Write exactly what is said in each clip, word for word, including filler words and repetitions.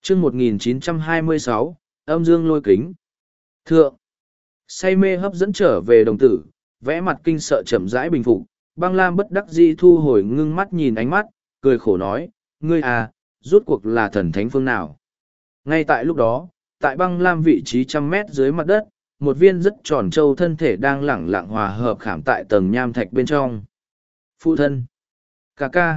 chương một nghìn chín trăm hai mươi sáu, âm dương lôi kính. Thượng, say mê hấp dẫn trở về đồng tử, vẽ mặt kinh sợ chậm rãi bình phục, băng lam bất đắc dĩ thu hồi ngưng mắt nhìn ánh mắt, cười khổ nói, ngươi à, rút cuộc là thần thánh phương nào. Ngay tại lúc đó, tại băng lam vị trí trăm mét dưới mặt đất, một viên rất tròn trâu thân thể đang lẳng lặng hòa hợp khảm tại tầng nham thạch bên trong. Phụ thân, ca ca,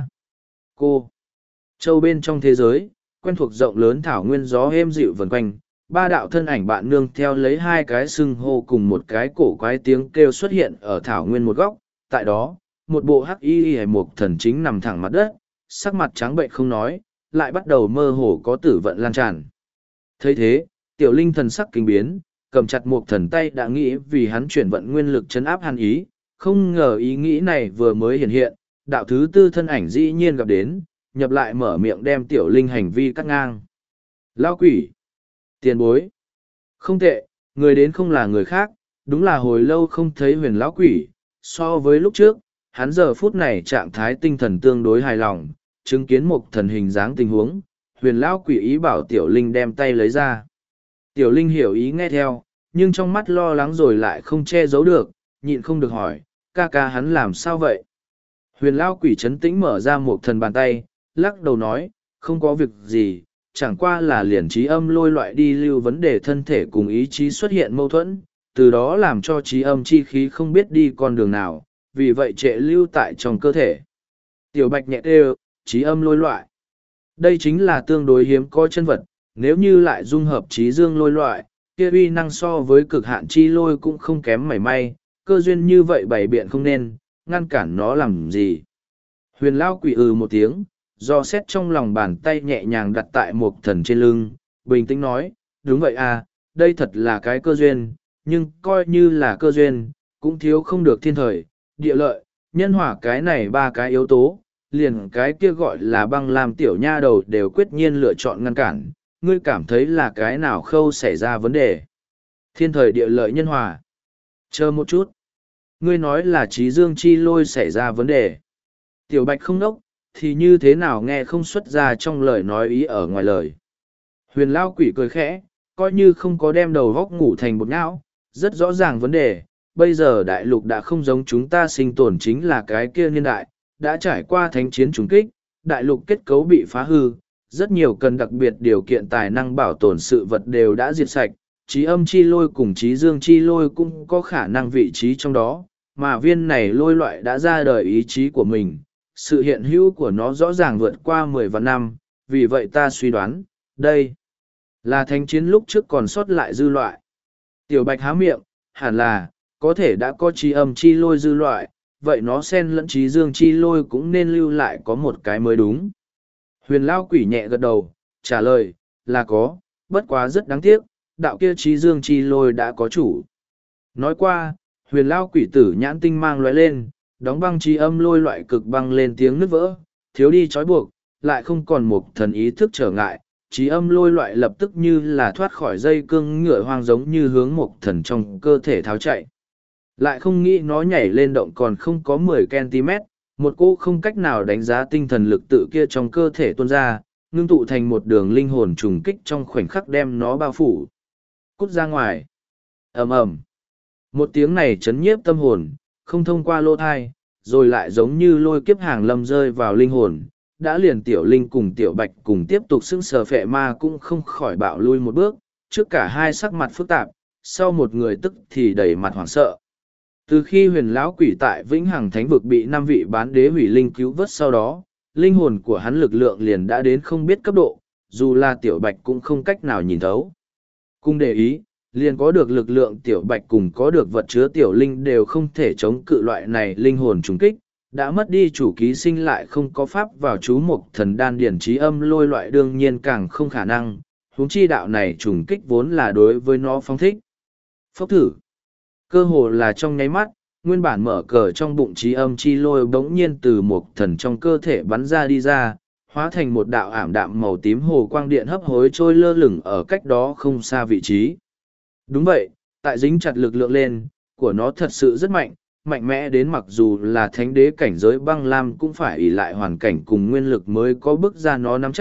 cô, châu bên trong thế giới, quen thuộc rộng lớn thảo nguyên gió êm dịu vần quanh, ba đạo thân ảnh bạn nương theo lấy hai cái sưng hô cùng một cái cổ quái tiếng kêu xuất hiện ở thảo nguyên một góc, tại đó, một bộ hắc y y mục thần chính nằm thẳng mặt đất, sắc mặt trắng bệnh không nói, lại bắt đầu mơ hồ có tử vận lan tràn. thấy thế, tiểu linh thần sắc kinh biến, cầm chặt một thần tay đã nghĩ vì hắn chuyển vận nguyên lực chấn áp hàn ý, không ngờ ý nghĩ này vừa mới hiện hiện, đạo thứ tư thân ảnh dĩ nhiên gặp đến, nhập lại mở miệng đem tiểu linh hành vi cắt ngang. Lao quỷ! Tiền bối! Không tệ, người đến không là người khác, đúng là hồi lâu không thấy huyền lão quỷ, so với lúc trước, hắn giờ phút này trạng thái tinh thần tương đối hài lòng, chứng kiến một thần hình dáng tình huống, huyền lão quỷ ý bảo tiểu linh đem tay lấy ra. Tiểu linh hiểu ý nghe theo, nhưng trong mắt lo lắng rồi lại không che giấu được, nhịn không được hỏi, ca ca hắn làm sao vậy? Huyền lão quỷ trấn tĩnh mở ra một thần bàn tay, lắc đầu nói, không có việc gì, chẳng qua là liền trí âm lôi loại đi lưu vấn đề thân thể cùng ý chí xuất hiện mâu thuẫn, từ đó làm cho trí âm chi khí không biết đi con đường nào, vì vậy trệ lưu tại trong cơ thể. Tiểu bạch nhẹ kêu, trí âm lôi loại. Đây chính là tương đối hiếm có chân vật, nếu như lại dung hợp trí dương lôi loại, kia uy năng so với cực hạn chi lôi cũng không kém mảy may, cơ duyên như vậy bày biện không nên, ngăn cản nó làm gì. Huyền lao quỷ ừ một tiếng, do xét trong lòng bàn tay nhẹ nhàng đặt tại một thần trên lưng, bình tĩnh nói, đúng vậy à, đây thật là cái cơ duyên, nhưng coi như là cơ duyên, cũng thiếu không được thiên thời, địa lợi, nhân hỏa cái này ba cái yếu tố, liền cái kia gọi là băng làm tiểu nha đầu đều quyết nhiên lựa chọn ngăn cản, ngươi cảm thấy là cái nào khâu xảy ra vấn đề. Thiên thời địa lợi nhân hòa. Chờ một chút. Ngươi nói là trí dương chi lôi xảy ra vấn đề. Tiểu bạch không đốc, thì như thế nào nghe không xuất ra trong lời nói ý ở ngoài lời. Huyền lao quỷ cười khẽ, coi như không có đem đầu góc ngủ thành bột não, rất rõ ràng vấn đề. Bây giờ đại lục đã không giống chúng ta sinh tồn chính là cái kia niên đại, đã trải qua thánh chiến trùng kích, đại lục kết cấu bị phá hư, rất nhiều cần đặc biệt điều kiện tài năng bảo tồn sự vật đều đã diệt sạch, trí âm chi lôi cùng trí dương chi lôi cũng có khả năng vị trí trong đó, mà viên này lôi loại đã ra đời ý chí của mình, sự hiện hữu của nó rõ ràng vượt qua mười vạn năm, vì vậy ta suy đoán, đây là thánh chiến lúc trước còn sót lại dư loại. Tiểu bạch há miệng, hẳn là, có thể đã có trí âm chi lôi dư loại, vậy nó xen lẫn trí dương chi lôi cũng nên lưu lại có một cái mới đúng. Huyền lao quỷ nhẹ gật đầu, trả lời, là có, bất quá rất đáng tiếc, đạo kia trí dương chi lôi đã có chủ. Nói qua, huyền lao quỷ tử nhãn tinh mang lóe lên, đóng băng trí âm lôi loại cực băng lên tiếng nứt vỡ, thiếu đi trói buộc, lại không còn một thần ý thức trở ngại, trí âm lôi loại lập tức như là thoát khỏi dây cương ngựa hoang giống như hướng một thần trong cơ thể tháo chạy. Lại không nghĩ nó nhảy lên động còn không có mười centimet, một cô không cách nào đánh giá tinh thần lực tự kia trong cơ thể tuôn ra, ngưng tụ thành một đường linh hồn trùng kích trong khoảnh khắc đem nó bao phủ. Cút ra ngoài. Ầm ầm. Một tiếng này chấn nhiếp tâm hồn, không thông qua lỗ thai, rồi lại giống như lôi kiếp hàng lâm rơi vào linh hồn. Đã liền tiểu linh cùng tiểu bạch cùng tiếp tục xưng sờ phệ ma cũng không khỏi bạo lui một bước, trước cả hai sắc mặt phức tạp, sau một người tức thì đầy mặt hoảng sợ. Từ khi huyền lão quỷ tại vĩnh hằng thánh vực bị năm vị bán đế hủy linh cứu vớt sau đó, linh hồn của hắn lực lượng liền đã đến không biết cấp độ, dù là tiểu bạch cũng không cách nào nhìn thấu. Cùng để ý, liền có được lực lượng tiểu bạch cùng có được vật chứa tiểu linh đều không thể chống cự loại này linh hồn trùng kích, đã mất đi chủ ký sinh lại không có pháp vào chú mục thần đan điển trí âm lôi loại đương nhiên càng không khả năng, huống chi đạo này trùng kích vốn là đối với nó phong thích. Phốc thử. Cơ hồ là trong nháy mắt, nguyên bản mở cờ trong bụng trí âm chi lôi bỗng nhiên từ một thần trong cơ thể bắn ra đi ra, hóa thành một đạo ảm đạm màu tím hồ quang điện hấp hối trôi lơ lửng ở cách đó không xa vị trí. Đúng vậy, tại dính chặt lực lượng lên, của nó thật sự rất mạnh, mạnh mẽ đến mặc dù là thánh đế cảnh giới băng lam cũng phải ỷ lại hoàn cảnh cùng nguyên lực mới có bước ra nó nắm chắc,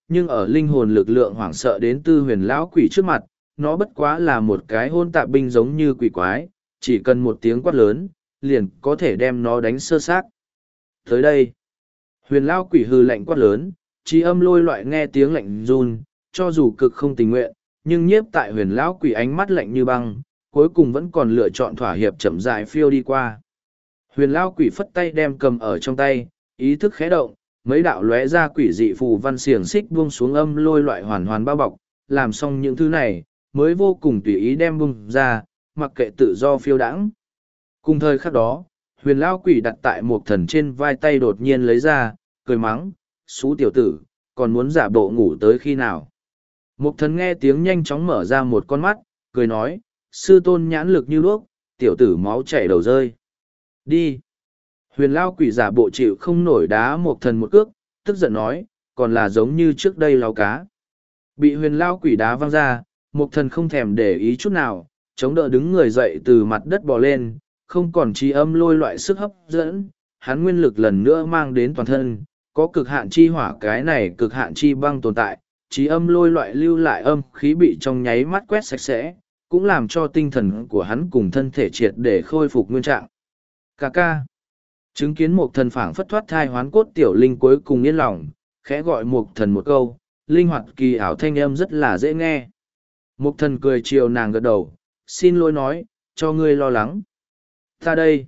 nhưng ở linh hồn lực lượng hoảng sợ đến tư huyền lão quỷ trước mặt, nó bất quá là một cái hôn tạ binh giống như quỷ quái, chỉ cần một tiếng quát lớn, liền có thể đem nó đánh sơ xác. Tới đây, huyền lão quỷ hư lạnh quát lớn, trí âm lôi loại nghe tiếng lạnh run, cho dù cực không tình nguyện, nhưng nhiếp tại huyền lão quỷ ánh mắt lạnh như băng, cuối cùng vẫn còn lựa chọn thỏa hiệp chậm rãi phiêu đi qua. Huyền lão quỷ phất tay đem cầm ở trong tay, ý thức khẽ động, mấy đạo lóe ra quỷ dị phù văn xiềng xích buông xuống âm lôi loại hoàn hoàn bao bọc, làm xong những thứ này, mới vô cùng tùy ý đem bung ra, mặc kệ tự do phiêu đãng. Cùng thời khắc đó, huyền lão quỷ đặt tại một thần trên vai tay đột nhiên lấy ra, cười mắng, xú tiểu tử, còn muốn giả bộ ngủ tới khi nào. Một thần nghe tiếng nhanh chóng mở ra một con mắt, cười nói, sư tôn nhãn lực như đuốc, tiểu tử máu chảy đầu rơi. Đi. Huyền lao quỷ giả bộ chịu không nổi đá một thần một cước, tức giận nói, còn là giống như trước đây lao cá. Bị huyền lao quỷ đá văng ra, một thần không thèm để ý chút nào, chống đỡ đứng người dậy từ mặt đất bò lên, không còn trí âm lôi loại sức hấp dẫn, hắn nguyên lực lần nữa mang đến toàn thân, có cực hạn chi hỏa cái này cực hạn chi băng tồn tại, trí âm lôi loại lưu lại âm khí bị trong nháy mắt quét sạch sẽ, cũng làm cho tinh thần của hắn cùng thân thể triệt để khôi phục nguyên trạng. Cà ca. Chứng kiến một thần phảng phất thoát thai hoán cốt tiểu linh cuối cùng yên lòng, khẽ gọi một thần một câu, linh hoạt kỳ ảo thanh âm rất là dễ nghe. Một thần cười chiều nàng gật đầu, xin lỗi nói, cho ngươi lo lắng. Ta đây.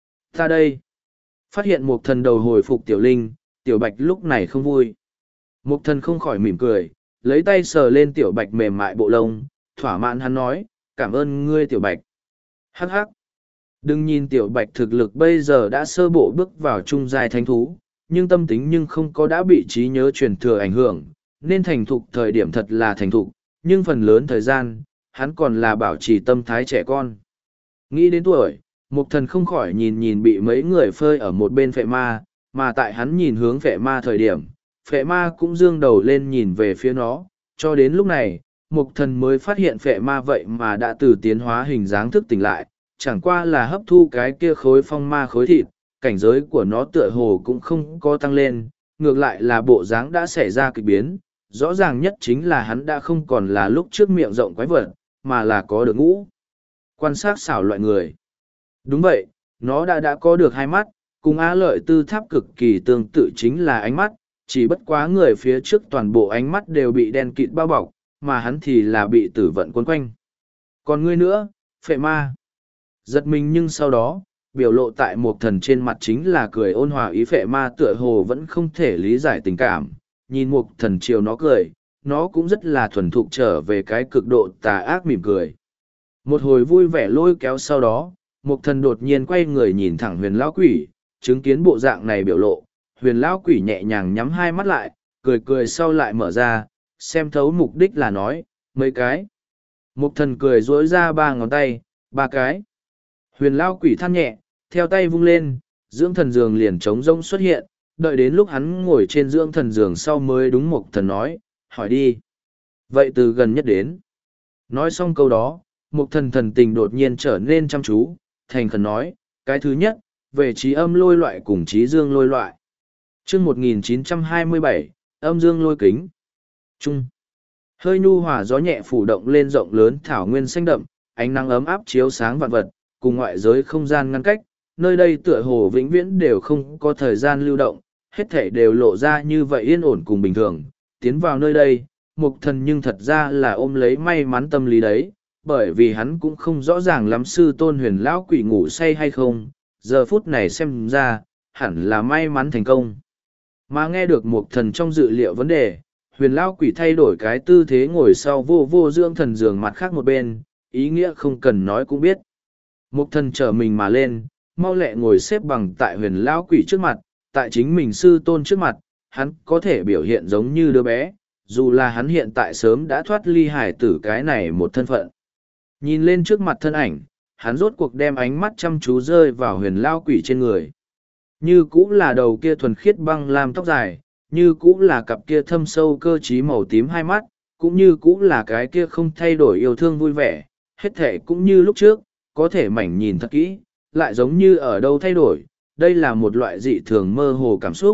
Ta đây. Phát hiện một thần đầu hồi phục tiểu linh, tiểu bạch lúc này không vui. Một thần không khỏi mỉm cười, lấy tay sờ lên tiểu bạch mềm mại bộ lông, thỏa mãn hắn nói, cảm ơn ngươi tiểu bạch. Hắc hắc. Đừng nhìn tiểu bạch thực lực bây giờ đã sơ bộ bước vào trung giai thánh thú, nhưng tâm tính nhưng không có đã bị trí nhớ truyền thừa ảnh hưởng, nên thành thục thời điểm thật là thành thục, nhưng phần lớn thời gian, hắn còn là bảo trì tâm thái trẻ con. Nghĩ đến tuổi, mục thần không khỏi nhìn nhìn bị mấy người phơi ở một bên phệ ma, mà tại hắn nhìn hướng phệ ma thời điểm, phệ ma cũng dương đầu lên nhìn về phía nó, cho đến lúc này, mục thần mới phát hiện phệ ma vậy mà đã từ tiến hóa hình dáng thức tỉnh lại, chẳng qua là hấp thu cái kia khối phong ma khối thịt, cảnh giới của nó tựa hồ cũng không có tăng lên, ngược lại là bộ dáng đã xảy ra kịch biến, rõ ràng nhất chính là hắn đã không còn là lúc trước miệng rộng quái vật, mà là có được ngũ. Quan sát xảo loại người. Đúng vậy, nó đã đã có được hai mắt, cùng Á Lợi Tư Tháp cực kỳ tương tự chính là ánh mắt, chỉ bất quá người phía trước toàn bộ ánh mắt đều bị đen kịt bao bọc, mà hắn thì là bị tử vận quấn quanh. Còn ngươi nữa, phệ ma. Giật mình nhưng sau đó, biểu lộ tại một thần trên mặt chính là cười ôn hòa ý phệ ma tựa hồ vẫn không thể lý giải tình cảm. Nhìn một thần chiều nó cười, nó cũng rất là thuần thục trở về cái cực độ tà ác mỉm cười. Một hồi vui vẻ lôi kéo sau đó, một thần đột nhiên quay người nhìn thẳng huyền lão quỷ, chứng kiến bộ dạng này biểu lộ, huyền lão quỷ nhẹ nhàng nhắm hai mắt lại, cười cười sau lại mở ra, xem thấu mục đích là nói, mấy cái. Một thần cười dối ra ba ngón tay, ba cái. Huyền lão quỷ than nhẹ, theo tay vung lên, dưỡng thần giường liền trống rỗng xuất hiện, đợi đến lúc hắn ngồi trên dưỡng thần giường sau mới đúng một thần nói, hỏi đi. Vậy từ gần nhất đến. Nói xong câu đó, một thần thần tình đột nhiên trở nên chăm chú, thành khẩn nói, cái thứ nhất, về trí âm lôi loại cùng trí dương lôi loại. Trước một nghìn chín trăm hai mươi bảy, âm dương lôi kính. Trung. Hơi nhu hòa gió nhẹ phủ động lên rộng lớn thảo nguyên xanh đậm, ánh nắng ấm áp chiếu sáng vạn vật, cùng ngoại giới không gian ngăn cách, nơi đây tựa hồ vĩnh viễn đều không có thời gian lưu động, hết thể đều lộ ra như vậy yên ổn cùng bình thường. Tiến vào nơi đây, mục thần nhưng thật ra là ôm lấy may mắn tâm lý đấy, bởi vì hắn cũng không rõ ràng lắm sư tôn huyền lão quỷ ngủ say hay không, giờ phút này xem ra, hẳn là may mắn thành công. Mà nghe được mục thần trong dự liệu vấn đề, huyền lão quỷ thay đổi cái tư thế ngồi sau vô vô dưỡng thần giường mặt khác một bên, ý nghĩa không cần nói cũng biết. Mục thần trở mình mà lên, mau lẹ ngồi xếp bằng tại huyền lão quỷ trước mặt, tại chính mình sư tôn trước mặt, hắn có thể biểu hiện giống như đứa bé, dù là hắn hiện tại sớm đã thoát ly hải tử cái này một thân phận. Nhìn lên trước mặt thân ảnh, hắn rốt cuộc đem ánh mắt chăm chú rơi vào huyền lao quỷ trên người. Như cũ là đầu kia thuần khiết băng lam tóc dài, như cũ là cặp kia thâm sâu cơ trí màu tím hai mắt, cũng như cũ là cái kia không thay đổi yêu thương vui vẻ, hết thể cũng như lúc trước, có thể mảnh nhìn thật kỹ, lại giống như ở đâu thay đổi. Đây là một loại dị thường mơ hồ cảm xúc,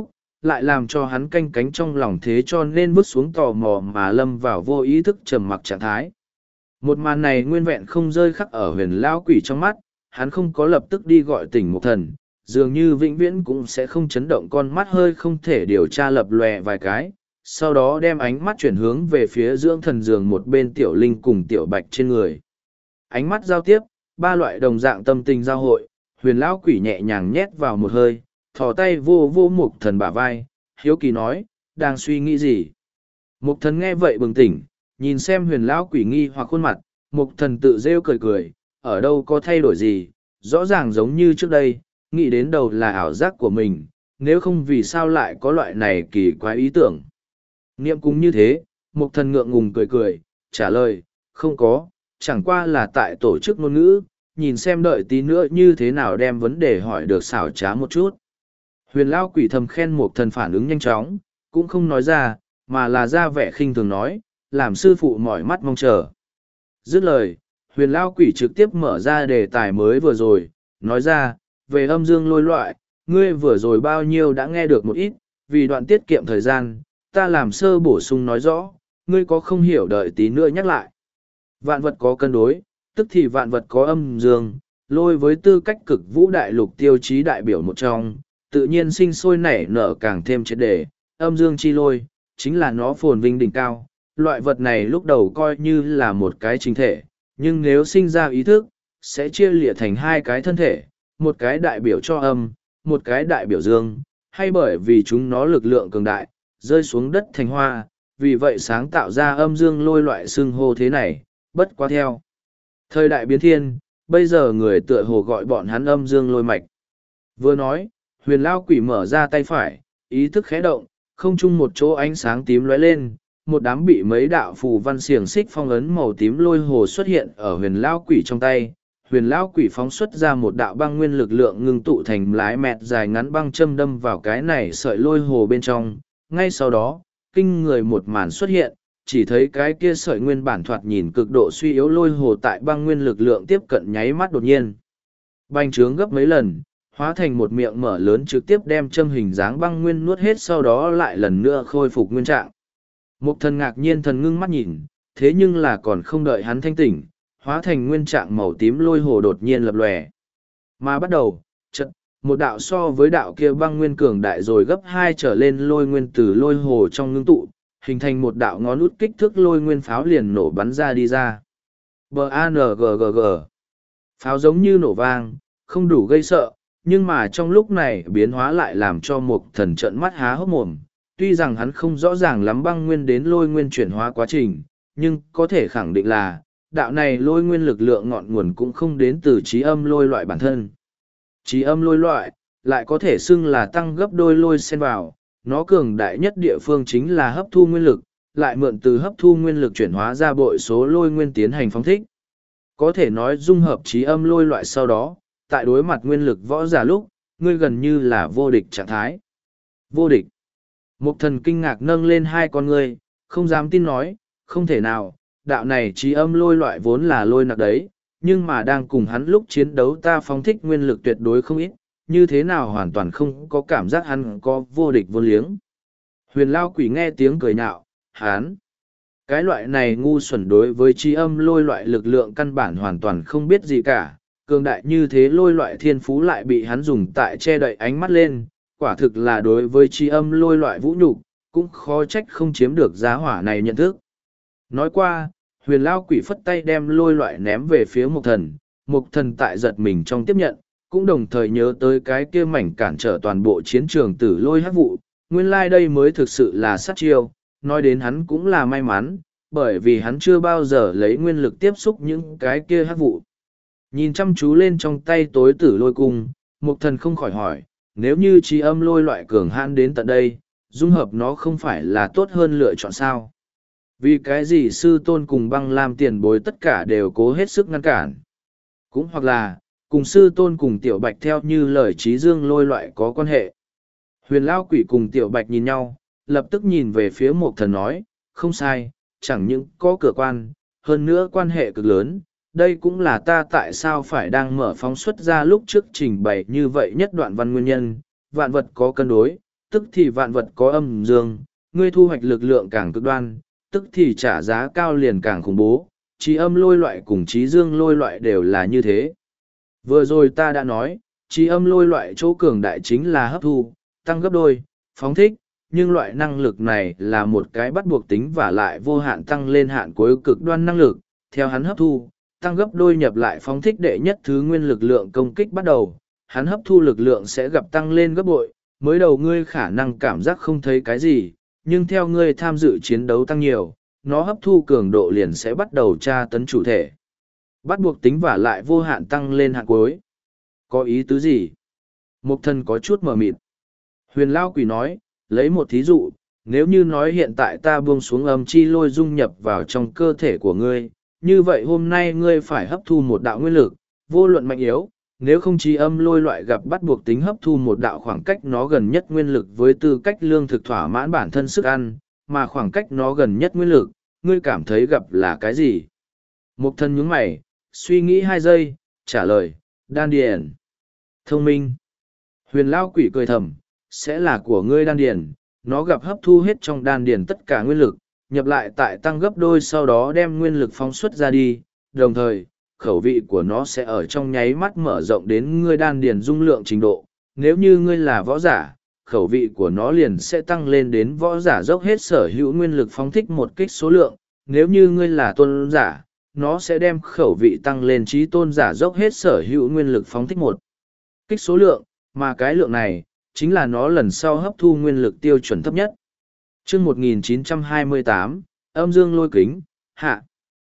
lại làm cho hắn canh cánh trong lòng, thế cho nên bước xuống tò mò mà lâm vào vô ý thức trầm mặc trạng thái. Một màn này nguyên vẹn không rơi khắc ở huyền lao quỷ trong mắt, hắn không có lập tức đi gọi tỉnh Mục Thần, dường như vĩnh viễn cũng sẽ không chấn động con mắt hơi không thể điều tra lập lòe vài cái, sau đó đem ánh mắt chuyển hướng về phía dưỡng thần giường một bên Tiểu Linh cùng Tiểu Bạch trên người. Ánh mắt giao tiếp, ba loại đồng dạng tâm tình giao hội, huyền lão quỷ nhẹ nhàng nhét vào một hơi, thò tay vô vô Mục Thần bả vai, hiếu kỳ nói, đang suy nghĩ gì? Mục Thần nghe vậy bừng tỉnh, nhìn xem huyền lão quỷ nghi hoặc khuôn mặt, Mục Thần tự rêu cười cười, ở đâu có thay đổi gì, rõ ràng giống như trước đây, nghĩ đến đầu là ảo giác của mình, nếu không vì sao lại có loại này kỳ quái ý tưởng. Niệm cũng như thế, Mục Thần ngượng ngùng cười cười, trả lời, không có, chẳng qua là tại tổ chức ngôn ngữ, nhìn xem đợi tí nữa như thế nào đem vấn đề hỏi được xảo trá một chút. Huyền Lao quỷ thầm khen Mục Thần phản ứng nhanh chóng, cũng không nói ra, mà là ra vẻ khinh thường nói, làm sư phụ mỏi mắt mong chờ. Dứt lời, huyền Lao quỷ trực tiếp mở ra đề tài mới vừa rồi, nói ra, về âm dương lôi loại, ngươi vừa rồi bao nhiêu đã nghe được một ít, vì đoạn tiết kiệm thời gian, ta làm sơ bổ sung nói rõ, ngươi có không hiểu đợi tí nữa nhắc lại. Vạn vật có cân đối, tức thì vạn vật có âm dương, lôi với tư cách cực vũ đại lục tiêu chí đại biểu một trong, tự nhiên sinh sôi nảy nở càng thêm triệt đề, âm dương chi lôi, chính là nó phồn vinh đỉnh cao. Loại vật này lúc đầu coi như là một cái chính thể, nhưng nếu sinh ra ý thức, sẽ chia lịa thành hai cái thân thể, một cái đại biểu cho âm, một cái đại biểu dương, hay bởi vì chúng nó lực lượng cường đại, rơi xuống đất thành hoa, vì vậy sáng tạo ra âm dương lôi loại xưng hô thế này, bất quá theo. Thời đại biến thiên, bây giờ người tựa hồ gọi bọn hắn âm dương lôi mạch. Vừa nói, huyền lao quỷ mở ra tay phải, ý thức khẽ động, không chung một chỗ ánh sáng tím lóe lên, một đám bị mấy đạo phù văn xiềng xích phong ấn màu tím lôi hồ xuất hiện ở huyền lao quỷ trong tay. Huyền lao quỷ phóng xuất ra một đạo băng nguyên lực lượng ngưng tụ thành lái mẹt dài ngắn băng châm đâm vào cái này sợi lôi hồ bên trong. Ngay sau đó, kinh người một màn xuất hiện, chỉ thấy cái kia sợi nguyên bản thoạt nhìn cực độ suy yếu lôi hồ tại băng nguyên lực lượng tiếp cận nháy mắt đột nhiên. Bành trướng gấp mấy lần, hóa thành một miệng mở lớn trực tiếp đem châm hình dáng băng nguyên nuốt hết, sau đó lại lần nữa khôi phục nguyên trạng. Mục Thần ngạc nhiên thần ngưng mắt nhìn, thế nhưng là còn không đợi hắn thanh tỉnh, hóa thành nguyên trạng màu tím lôi hồ đột nhiên lập lòe. Mà bắt đầu, chợt, một đạo so với đạo kia băng nguyên cường đại rồi gấp hai trở lên lôi nguyên từ lôi hồ trong ngưng tụ, hình thành một đạo ngón út kích thước lôi nguyên pháo liền nổ bắn ra đi ra. B A N G G G. Pháo giống như nổ vang, không đủ gây sợ, nhưng mà trong lúc này biến hóa lại làm cho Mục Thần trợn mắt há hốc mồm. Tuy rằng hắn không rõ ràng lắm băng nguyên đến lôi nguyên chuyển hóa quá trình, nhưng có thể khẳng định là, đạo này lôi nguyên lực lượng ngọn nguồn cũng không đến từ trí âm lôi loại bản thân. Trí âm lôi loại, lại có thể xưng là tăng gấp đôi lôi xen vào, nó cường đại nhất địa phương chính là hấp thu nguyên lực, lại mượn từ hấp thu nguyên lực chuyển hóa ra bội số lôi nguyên tiến hành phóng thích. Có thể nói dung hợp trí âm lôi loại sau đó, tại đối mặt nguyên lực võ giả lúc, ngươi gần như là vô địch trạng thái. Vô địch. Mục Thần kinh ngạc nâng lên hai con ngươi, không dám tin nói, không thể nào, đạo này trí âm lôi loại vốn là lôi nặc đấy, nhưng mà đang cùng hắn lúc chiến đấu ta phóng thích nguyên lực tuyệt đối không ít, như thế nào hoàn toàn không có cảm giác hắn có vô địch vô liếng. Huyền Lao quỷ nghe tiếng cười nhạo, hắn, cái loại này ngu xuẩn đối với trí âm lôi loại lực lượng căn bản hoàn toàn không biết gì cả, cường đại như thế lôi loại thiên phú lại bị hắn dùng tại che đậy ánh mắt lên, quả thực là đối với tri âm lôi loại vũ nhục, cũng khó trách không chiếm được giá hỏa này nhận thức. Nói qua, huyền lao quỷ phất tay đem lôi loại ném về phía Mục Thần, Mục Thần tại giật mình trong tiếp nhận, cũng đồng thời nhớ tới cái kia mảnh cản trở toàn bộ chiến trường tử lôi hắc vụ, nguyên lai like đây mới thực sự là sát chiêu, nói đến hắn cũng là may mắn, bởi vì hắn chưa bao giờ lấy nguyên lực tiếp xúc những cái kia hắc vụ. Nhìn chăm chú lên trong tay tối tử lôi cung, Mục Thần không khỏi hỏi, nếu như trí âm lôi loại cường hãn đến tận đây, dung hợp nó không phải là tốt hơn lựa chọn sao? Vì cái gì sư tôn cùng băng lam tiền bối tất cả đều cố hết sức ngăn cản? Cũng hoặc là, cùng sư tôn cùng tiểu bạch theo như lời trí dương lôi loại có quan hệ. Huyền Lao quỷ cùng tiểu bạch nhìn nhau, lập tức nhìn về phía Mục Thần nói, không sai, chẳng những có cửa quan, hơn nữa quan hệ cực lớn. Đây cũng là ta tại sao phải đang mở phóng xuất ra lúc trước trình bày như vậy nhất đoạn văn nguyên nhân, vạn vật có cân đối, tức thì vạn vật có âm dương, ngươi thu hoạch lực lượng càng cực đoan, tức thì trả giá cao liền càng khủng bố, trí âm lôi loại cùng trí dương lôi loại đều là như thế. Vừa rồi ta đã nói, trí âm lôi loại chỗ cường đại chính là hấp thu, tăng gấp đôi, phóng thích, nhưng loại năng lực này là một cái bắt buộc tính và lại vô hạn tăng lên hạn cuối cực đoan năng lực, theo hắn hấp thu, tăng gấp đôi nhập lại phóng thích đệ nhất thứ nguyên lực lượng công kích bắt đầu, hắn hấp thu lực lượng sẽ gặp tăng lên gấp bội, mới đầu ngươi khả năng cảm giác không thấy cái gì, nhưng theo ngươi tham dự chiến đấu tăng nhiều, nó hấp thu cường độ liền sẽ bắt đầu tra tấn chủ thể. Bắt buộc tính và lại vô hạn tăng lên hạn cuối. Có ý tứ gì? Mục thần có chút mờ mịt. Huyền Lao Quỷ nói, lấy một thí dụ, nếu như nói hiện tại ta buông xuống âm chi lôi dung nhập vào trong cơ thể của ngươi, như vậy hôm nay ngươi phải hấp thu một đạo nguyên lực, vô luận mạnh yếu, nếu không chi âm lôi loại gặp bắt buộc tính hấp thu một đạo khoảng cách nó gần nhất nguyên lực với tư cách lương thực thỏa mãn bản thân sức ăn, mà khoảng cách nó gần nhất nguyên lực, ngươi cảm thấy gặp là cái gì? Mục thần nhướng mày, suy nghĩ hai giây, trả lời, đan điền. Thông minh. Huyền Lao Quỷ cười thầm, sẽ là của ngươi đan điền, nó gặp hấp thu hết trong đan điền tất cả nguyên lực, nhập lại tại tăng gấp đôi sau đó đem nguyên lực phóng xuất ra đi, đồng thời, khẩu vị của nó sẽ ở trong nháy mắt mở rộng đến ngươi đan điền dung lượng trình độ. Nếu như ngươi là võ giả, khẩu vị của nó liền sẽ tăng lên đến võ giả dốc hết sở hữu nguyên lực phóng thích một kích số lượng. Nếu như ngươi là tôn giả, nó sẽ đem khẩu vị tăng lên trí tôn giả dốc hết sở hữu nguyên lực phóng thích một kích số lượng, mà cái lượng này, chính là nó lần sau hấp thu nguyên lực tiêu chuẩn thấp nhất. chương một nghìn chín trăm hai mươi tám, âm dương lôi kính, hạ.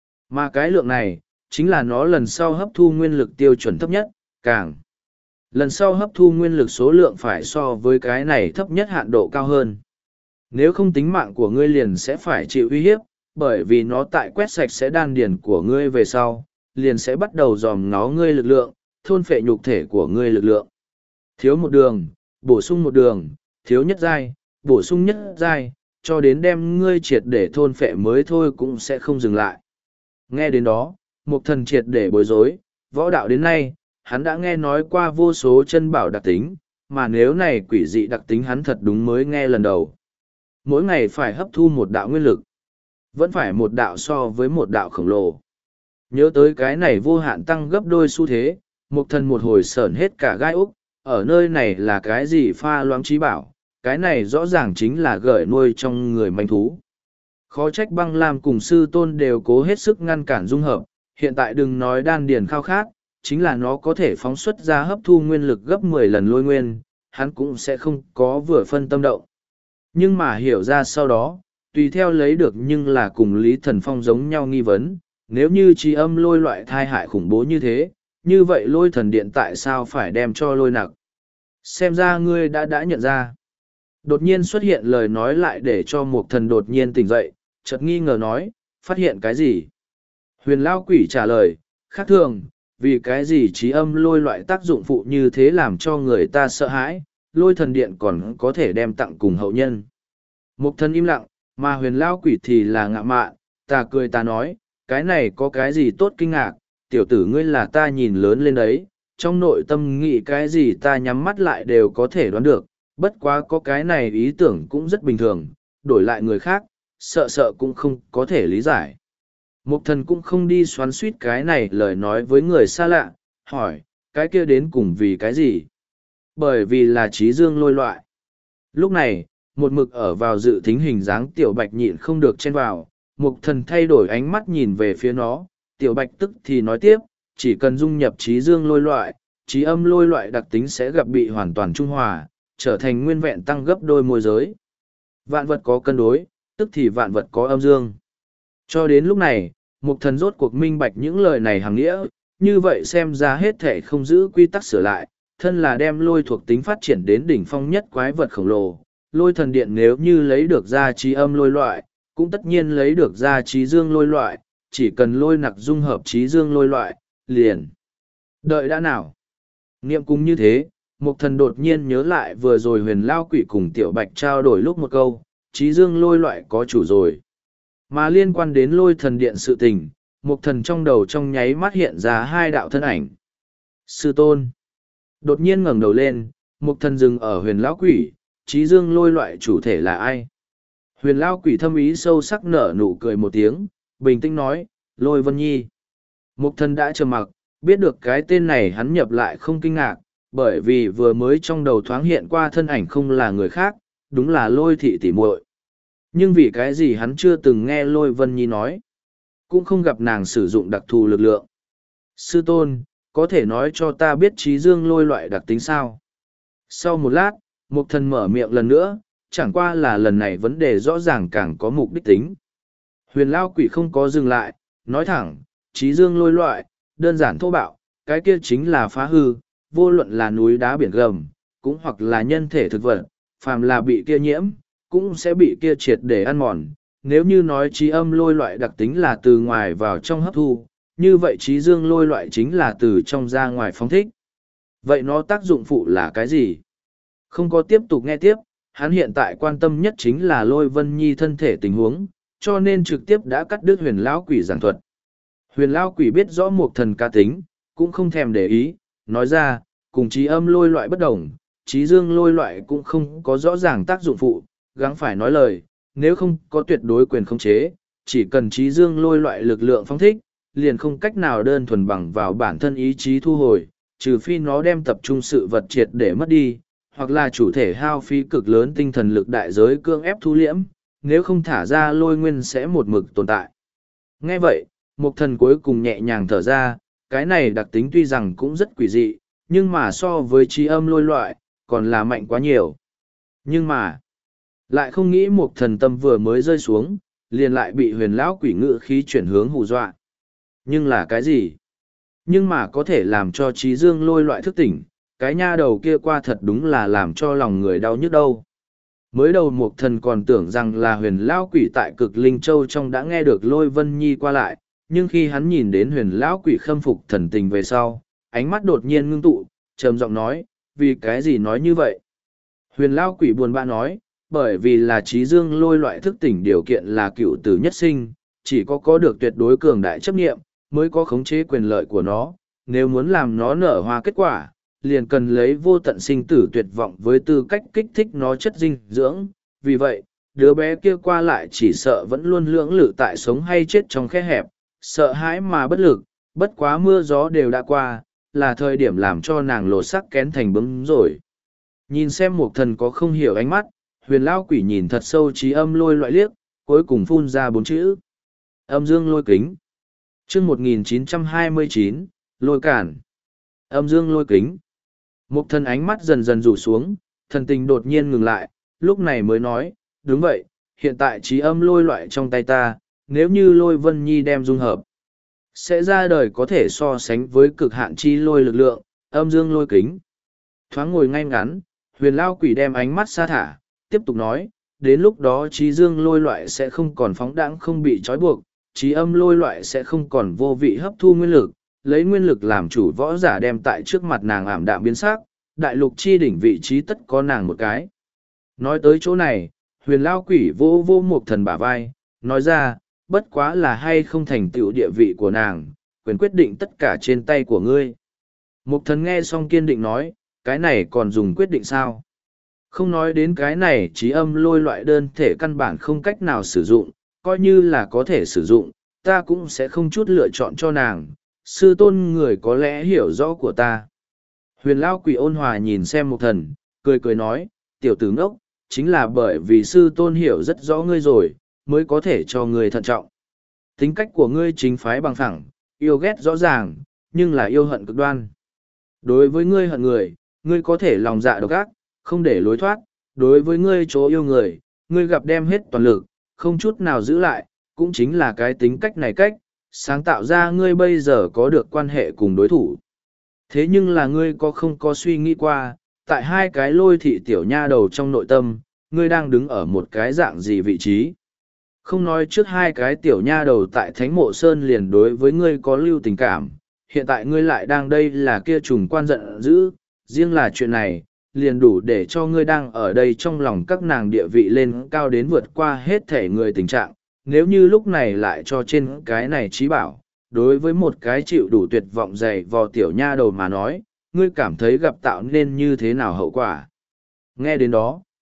Mà cái lượng này, chính là nó lần sau hấp thu nguyên lực tiêu chuẩn thấp nhất, càng. Lần sau hấp thu nguyên lực số lượng phải so với cái này thấp nhất hạn độ cao hơn. Nếu không tính mạng của ngươi liền sẽ phải chịu uy hiếp, bởi vì nó tại quét sạch sẽ đan điền của ngươi về sau, liền sẽ bắt đầu dòm ngó ngươi lực lượng, thôn phệ nhục thể của ngươi lực lượng. Thiếu một đường, bổ sung một đường, thiếu nhất giai, bổ sung nhất giai, cho đến đem ngươi triệt để thôn phệ mới thôi cũng sẽ không dừng lại. Nghe đến đó, Mục thần triệt để bối rối, võ đạo đến nay, hắn đã nghe nói qua vô số chân bảo đặc tính, mà nếu này quỷ dị đặc tính hắn thật đúng mới nghe lần đầu. Mỗi ngày phải hấp thu một đạo nguyên lực, vẫn phải một đạo so với một đạo khổng lồ. Nhớ tới cái này vô hạn tăng gấp đôi xu thế, Mục thần một hồi sởn hết cả gai úc, ở nơi này là cái gì pha loãng trí bảo, cái này rõ ràng chính là gởi nuôi trong người manh thú. Khó trách Băng Lam cùng sư tôn đều cố hết sức ngăn cản dung hợp, hiện tại đừng nói đan điền khao khát, chính là nó có thể phóng xuất ra hấp thu nguyên lực gấp mười lần lôi nguyên, hắn cũng sẽ không có vừa phân tâm động. Nhưng mà hiểu ra sau đó, tùy theo lấy được nhưng là cùng Lý Thần Phong giống nhau nghi vấn, nếu như trí âm lôi loại thai hại khủng bố như thế, như vậy lôi thần điện tại sao phải đem cho lôi nặc? Xem ra ngươi đã đã nhận ra. Đột nhiên xuất hiện lời nói lại để cho Mục thần đột nhiên tỉnh dậy, chợt nghi ngờ nói, phát hiện cái gì? Huyền Lao Quỷ trả lời, khác thường, vì cái gì trí âm lôi loại tác dụng phụ như thế làm cho người ta sợ hãi, lôi thần điện còn có thể đem tặng cùng hậu nhân. Mục thần im lặng, mà Huyền Lao Quỷ thì là ngạ mạn, ta cười ta nói, cái này có cái gì tốt kinh ngạc, tiểu tử ngươi là ta nhìn lớn lên đấy, trong nội tâm nghĩ cái gì ta nhắm mắt lại đều có thể đoán được, bất quá có cái này ý tưởng cũng rất bình thường, đổi lại người khác, sợ sợ cũng không có thể lý giải. Mục thần cũng không đi xoắn suýt cái này lời nói với người xa lạ, hỏi, cái kia đến cùng vì cái gì? Bởi vì là trí dương lôi loại. Lúc này, một mực ở vào dự thính hình dáng tiểu bạch nhịn không được chen vào, mục thần thay đổi ánh mắt nhìn về phía nó, tiểu bạch tức thì nói tiếp, chỉ cần dung nhập trí dương lôi loại, trí âm lôi loại đặc tính sẽ gặp bị hoàn toàn trung hòa, trở thành nguyên vẹn tăng gấp đôi môi giới. Vạn vật có cân đối, tức thì vạn vật có âm dương. Cho đến lúc này, Mục thần rốt cuộc minh bạch những lời này hàng nghĩa, như vậy xem ra hết thể không giữ quy tắc sửa lại, thân là đem lôi thuộc tính phát triển đến đỉnh phong nhất quái vật khổng lồ. Lôi thần điện nếu như lấy được ra trí âm lôi loại, cũng tất nhiên lấy được ra trí dương lôi loại, chỉ cần lôi nặc dung hợp trí dương lôi loại, liền. Đợi đã nào? Niệm cùng như thế, Mục thần đột nhiên nhớ lại vừa rồi Huyền Lao Quỷ cùng Tiểu Bạch trao đổi lúc một câu, trí dương lôi loại có chủ rồi. Mà liên quan đến lôi thần điện sự tình, Mục thần trong đầu trong nháy mắt hiện ra hai đạo thân ảnh. Sư tôn. Đột nhiên ngẩng đầu lên, Mục thần dừng ở Huyền Lão Quỷ, trí dương lôi loại chủ thể là ai? Huyền Lao Quỷ thâm ý sâu sắc nở nụ cười một tiếng, bình tĩnh nói, Lôi Vân Nhi. Mục thần đã trầm mặc, biết được cái tên này hắn nhập lại không kinh ngạc, bởi vì vừa mới trong đầu thoáng hiện qua thân ảnh không là người khác, đúng là Lôi thị tỉ muội. Nhưng vì cái gì hắn chưa từng nghe Lôi Vân Nhi nói, cũng không gặp nàng sử dụng đặc thù lực lượng. Sư tôn, có thể nói cho ta biết trí dương lôi loại đặc tính sao? Sau một lát, mục thần mở miệng lần nữa, chẳng qua là lần này vấn đề rõ ràng càng có mục đích tính. Huyền Lao Quỷ không có dừng lại, nói thẳng, trí dương lôi loại, đơn giản thô bạo, cái kia chính là phá hư, vô luận là núi đá biển gầm, cũng hoặc là nhân thể thực vật, phàm là bị kia nhiễm, cũng sẽ bị kia triệt để ăn mòn. Nếu như nói trí âm lôi loại đặc tính là từ ngoài vào trong hấp thu, như vậy trí dương lôi loại chính là từ trong ra ngoài phóng thích. Vậy nó tác dụng phụ là cái gì? Không có tiếp tục nghe tiếp, hắn hiện tại quan tâm nhất chính là Lôi Vân Nhi thân thể tình huống, cho nên trực tiếp đã cắt đứt huyền lão quỷ giảng thuật. Huyền lão quỷ biết rõ một thần ca tính, cũng không thèm để ý, nói ra, cùng trí âm lôi loại bất đồng, trí dương lôi loại cũng không có rõ ràng tác dụng phụ, gắng phải nói lời, nếu không có tuyệt đối quyền khống chế, chỉ cần trí dương lôi loại lực lượng phóng thích, liền không cách nào đơn thuần bằng vào bản thân ý chí thu hồi, trừ phi nó đem tập trung sự vật triệt để mất đi, hoặc là chủ thể hao phí cực lớn tinh thần lực đại giới cương ép thu liễm, nếu không thả ra lôi nguyên sẽ một mực tồn tại. Nghe vậy, Mục thần cuối cùng nhẹ nhàng thở ra, cái này đặc tính tuy rằng cũng rất quỷ dị, nhưng mà so với trí âm lôi loại, còn là mạnh quá nhiều. Nhưng mà, lại không nghĩ Mục thần tâm vừa mới rơi xuống, liền lại bị huyền lão quỷ ngự khí chuyển hướng hù dọa. Nhưng là cái gì? Nhưng mà có thể làm cho trí dương lôi loại thức tỉnh, cái nha đầu kia qua thật đúng là làm cho lòng người đau nhức đâu. Mới đầu Mục thần còn tưởng rằng là huyền lão quỷ tại cực linh châu trong đã nghe được Lôi Vân Nhi qua lại, nhưng khi hắn nhìn đến huyền lão quỷ khâm phục thần tình về sau, ánh mắt đột nhiên ngưng tụ, trầm giọng nói, vì cái gì nói như vậy? Huyền lão quỷ buồn bã nói, bởi vì là trí dương lôi loại thức tỉnh điều kiện là cựu tử nhất sinh, chỉ có có được tuyệt đối cường đại chấp nghiệm, mới có khống chế quyền lợi của nó, nếu muốn làm nó nở hoa kết quả, liền cần lấy vô tận sinh tử tuyệt vọng với tư cách kích thích nó chất dinh dưỡng. Vì vậy, đứa bé kia qua lại chỉ sợ vẫn luôn lưỡng lự tại sống hay chết trong khe hẹp, sợ hãi mà bất lực, bất quá mưa gió đều đã qua, là thời điểm làm cho nàng lột sắc kén thành bướm rồi. Nhìn xem một thần có không hiểu ánh mắt, huyền lao quỷ nhìn thật sâu trí âm lôi loại liếc, cuối cùng phun ra bốn chữ. Âm dương lôi kính. chương một nghìn chín trăm hai mươi chín, lôi cản. Âm dương lôi kính. Một thần ánh mắt dần dần rủ xuống, thần tình đột nhiên ngừng lại, lúc này mới nói, đúng vậy, hiện tại trí âm lôi loại trong tay ta, nếu như lôi vân nhi đem dung hợp, sẽ ra đời có thể so sánh với cực hạn chi lôi lực lượng, âm dương lôi kính. Thoáng ngồi ngay ngắn, huyền lao quỷ đem ánh mắt xa thả, tiếp tục nói, đến lúc đó trí dương lôi loại sẽ không còn phóng đãng không bị trói buộc, trí âm lôi loại sẽ không còn vô vị hấp thu nguyên lực, lấy nguyên lực làm chủ võ giả đem tại trước mặt nàng ảm đạm biến sắc, đại lục chi đỉnh vị trí tất có nàng một cái. Nói tới chỗ này, huyền lao quỷ vô vô một thần bả vai, nói ra, bất quá là hay không thành tựu địa vị của nàng, quyền quyết định tất cả trên tay của ngươi. Mục thần nghe xong kiên định nói, cái này còn dùng quyết định sao? Không nói đến cái này trí âm lôi loại đơn thể căn bản không cách nào sử dụng, coi như là có thể sử dụng, ta cũng sẽ không chút lựa chọn cho nàng, sư tôn người có lẽ hiểu rõ của ta. Huyền lao quỷ ôn hòa nhìn xem mục thần, cười cười nói, tiểu tử ngốc, chính là bởi vì sư tôn hiểu rất rõ ngươi rồi, mới có thể cho ngươi thận trọng. Tính cách của ngươi chính phái bằng phẳng, yêu ghét rõ ràng, nhưng là yêu hận cực đoan. Đối với ngươi hận người, ngươi có thể lòng dạ độc ác, không để lối thoát. Đối với ngươi chỗ yêu người, ngươi gặp đem hết toàn lực, không chút nào giữ lại, cũng chính là cái tính cách này cách, sáng tạo ra ngươi bây giờ có được quan hệ cùng đối thủ. Thế nhưng là ngươi có không có suy nghĩ qua, tại hai cái lôi thị tiểu nha đầu trong nội tâm, ngươi đang đứng ở một cái dạng gì vị trí. Không nói trước hai cái tiểu nha đầu tại Thánh Mộ Sơn liền đối với ngươi có lưu tình cảm, hiện tại ngươi lại đang đây là kia trùng quan giận dữ, riêng là chuyện này, liền đủ để cho ngươi đang ở đây trong lòng các nàng địa vị lên cao đến vượt qua hết thể người tình trạng. Nếu như lúc này lại cho trên cái này trí bảo, đối với một cái chịu đủ tuyệt vọng dày vò tiểu nha đầu mà nói, ngươi cảm thấy gặp tạo nên như thế nào hậu quả. Nghe đến đó,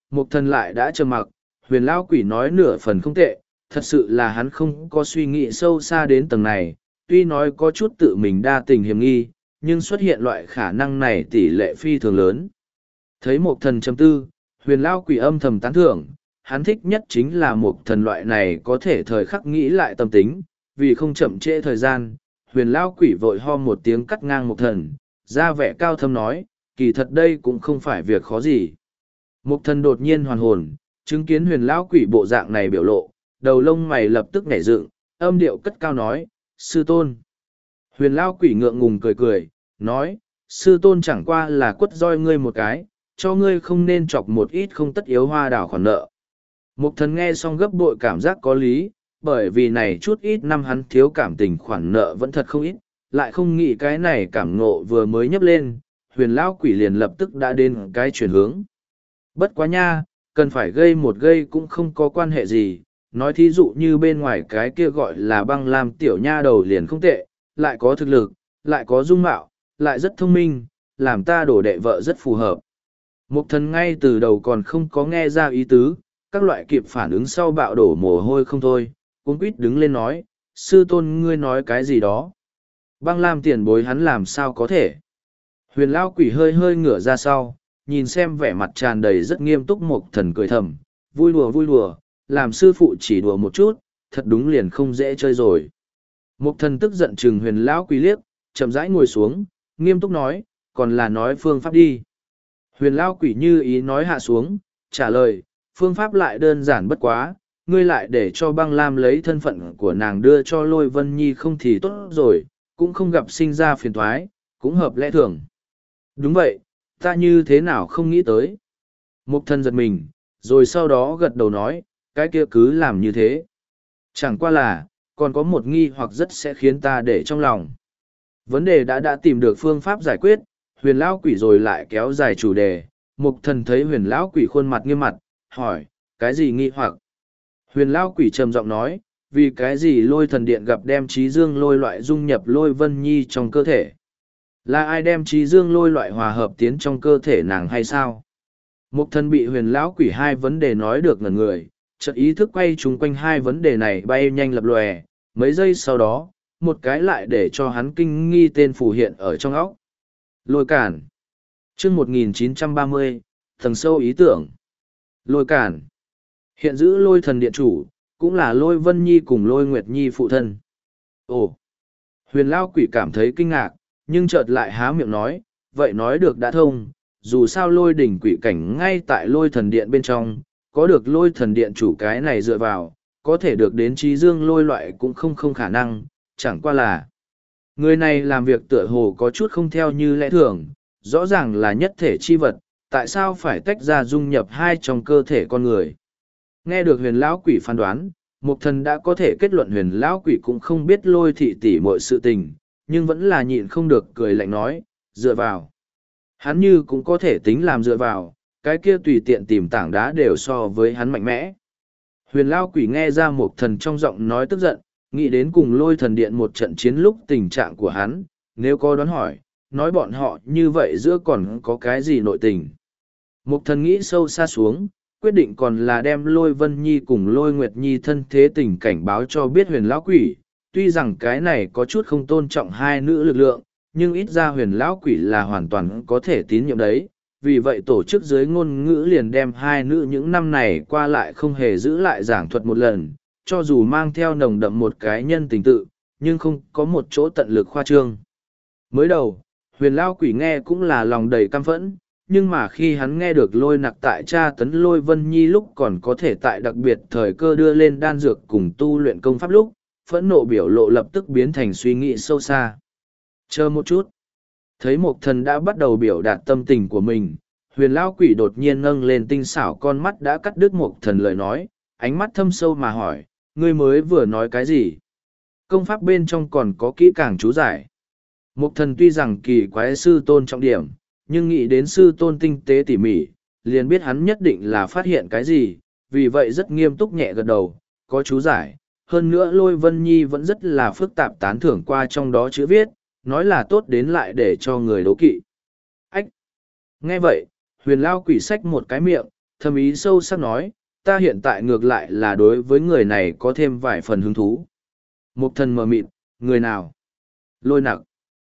Mục thần lại đã trầm mặc, huyền lao quỷ nói nửa phần không tệ, thật sự là hắn không có suy nghĩ sâu xa đến tầng này, tuy nói có chút tự mình đa tình hiểm nghi, nhưng xuất hiện loại khả năng này tỷ lệ phi thường lớn. Thấy mục thần chấm tư, huyền lao quỷ âm thầm tán thưởng, hắn thích nhất chính là mục thần loại này có thể thời khắc nghĩ lại tâm tính, vì không chậm trễ thời gian, huyền lao quỷ vội ho một tiếng cắt ngang mục thần, ra vẻ cao thâm nói, kỳ thật đây cũng không phải việc khó gì. Mục thần đột nhiên hoàn hồn, chứng kiến huyền lão quỷ bộ dạng này biểu lộ, đầu lông mày lập tức nhảy dựng, âm điệu cất cao nói, sư tôn. Huyền lão quỷ ngượng ngùng cười cười, nói, sư tôn chẳng qua là quất roi ngươi một cái, cho ngươi không nên chọc một ít không tất yếu hoa đảo khoản nợ. Mục thần nghe xong gấp bội cảm giác có lý, bởi vì này chút ít năm hắn thiếu cảm tình khoản nợ vẫn thật không ít, lại không nghĩ cái này cảm ngộ vừa mới nhấp lên, huyền lão quỷ liền lập tức đã đến cái chuyển hướng. Bất quá nha, cần phải gây một gây cũng không có quan hệ gì, nói thí dụ như bên ngoài cái kia gọi là băng lam tiểu nha đầu liền không tệ, lại có thực lực, lại có dung mạo, lại rất thông minh, làm ta đổ đệ vợ rất phù hợp. Mục thần ngay từ đầu còn không có nghe ra ý tứ, các loại kịp phản ứng sau bạo đổ mồ hôi không thôi, cuống quýt đứng lên nói, sư tôn ngươi nói cái gì đó. Băng lam tiền bối hắn làm sao có thể. Huyền lão quỷ hơi hơi ngửa ra sau, nhìn xem vẻ mặt tràn đầy rất nghiêm túc mục thần cười thầm, vui đùa vui đùa, làm sư phụ chỉ đùa một chút, thật đúng liền không dễ chơi rồi. Mục thần tức giận chừng huyền lão quỷ liếc, chậm rãi ngồi xuống, nghiêm túc nói, còn là nói phương pháp đi. Huyền lão quỷ như ý nói hạ xuống, trả lời, phương pháp lại đơn giản bất quá, ngươi lại để cho băng lam lấy thân phận của nàng đưa cho lôi vân nhi không thì tốt rồi, cũng không gặp sinh ra phiền thoái, cũng hợp lẽ thường. Đúng vậy, ta như thế nào không nghĩ tới. Mục thần giật mình, rồi sau đó gật đầu nói, cái kia cứ làm như thế. Chẳng qua là, còn có một nghi hoặc rất sẽ khiến ta để trong lòng. Vấn đề đã đã tìm được phương pháp giải quyết, huyền lão quỷ rồi lại kéo dài chủ đề. Mục thần thấy huyền lão quỷ khuôn mặt nghiêm mặt, hỏi, cái gì nghi hoặc? Huyền lão quỷ trầm giọng nói, vì cái gì lôi thần điện gặp đem trí dương lôi loại dung nhập lôi vân nhi trong cơ thể? Là ai đem trí dương lôi loại hòa hợp tiến trong cơ thể nàng hay sao? Mục thần bị huyền lão quỷ hai vấn đề nói được ngẩn người, chợt ý thức quay chung quanh hai vấn đề này bay nhanh lập lòe, mấy giây sau đó, một cái lại để cho hắn kinh nghi tên phù hiện ở trong óc. Lôi cản. Chương một nghìn chín trăm ba mươi, tầng sâu ý tưởng. Lôi cản. Hiện giữ lôi thần điện chủ, cũng là lôi vân nhi cùng lôi nguyệt nhi phụ thân. Ồ. Huyền lão quỷ cảm thấy kinh ngạc, nhưng chợt lại há miệng nói, vậy nói được đã thông, dù sao lôi đỉnh quỷ cảnh ngay tại lôi thần điện bên trong, có được lôi thần điện chủ cái này dựa vào, có thể được đến trí dương lôi loại cũng không không khả năng, chẳng qua là. Người này làm việc tựa hồ có chút không theo như lẽ thường, rõ ràng là nhất thể chi vật, tại sao phải tách ra dung nhập hai trong cơ thể con người. Nghe được huyền lão quỷ phán đoán, mục thần đã có thể kết luận huyền lão quỷ cũng không biết lôi thị tỷ mọi sự tình, nhưng vẫn là nhịn không được cười lạnh nói, dựa vào. Hắn như cũng có thể tính làm dựa vào, cái kia tùy tiện tìm tảng đá đều so với hắn mạnh mẽ. Huyền lao quỷ nghe ra một thần trong giọng nói tức giận, nghĩ đến cùng lôi thần điện một trận chiến lúc tình trạng của hắn, nếu có đoán hỏi, nói bọn họ như vậy giữa còn có cái gì nội tình. Một thần nghĩ sâu xa xuống, quyết định còn là đem lôi vân nhi cùng lôi nguyệt nhi thân thế tình cảnh báo cho biết huyền lão quỷ. Tuy rằng cái này có chút không tôn trọng hai nữ lực lượng, nhưng ít ra huyền lão quỷ là hoàn toàn có thể tín nhiệm đấy. Vì vậy tổ chức dưới ngôn ngữ liền đem hai nữ những năm này qua lại không hề giữ lại giảng thuật một lần, cho dù mang theo nồng đậm một cái nhân tình tự, nhưng không có một chỗ tận lực khoa trương. Mới đầu, huyền lão quỷ nghe cũng là lòng đầy căm phẫn, nhưng mà khi hắn nghe được lôi nặc tại tra tấn lôi vân nhi lúc còn có thể tại đặc biệt thời cơ đưa lên đan dược cùng tu luyện công pháp lúc, phẫn nộ biểu lộ lập tức biến thành suy nghĩ sâu xa. Chờ một chút. Thấy một thần đã bắt đầu biểu đạt tâm tình của mình, huyền lão quỷ đột nhiên nâng lên tinh xảo con mắt đã cắt đứt một thần lời nói, ánh mắt thâm sâu mà hỏi, ngươi mới vừa nói cái gì? Công pháp bên trong còn có kỹ càng chú giải. Một thần tuy rằng kỳ quái sư tôn trọng điểm, nhưng nghĩ đến sư tôn tinh tế tỉ mỉ, liền biết hắn nhất định là phát hiện cái gì, vì vậy rất nghiêm túc nhẹ gật đầu, có chú giải. Hơn nữa lôi vân nhi vẫn rất là phức tạp tán thưởng qua trong đó chữ viết, nói là tốt đến lại để cho người đố kỵ. Ách! Nghe vậy, huyền lao quỷ sách một cái miệng, thâm ý sâu sắc nói, ta hiện tại ngược lại là đối với người này có thêm vài phần hứng thú. Mục thần mờ mịt, người nào? Lôi nặc.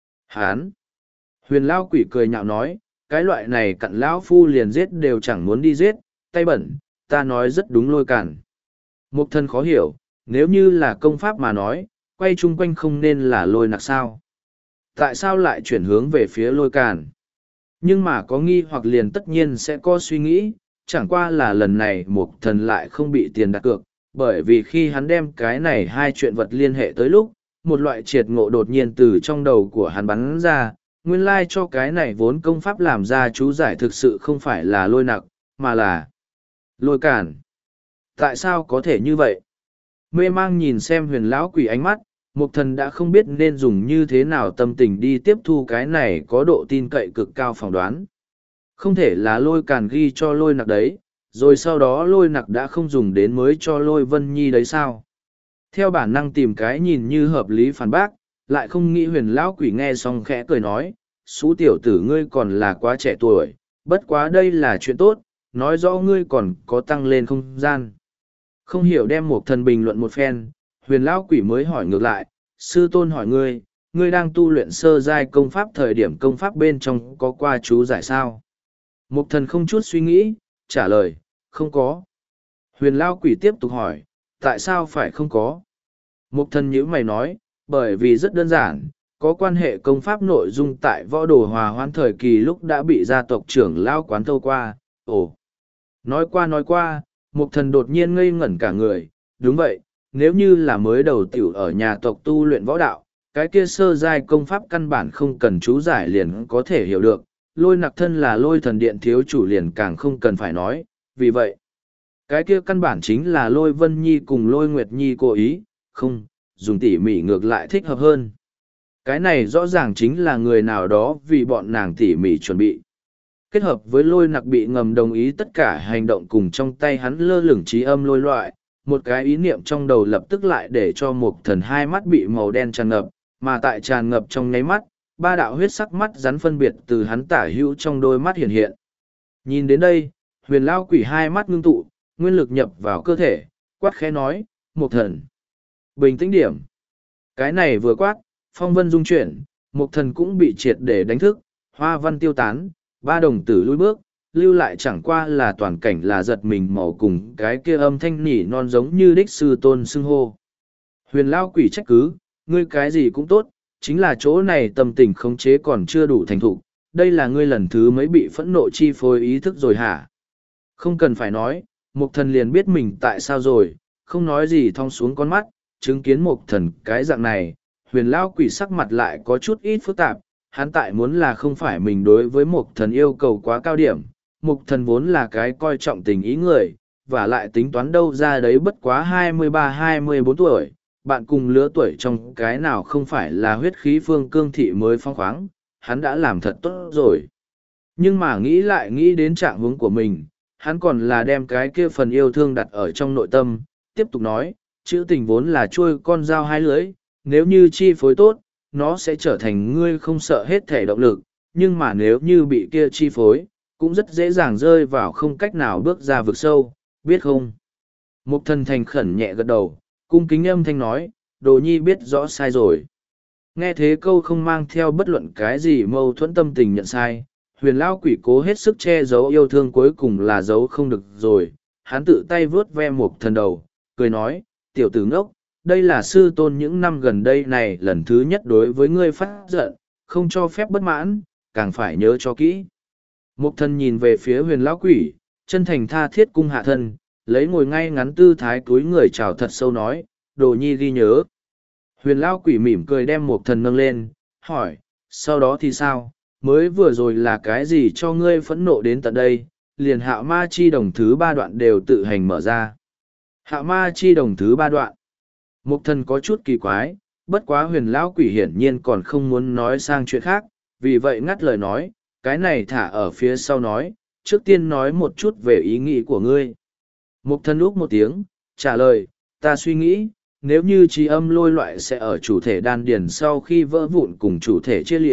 Hán. Huyền Lao Quỷ cười nhạo nói, cái loại này cặn lão phu liền giết đều chẳng muốn đi giết, tay bẩn, ta nói rất đúng lôi cản. Mục thần khó hiểu, nếu như là công pháp mà nói, quay chung quanh không nên là lôi nặc sao? Tại sao lại chuyển hướng về phía lôi cản? Nhưng mà có nghi hoặc liền tất nhiên sẽ có suy nghĩ, chẳng qua là lần này mục thần lại không bị tiền đặt cược, bởi vì khi hắn đem cái này hai chuyện vật liên hệ tới lúc, một loại triệt ngộ đột nhiên từ trong đầu của hắn bắn ra, nguyên lai cho cái này vốn công pháp làm ra chú giải thực sự không phải là lôi nặc, mà là lôi cản. Tại sao có thể như vậy? Mê mang nhìn xem huyền lão quỷ ánh mắt, mục thần đã không biết nên dùng như thế nào tâm tình đi tiếp thu cái này có độ tin cậy cực cao phỏng đoán. Không thể là lôi cản ghi cho lôi nặc đấy, rồi sau đó lôi nặc đã không dùng đến mới cho lôi vân nhi đấy sao? Theo bản năng tìm cái nhìn như hợp lý phản bác, lại không nghĩ huyền lão quỷ nghe xong khẽ cười nói, xú tiểu tử ngươi còn là quá trẻ tuổi, bất quá đây là chuyện tốt, nói rõ ngươi còn có tăng lên không gian. Không hiểu đem một thần bình luận một phen, huyền lão quỷ mới hỏi ngược lại, sư tôn hỏi ngươi, ngươi đang tu luyện sơ giai công pháp thời điểm công pháp bên trong có qua chú giải sao? Một thần không chút suy nghĩ, trả lời, không có. Huyền lão quỷ tiếp tục hỏi, tại sao phải không có? Một thần nhữ mày nói, bởi vì rất đơn giản, có quan hệ công pháp nội dung tại võ đồ hòa hoãn thời kỳ lúc đã bị gia tộc trưởng lao quán thâu qua. Ồ! Nói qua nói qua, Mục thần đột nhiên ngây ngẩn cả người, đúng vậy, nếu như là mới đầu tiểu ở nhà tộc tu luyện võ đạo, cái kia sơ giai công pháp căn bản không cần chú giải liền có thể hiểu được, lôi nặc thân là lôi thần điện thiếu chủ liền càng không cần phải nói, vì vậy, cái kia căn bản chính là lôi vân nhi cùng lôi nguyệt nhi cố ý, không, dùng tỉ mỉ ngược lại thích hợp hơn. Cái này rõ ràng chính là người nào đó vì bọn nàng tỉ mỉ chuẩn bị. Kết hợp với lôi nặc bị ngầm đồng ý tất cả hành động cùng trong tay hắn lơ lửng trí âm lôi loại, một cái ý niệm trong đầu lập tức lại để cho một thần hai mắt bị màu đen tràn ngập, mà tại tràn ngập trong nháy mắt, ba đạo huyết sắc mắt rắn phân biệt từ hắn tả hữu trong đôi mắt hiện hiện. Nhìn đến đây, huyền lao quỷ hai mắt ngưng tụ, nguyên lực nhập vào cơ thể, quát khẽ nói, một thần. Bình tĩnh điểm. Cái này vừa quát, phong vân dung chuyển, một thần cũng bị triệt để đánh thức, hoa văn tiêu tán, ba đồng tử lui bước, lưu lại chẳng qua là toàn cảnh là giật mình màu cùng cái kia âm thanh nỉ non giống như đích sư tôn xưng hô. Huyền lao quỷ trách cứ, ngươi cái gì cũng tốt, chính là chỗ này tâm tình khống chế còn chưa đủ thành thục, đây là ngươi lần thứ mấy bị phẫn nộ chi phối ý thức rồi hả? Không cần phải nói, Mục thần liền biết mình tại sao rồi, không nói gì thong xuống con mắt, chứng kiến Mục thần cái dạng này, huyền lao quỷ sắc mặt lại có chút ít phức tạp, hắn tại muốn là không phải mình đối với Mục thần yêu cầu quá cao điểm, Mục thần vốn là cái coi trọng tình ý người, và lại tính toán đâu ra đấy bất quá hai mươi ba hai mươi bốn tuổi, bạn cùng lứa tuổi trong cái nào không phải là huyết khí phương cương thị mới phong khoáng, hắn đã làm thật tốt rồi. Nhưng mà nghĩ lại nghĩ đến trạng huống của mình, hắn còn là đem cái kia phần yêu thương đặt ở trong nội tâm, tiếp tục nói, chữ tình vốn là trôi con dao hai lưỡi, nếu như chi phối tốt, nó sẽ trở thành ngươi không sợ hết thể động lực, nhưng mà nếu như bị kia chi phối, cũng rất dễ dàng rơi vào không cách nào bước ra vực sâu, biết không? Mục thần thành khẩn nhẹ gật đầu, cung kính âm thanh nói, đồ nhi biết rõ sai rồi. Nghe thế câu không mang theo bất luận cái gì mâu thuẫn tâm tình nhận sai, huyền lao quỷ cố hết sức che giấu yêu thương cuối cùng là giấu không được rồi, hắn tự tay vớt ve mục thần đầu, cười nói, tiểu tử ngốc, đây là sư tôn những năm gần đây này lần thứ nhất đối với ngươi phát giận, không cho phép bất mãn, càng phải nhớ cho kỹ. Mục thần nhìn về phía huyền lão quỷ, chân thành tha thiết cung hạ thân, lấy ngồi ngay ngắn tư thái túi người chào thật sâu nói, đồ nhi ghi nhớ. Huyền lão quỷ mỉm cười đem mục thần nâng lên, hỏi, sau đó thì sao, mới vừa rồi là cái gì cho ngươi phẫn nộ đến tận đây, liền hạ ma chi đồng thứ ba đoạn đều tự hành mở ra. Hạ ma chi đồng thứ ba đoạn. Mục thần có chút kỳ quái, bất quá huyền lão quỷ hiển nhiên còn không muốn nói sang chuyện khác, vì vậy ngắt lời nói, cái này thả ở phía sau nói, trước tiên nói một chút về ý nghĩ của ngươi. Mục thần úc một tiếng, trả lời, ta suy nghĩ, nếu như trí âm lôi loại sẽ ở chủ thể đan điền sau khi vỡ vụn cùng chủ thể chia lịa,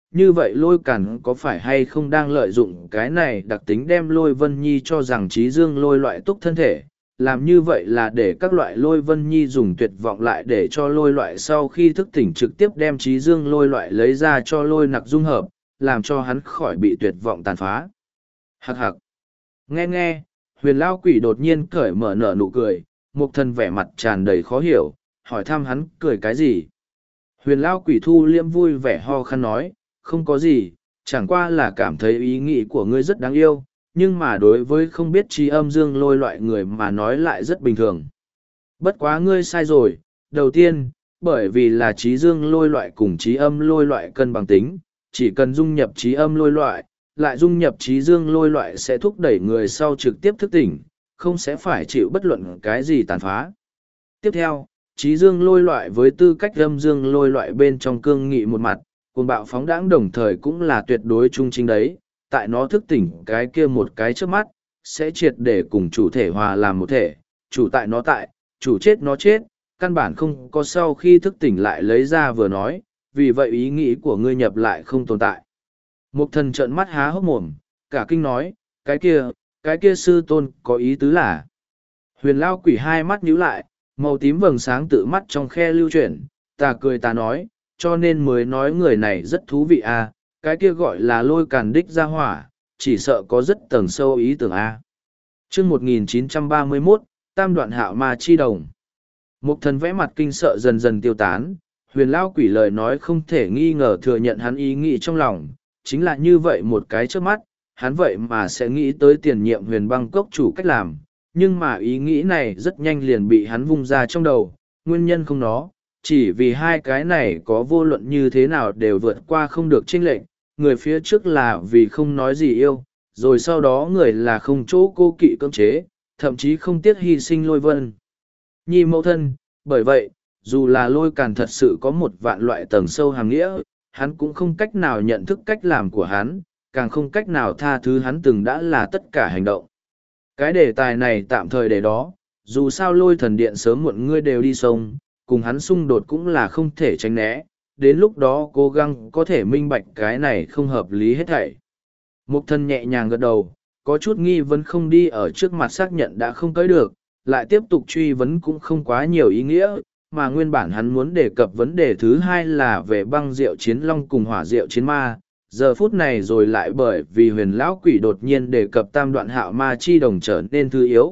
như vậy lôi càn có phải hay không đang lợi dụng cái này đặc tính đem lôi vân nhi cho rằng trí dương lôi loại túc thân thể, làm như vậy là để các loại lôi vân nhi dùng tuyệt vọng lại để cho lôi loại sau khi thức tỉnh trực tiếp đem trí dương lôi loại lấy ra cho lôi nặc dung hợp, làm cho hắn khỏi bị tuyệt vọng tàn phá. Hặc hặc. Nghe nghe, huyền lao quỷ đột nhiên cởi mở nở nụ cười, mục thần vẻ mặt tràn đầy khó hiểu, hỏi thăm hắn cười cái gì. Huyền lao quỷ thu liễm vui vẻ ho khăn nói, không có gì, chẳng qua là cảm thấy ý nghĩ của ngươi rất đáng yêu, nhưng mà đối với không biết trí âm dương lôi loại người mà nói lại rất bình thường. Bất quá ngươi sai rồi, đầu tiên, bởi vì là trí dương lôi loại cùng trí âm lôi loại cân bằng tính, chỉ cần dung nhập trí âm lôi loại, lại dung nhập trí dương lôi loại sẽ thúc đẩy người sau trực tiếp thức tỉnh, không sẽ phải chịu bất luận cái gì tàn phá. Tiếp theo, trí dương lôi loại với tư cách âm dương lôi loại bên trong cương nghị một mặt, cuồng bạo phóng đãng đồng thời cũng là tuyệt đối trung chính đấy, tại nó thức tỉnh cái kia một cái trước mắt, sẽ triệt để cùng chủ thể hòa làm một thể, chủ tại nó tại, chủ chết nó chết, căn bản không có sau khi thức tỉnh lại lấy ra vừa nói, vì vậy ý nghĩ của ngươi nhập lại không tồn tại. Mục thần trợn mắt há hốc mồm, cả kinh nói, cái kia, cái kia sư tôn có ý tứ là. Huyền lao quỷ hai mắt nhíu lại, màu tím vầng sáng tự mắt trong khe lưu chuyển, ta cười ta nói, cho nên mới nói người này rất thú vị à, cái kia gọi là lôi càn đích ra hỏa, chỉ sợ có rất tầng sâu ý tưởng a. À. Chương một nghìn chín trăm ba mươi mốt, Tam đoạn hạo ma chi đồng. Mục thần vẽ mặt kinh sợ dần dần tiêu tán, huyền lao quỷ lời nói không thể nghi ngờ thừa nhận hắn ý nghĩ trong lòng, chính là như vậy một cái trước mắt, hắn vậy mà sẽ nghĩ tới tiền nhiệm huyền băng cốc chủ cách làm, nhưng mà ý nghĩ này rất nhanh liền bị hắn vung ra trong đầu, nguyên nhân không nó, chỉ vì hai cái này có vô luận như thế nào đều vượt qua không được chênh lệch, người phía trước là vì không nói gì yêu, rồi sau đó người là không chỗ cô kỵ cưỡng chế, thậm chí không tiếc hy sinh lôi vân. Nhi mẫu thân, bởi vậy, dù là lôi càn thật sự có một vạn loại tầng sâu hàng nghĩa, hắn cũng không cách nào nhận thức cách làm của hắn, càng không cách nào tha thứ hắn từng đã là tất cả hành động. Cái đề tài này tạm thời để đó, dù sao lôi thần điện sớm muộn ngươi đều đi sông, cùng hắn xung đột cũng là không thể tránh né, đến lúc đó cố gắng có thể minh bạch cái này không hợp lý hết thảy. Mục thần nhẹ nhàng gật đầu, có chút nghi vấn không đi ở trước mặt xác nhận đã không tới được, lại tiếp tục truy vấn cũng không quá nhiều ý nghĩa, mà nguyên bản hắn muốn đề cập vấn đề thứ hai là về băng rượu chiến long cùng hỏa rượu chiến ma. Giờ phút này rồi lại bởi vì huyền lão quỷ đột nhiên đề cập tam đoạn hạo ma chi đồng trở nên thư yếu.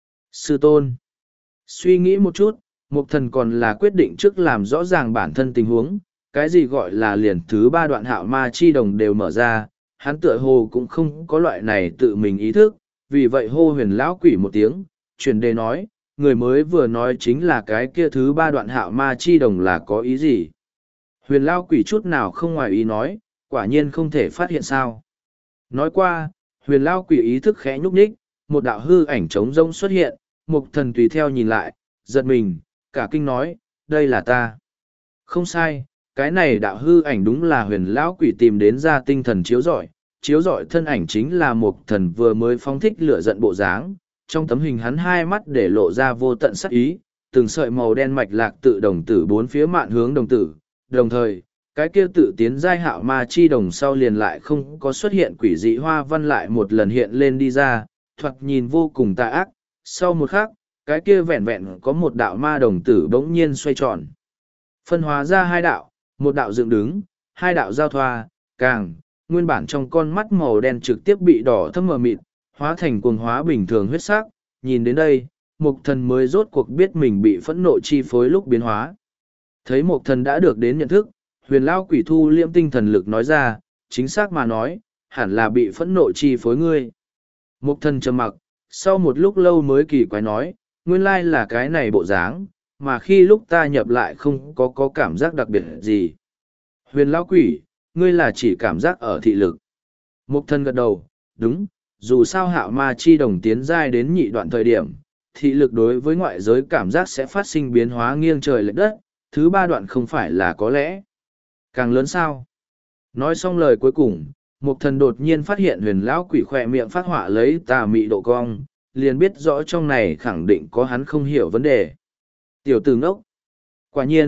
Sư tôn. Suy nghĩ một chút, mục thần còn là quyết định trước làm rõ ràng bản thân tình huống, cái gì gọi là liền thứ ba đoạn hạo ma chi đồng đều mở ra, hắn tựa hồ cũng không có loại này tự mình ý thức, vì vậy hô huyền lão quỷ một tiếng, chuyển đề nói, người mới vừa nói chính là cái kia thứ ba đoạn hạo ma chi đồng là có ý gì. Huyền lão quỷ chút nào không ngoài ý nói, quả nhiên không thể phát hiện sao. Nói qua, huyền lao quỷ ý thức khẽ nhúc nhích, một đạo hư ảnh trống rông xuất hiện, mục thần tùy theo nhìn lại, giật mình, cả kinh nói, đây là ta. Không sai, cái này đạo hư ảnh đúng là huyền lão quỷ tìm đến ra tinh thần chiếu rọi, chiếu rọi thân ảnh chính là mục thần vừa mới phóng thích lửa giận bộ dáng, trong tấm hình hắn hai mắt để lộ ra vô tận sắc ý, từng sợi màu đen mạch lạc tự đồng tử bốn phía mạn hướng đồng tử, đồng thời, cái kia tự tiến giai hạo ma chi đồng sau liền lại không có xuất hiện quỷ dị hoa văn lại một lần hiện lên đi ra, thoạt nhìn vô cùng tà ác, sau một khắc, cái kia vẹn vẹn có một đạo ma đồng tử bỗng nhiên xoay tròn. Phân hóa ra hai đạo, một đạo dựng đứng, hai đạo giao thoa, càng, nguyên bản trong con mắt màu đen trực tiếp bị đỏ thâm mờ mịt, hóa thành cuồng hóa bình thường huyết sắc, nhìn đến đây, mục thần mới rốt cuộc biết mình bị phẫn nộ chi phối lúc biến hóa. Thấy mục thần đã được đến nhận thức, huyền lao quỷ thu liễm tinh thần lực nói ra, chính xác mà nói, hẳn là bị phẫn nộ chi phối ngươi. Mục thần trầm mặc, sau một lúc lâu mới kỳ quái nói, nguyên lai là cái này bộ dáng, mà khi lúc ta nhập lại không có có cảm giác đặc biệt gì. Huyền lao quỷ, ngươi là chỉ cảm giác ở thị lực. Mục thần gật đầu, đúng, dù sao hạo ma chi đồng tiến giai đến nhị đoạn thời điểm, thị lực đối với ngoại giới cảm giác sẽ phát sinh biến hóa nghiêng trời lệch đất, thứ ba đoạn không phải là có lẽ. Càng lớn sao? Nói xong lời cuối cùng, mục thần đột nhiên phát hiện huyền lão quỷ khỏe miệng phát họa lấy tà mị độ cong, liền biết rõ trong này khẳng định có hắn không hiểu vấn đề. Tiểu tử ngốc. Quả nhiên,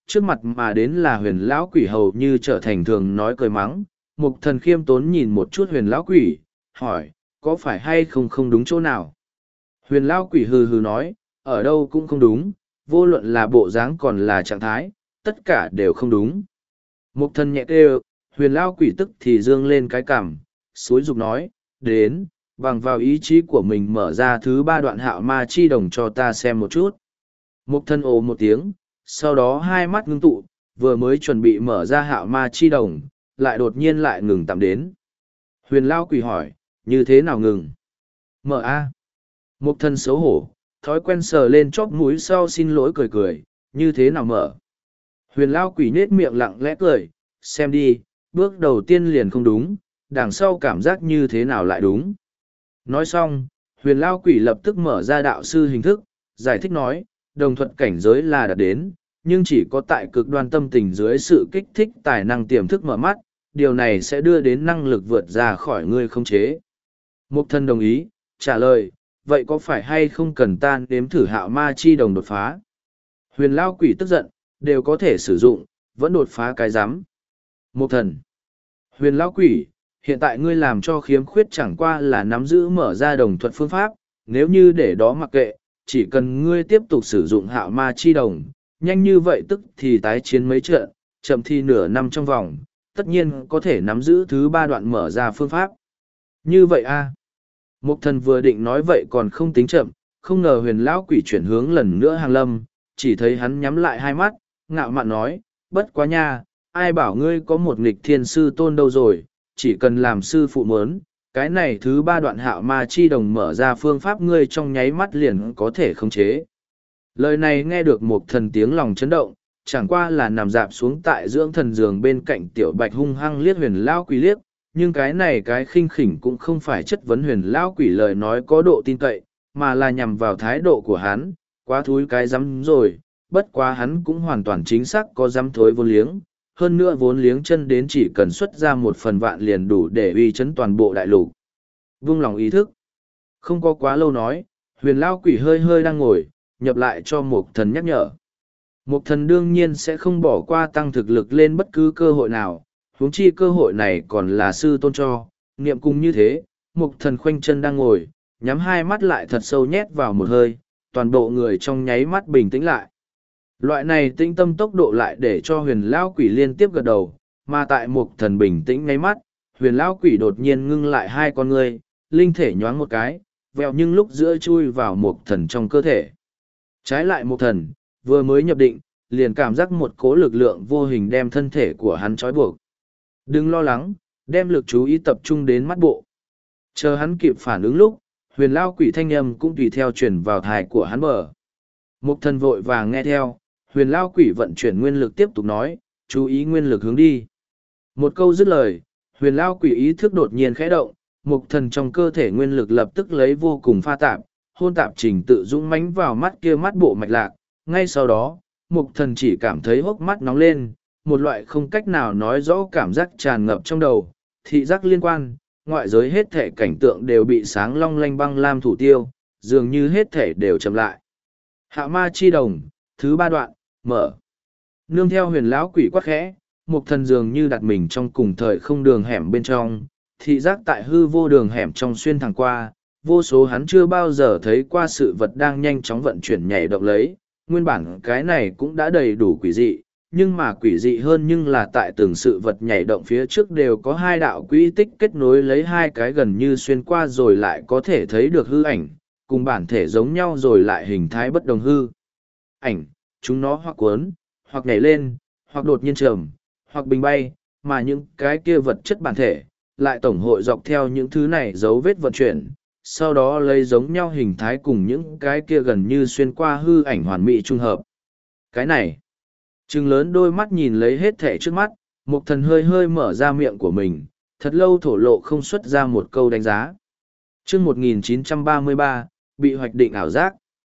trước mặt mà đến là huyền lão quỷ hầu như trở thành thường nói cười mắng. Mục thần khiêm tốn nhìn một chút huyền lão quỷ, hỏi, có phải hay không không đúng chỗ nào? Huyền lão quỷ hừ hừ nói, ở đâu cũng không đúng, vô luận là bộ dáng còn là trạng thái, tất cả đều không đúng. Mục thần nhẹ kêu, huyền lão quỷ tức thì dương lên cái cằm, xúi dục nói, đến, bằng vào ý chí của mình mở ra thứ ba đoạn hạo ma chi đồng cho ta xem một chút. Mục thần ồ một tiếng, sau đó hai mắt ngưng tụ, vừa mới chuẩn bị mở ra hạo ma chi đồng, lại đột nhiên lại ngừng tạm đến. Huyền lão quỷ hỏi, như thế nào ngừng? Mở a. Mục thần xấu hổ, thói quen sờ lên chóp mũi sau xin lỗi cười cười, như thế nào mở? Huyền lão quỷ nết miệng lặng lẽ cười, xem đi, bước đầu tiên liền không đúng, đằng sau cảm giác như thế nào lại đúng. Nói xong, huyền lão quỷ lập tức mở ra đạo sư hình thức, giải thích nói, đồng thuật cảnh giới là đạt đến, nhưng chỉ có tại cực đoan tâm tình dưới sự kích thích tài năng tiềm thức mở mắt, điều này sẽ đưa đến năng lực vượt ra khỏi ngươi không chế. Mục thần đồng ý, trả lời, vậy có phải hay không cần ta nếm thử hạo ma chi đồng đột phá? Huyền lao quỷ tức giận, đều có thể sử dụng, vẫn đột phá cái rắm. Mục thần. Huyền lao quỷ, hiện tại ngươi làm cho khiếm khuyết chẳng qua là nắm giữ mở ra đồng thuật phương pháp, nếu như để đó mặc kệ, chỉ cần ngươi tiếp tục sử dụng hạo ma chi đồng, nhanh như vậy tức thì tái chiến mấy trận, chậm thì nửa năm trong vòng, tất nhiên có thể nắm giữ thứ ba đoạn mở ra phương pháp. Như vậy a à. Mục thần vừa định nói vậy còn không tính chậm, không ngờ huyền lão quỷ chuyển hướng lần nữa hàng lâm, chỉ thấy hắn nhắm lại hai mắt, ngạo mạn nói, bất quá nha, ai bảo ngươi có một nghịch thiên sư tôn đâu rồi, chỉ cần làm sư phụ mớn, cái này thứ ba đoạn hạo ma chi đồng mở ra phương pháp ngươi trong nháy mắt liền có thể khống chế. Lời này nghe được một thần tiếng lòng chấn động, chẳng qua là nằm dạp xuống tại dưỡng thần giường bên cạnh tiểu bạch hung hăng liếc huyền lao quỷ liếc, nhưng cái này cái khinh khỉnh cũng không phải chất vấn huyền lao quỷ lời nói có độ tin cậy, mà là nhằm vào thái độ của hắn, quá thúi cái dám rồi, bất quá hắn cũng hoàn toàn chính xác có dám thối vốn liếng, hơn nữa vốn liếng chân đến chỉ cần xuất ra một phần vạn liền đủ để uy chấn toàn bộ đại lục. Vung lòng ý thức. Không có quá lâu nói, huyền lao quỷ hơi hơi đang ngồi, nhập lại cho Mục thần nhắc nhở. Mục thần đương nhiên sẽ không bỏ qua tăng thực lực lên bất cứ cơ hội nào, huống chi cơ hội này còn là sư tôn cho, niệm cùng như thế, Mục thần khoanh chân đang ngồi, nhắm hai mắt lại thật sâu nhét vào một hơi, toàn bộ người trong nháy mắt bình tĩnh lại. Loại này tinh tâm tốc độ lại để cho huyền lao quỷ liên tiếp gật đầu, mà tại Mục thần bình tĩnh ngay mắt, huyền lao quỷ đột nhiên ngưng lại hai con ngươi, linh thể nhoáng một cái, vèo nhưng lúc giữa chui vào Mục thần trong cơ thể. Trái lại Mục thần, vừa mới nhập định, liền cảm giác một cỗ lực lượng vô hình đem thân thể của hắn trói buộc. Đừng lo lắng, đem lực chú ý tập trung đến mắt bộ. Chờ hắn kịp phản ứng lúc, huyền lao quỷ thanh âm cũng tùy theo chuyển vào thai của hắn bờ. Mục thần vội vàng nghe theo, huyền lao quỷ vận chuyển nguyên lực tiếp tục nói, chú ý nguyên lực hướng đi. Một câu dứt lời, huyền lao quỷ ý thức đột nhiên khẽ động, mục thần trong cơ thể nguyên lực lập tức lấy vô cùng pha tạp, hôn tạp trình tự dũng mãnh vào mắt kia mắt bộ mạch lạc. Ngay sau đó, mục thần chỉ cảm thấy hốc mắt nóng lên, một loại không cách nào nói rõ cảm giác tràn ngập trong đầu, thị giác liên quan, ngoại giới hết thể cảnh tượng đều bị sáng long lanh băng lam thủ tiêu, dường như hết thể đều chậm lại. Hạ ma chi đồng, thứ ba đoạn, mở. Nương theo huyền lão quỷ quát khẽ, mục thần dường như đặt mình trong cùng thời không đường hẻm bên trong, thị giác tại hư vô đường hẻm trong xuyên thẳng qua, vô số hắn chưa bao giờ thấy qua sự vật đang nhanh chóng vận chuyển nhảy động lấy, nguyên bản cái này cũng đã đầy đủ quỷ dị, nhưng mà quỷ dị hơn nhưng là tại từng sự vật nhảy động phía trước đều có hai đạo quỹ tích kết nối lấy hai cái gần như xuyên qua rồi lại có thể thấy được hư ảnh, cùng bản thể giống nhau rồi lại hình thái bất đồng hư. Ảnh, chúng nó hoặc cuốn, hoặc nhảy lên, hoặc đột nhiên trầm, hoặc bình bay, mà những cái kia vật chất bản thể, lại tổng hội dọc theo những thứ này dấu vết vận chuyển, sau đó lấy giống nhau hình thái cùng những cái kia gần như xuyên qua hư ảnh hoàn mỹ trung hợp. Cái này, trừng lớn đôi mắt nhìn lấy hết thể trước mắt, mục thần hơi hơi mở ra miệng của mình, thật lâu thổ lộ không xuất ra một câu đánh giá. Chương một nghìn chín trăm ba mươi ba, bị hoạch định ảo giác.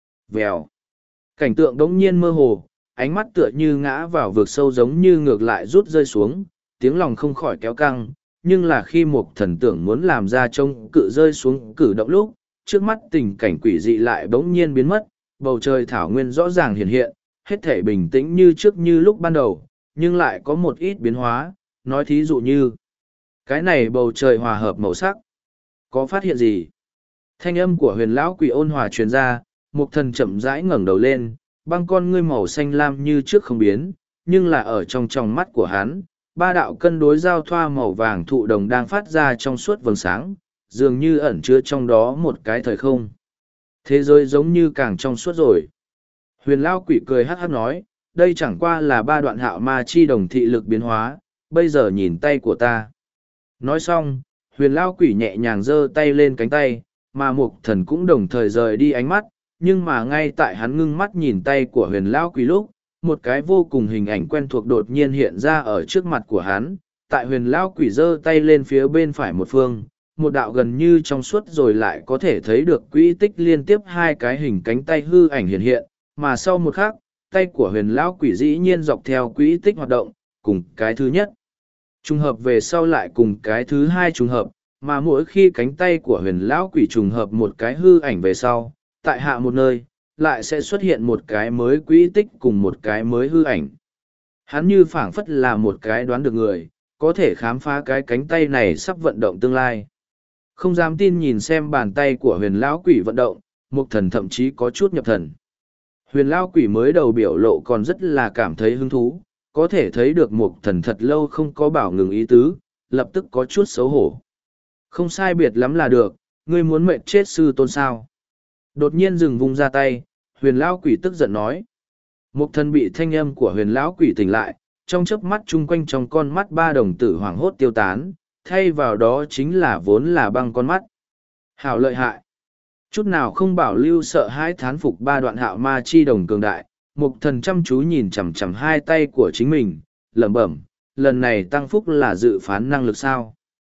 Vèo. Cảnh tượng đống nhiên mơ hồ, ánh mắt tựa như ngã vào vực sâu giống như ngược lại rút rơi xuống, tiếng lòng không khỏi kéo căng, nhưng là khi một thần tưởng muốn làm ra trông cự rơi xuống cử động lúc, trước mắt tình cảnh quỷ dị lại bỗng nhiên biến mất, bầu trời thảo nguyên rõ ràng hiện hiện, hết thể bình tĩnh như trước như lúc ban đầu, nhưng lại có một ít biến hóa, nói thí dụ như cái này bầu trời hòa hợp màu sắc. Có phát hiện gì? Thanh âm của huyền lão quỷ ôn hòa truyền ra, mục thần chậm rãi ngẩng đầu lên, băng con ngươi màu xanh lam như trước không biến, nhưng là ở trong tròng mắt của hắn, ba đạo cân đối giao thoa màu vàng thụ đồng đang phát ra trong suốt vầng sáng, dường như ẩn chứa trong đó một cái thời không. Thế giới giống như càng trong suốt rồi. Huyền lão quỷ cười hát hát nói, đây chẳng qua là ba đoạn hạo ma chi đồng thị lực biến hóa, bây giờ nhìn tay của ta. Nói xong, huyền lão quỷ nhẹ nhàng giơ tay lên cánh tay, mà mục thần cũng đồng thời rời đi ánh mắt, nhưng mà ngay tại hắn ngưng mắt nhìn tay của huyền lão quỷ lúc, một cái vô cùng hình ảnh quen thuộc đột nhiên hiện ra ở trước mặt của hắn. Tại huyền lão quỷ giơ tay lên phía bên phải một phương, một đạo gần như trong suốt rồi lại có thể thấy được quỹ tích liên tiếp hai cái hình cánh tay hư ảnh hiện hiện, mà sau một khắc, tay của huyền lão quỷ dĩ nhiên dọc theo quỹ tích hoạt động, cùng cái thứ nhất trùng hợp về sau lại cùng cái thứ hai trùng hợp, mà mỗi khi cánh tay của huyền lão quỷ trùng hợp một cái hư ảnh về sau, tại hạ một nơi, lại sẽ xuất hiện một cái mới quỹ tích cùng một cái mới hư ảnh. Hắn như phảng phất là một cái đoán được người, có thể khám phá cái cánh tay này sắp vận động tương lai. Không dám tin nhìn xem bàn tay của huyền lão quỷ vận động, mục thần thậm chí có chút nhập thần. Huyền lão quỷ mới đầu biểu lộ còn rất là cảm thấy hứng thú, có thể thấy được mục thần thật lâu không có bảo ngừng ý tứ, lập tức có chút xấu hổ. Không sai biệt lắm là được, ngươi muốn mệt chết sư tôn sao. Đột nhiên dừng vung ra tay, huyền lão quỷ tức giận nói. Mục thần bị thanh âm của huyền lão quỷ tỉnh lại, trong chớp mắt chung quanh trong con mắt ba đồng tử hoảng hốt tiêu tán, thay vào đó chính là vốn là băng con mắt. Hảo lợi hại. Chút nào không bảo lưu sợ hãi thán phục ba đoạn hạo ma chi đồng cường đại, mục thần chăm chú nhìn chằm chằm hai tay của chính mình, lẩm bẩm, lần này tăng phúc là dự phán năng lực sao?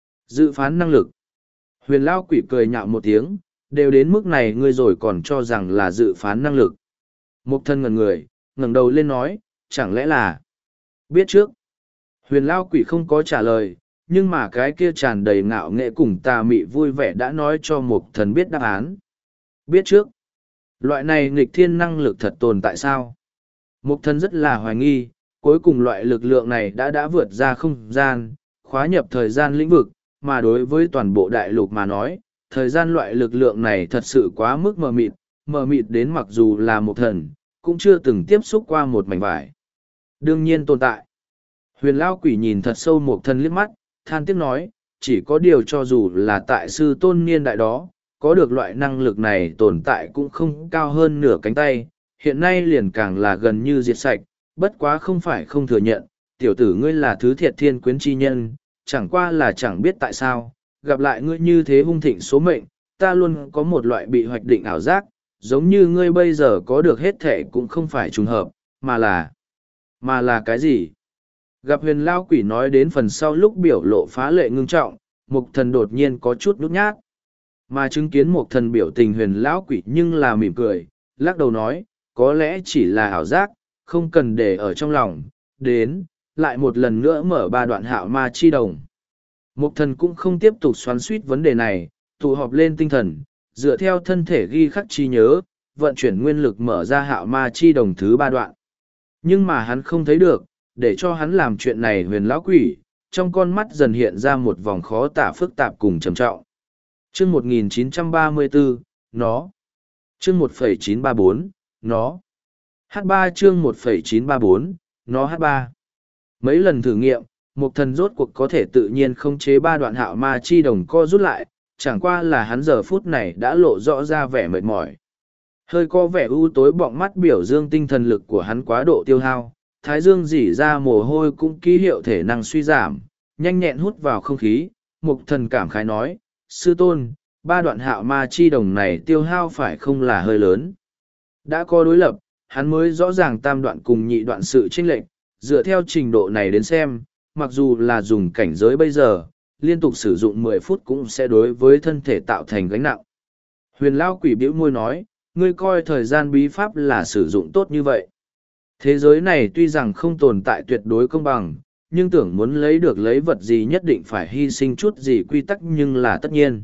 Dự phán năng lực. Huyền lão quỷ cười nhạo một tiếng, đều đến mức này ngươi rồi còn cho rằng là dự phán năng lực. Mục thần ngẩn người, ngẩng đầu lên nói, chẳng lẽ là biết trước. Huyền lão quỷ không có trả lời, nhưng mà cái kia tràn đầy ngạo nghệ cùng tà mị vui vẻ đã nói cho mục thần biết đáp án. Biết trước. Loại này nghịch thiên năng lực thật tồn tại sao? Mục thần rất là hoài nghi, cuối cùng loại lực lượng này đã đã vượt ra không gian, khóa nhập thời gian lĩnh vực, mà đối với toàn bộ đại lục mà nói, thời gian loại lực lượng này thật sự quá mức mờ mịt, mờ mịt đến mặc dù là một thần, cũng chưa từng tiếp xúc qua một mảnh vải. Đương nhiên tồn tại. Huyền lão quỷ nhìn thật sâu một thần liếc mắt, than tiếc nói, chỉ có điều cho dù là tại sư tôn niên đại đó, có được loại năng lực này tồn tại cũng không cao hơn nửa cánh tay, hiện nay liền càng là gần như diệt sạch, bất quá không phải không thừa nhận, tiểu tử ngươi là thứ thiệt thiên quyến chi nhân, chẳng qua là chẳng biết tại sao, gặp lại ngươi như thế hung thịnh số mệnh, ta luôn có một loại bị hoạch định ảo giác, giống như ngươi bây giờ có được hết thể cũng không phải trùng hợp, mà là... mà là cái gì? Gặp huyền lao quỷ nói đến phần sau lúc biểu lộ phá lệ ngưng trọng, mục thần đột nhiên có chút nhút nhát. Mà chứng kiến mục thần biểu tình huyền lão quỷ nhưng là mỉm cười, lắc đầu nói, có lẽ chỉ là ảo giác, không cần để ở trong lòng, đến, lại một lần nữa mở ba đoạn hạo ma chi đồng. Mục thần cũng không tiếp tục xoắn suýt vấn đề này, tụ họp lên tinh thần, dựa theo thân thể ghi khắc chi nhớ, vận chuyển nguyên lực mở ra hạo ma chi đồng thứ ba đoạn. Nhưng mà hắn không thấy được, để cho hắn làm chuyện này huyền lão quỷ, trong con mắt dần hiện ra một vòng khó tả phức tạp cùng trầm trọng. Chương một nghìn chín trăm ba mươi bốn, nó. Chương một phẩy chín ba bốn, nó. H ba chương một phẩy chín ba bốn, nó H ba. Mấy lần thử nghiệm, một thần rốt cuộc có thể tự nhiên không chế ba đoạn hạo ma chi đồng co rút lại, chẳng qua là hắn giờ phút này đã lộ rõ ra vẻ mệt mỏi. Hơi có vẻ u tối bọng mắt biểu dương tinh thần lực của hắn quá độ tiêu hao, thái dương dỉ ra mồ hôi cũng ký hiệu thể năng suy giảm, nhanh nhẹn hút vào không khí, mục thần cảm khái nói, sư tôn, ba đoạn hạo ma chi đồng này tiêu hao phải không là hơi lớn. Đã có đối lập, hắn mới rõ ràng tam đoạn cùng nhị đoạn sự chênh lệch, dựa theo trình độ này đến xem, mặc dù là dùng cảnh giới bây giờ, liên tục sử dụng mười phút cũng sẽ đối với thân thể tạo thành gánh nặng. Huyền Lao quỷ bĩu môi nói, ngươi coi thời gian bí pháp là sử dụng tốt như vậy. Thế giới này tuy rằng không tồn tại tuyệt đối công bằng, nhưng tưởng muốn lấy được lấy vật gì nhất định phải hy sinh chút gì quy tắc nhưng là tất nhiên.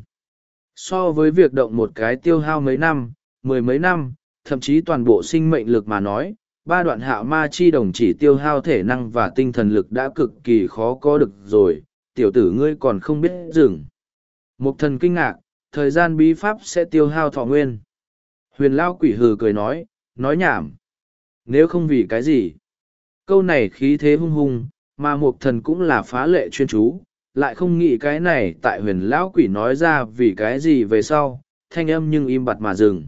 So với việc động một cái tiêu hao mấy năm, mười mấy năm, thậm chí toàn bộ sinh mệnh lực mà nói, ba đoạn hạo ma chi đồng chỉ tiêu hao thể năng và tinh thần lực đã cực kỳ khó có được rồi, tiểu tử ngươi còn không biết dừng. Mục thần kinh ngạc, thời gian bí pháp sẽ tiêu hao thọ nguyên. Huyền Lao Quỷ hừ cười nói, nói nhảm. Nếu không vì cái gì? Câu này khí thế hung hung, mà mục thần cũng là phá lệ chuyên chú, lại không nghĩ cái này tại huyền Lão Quỷ nói ra vì cái gì về sau, thanh âm nhưng im bặt mà dừng.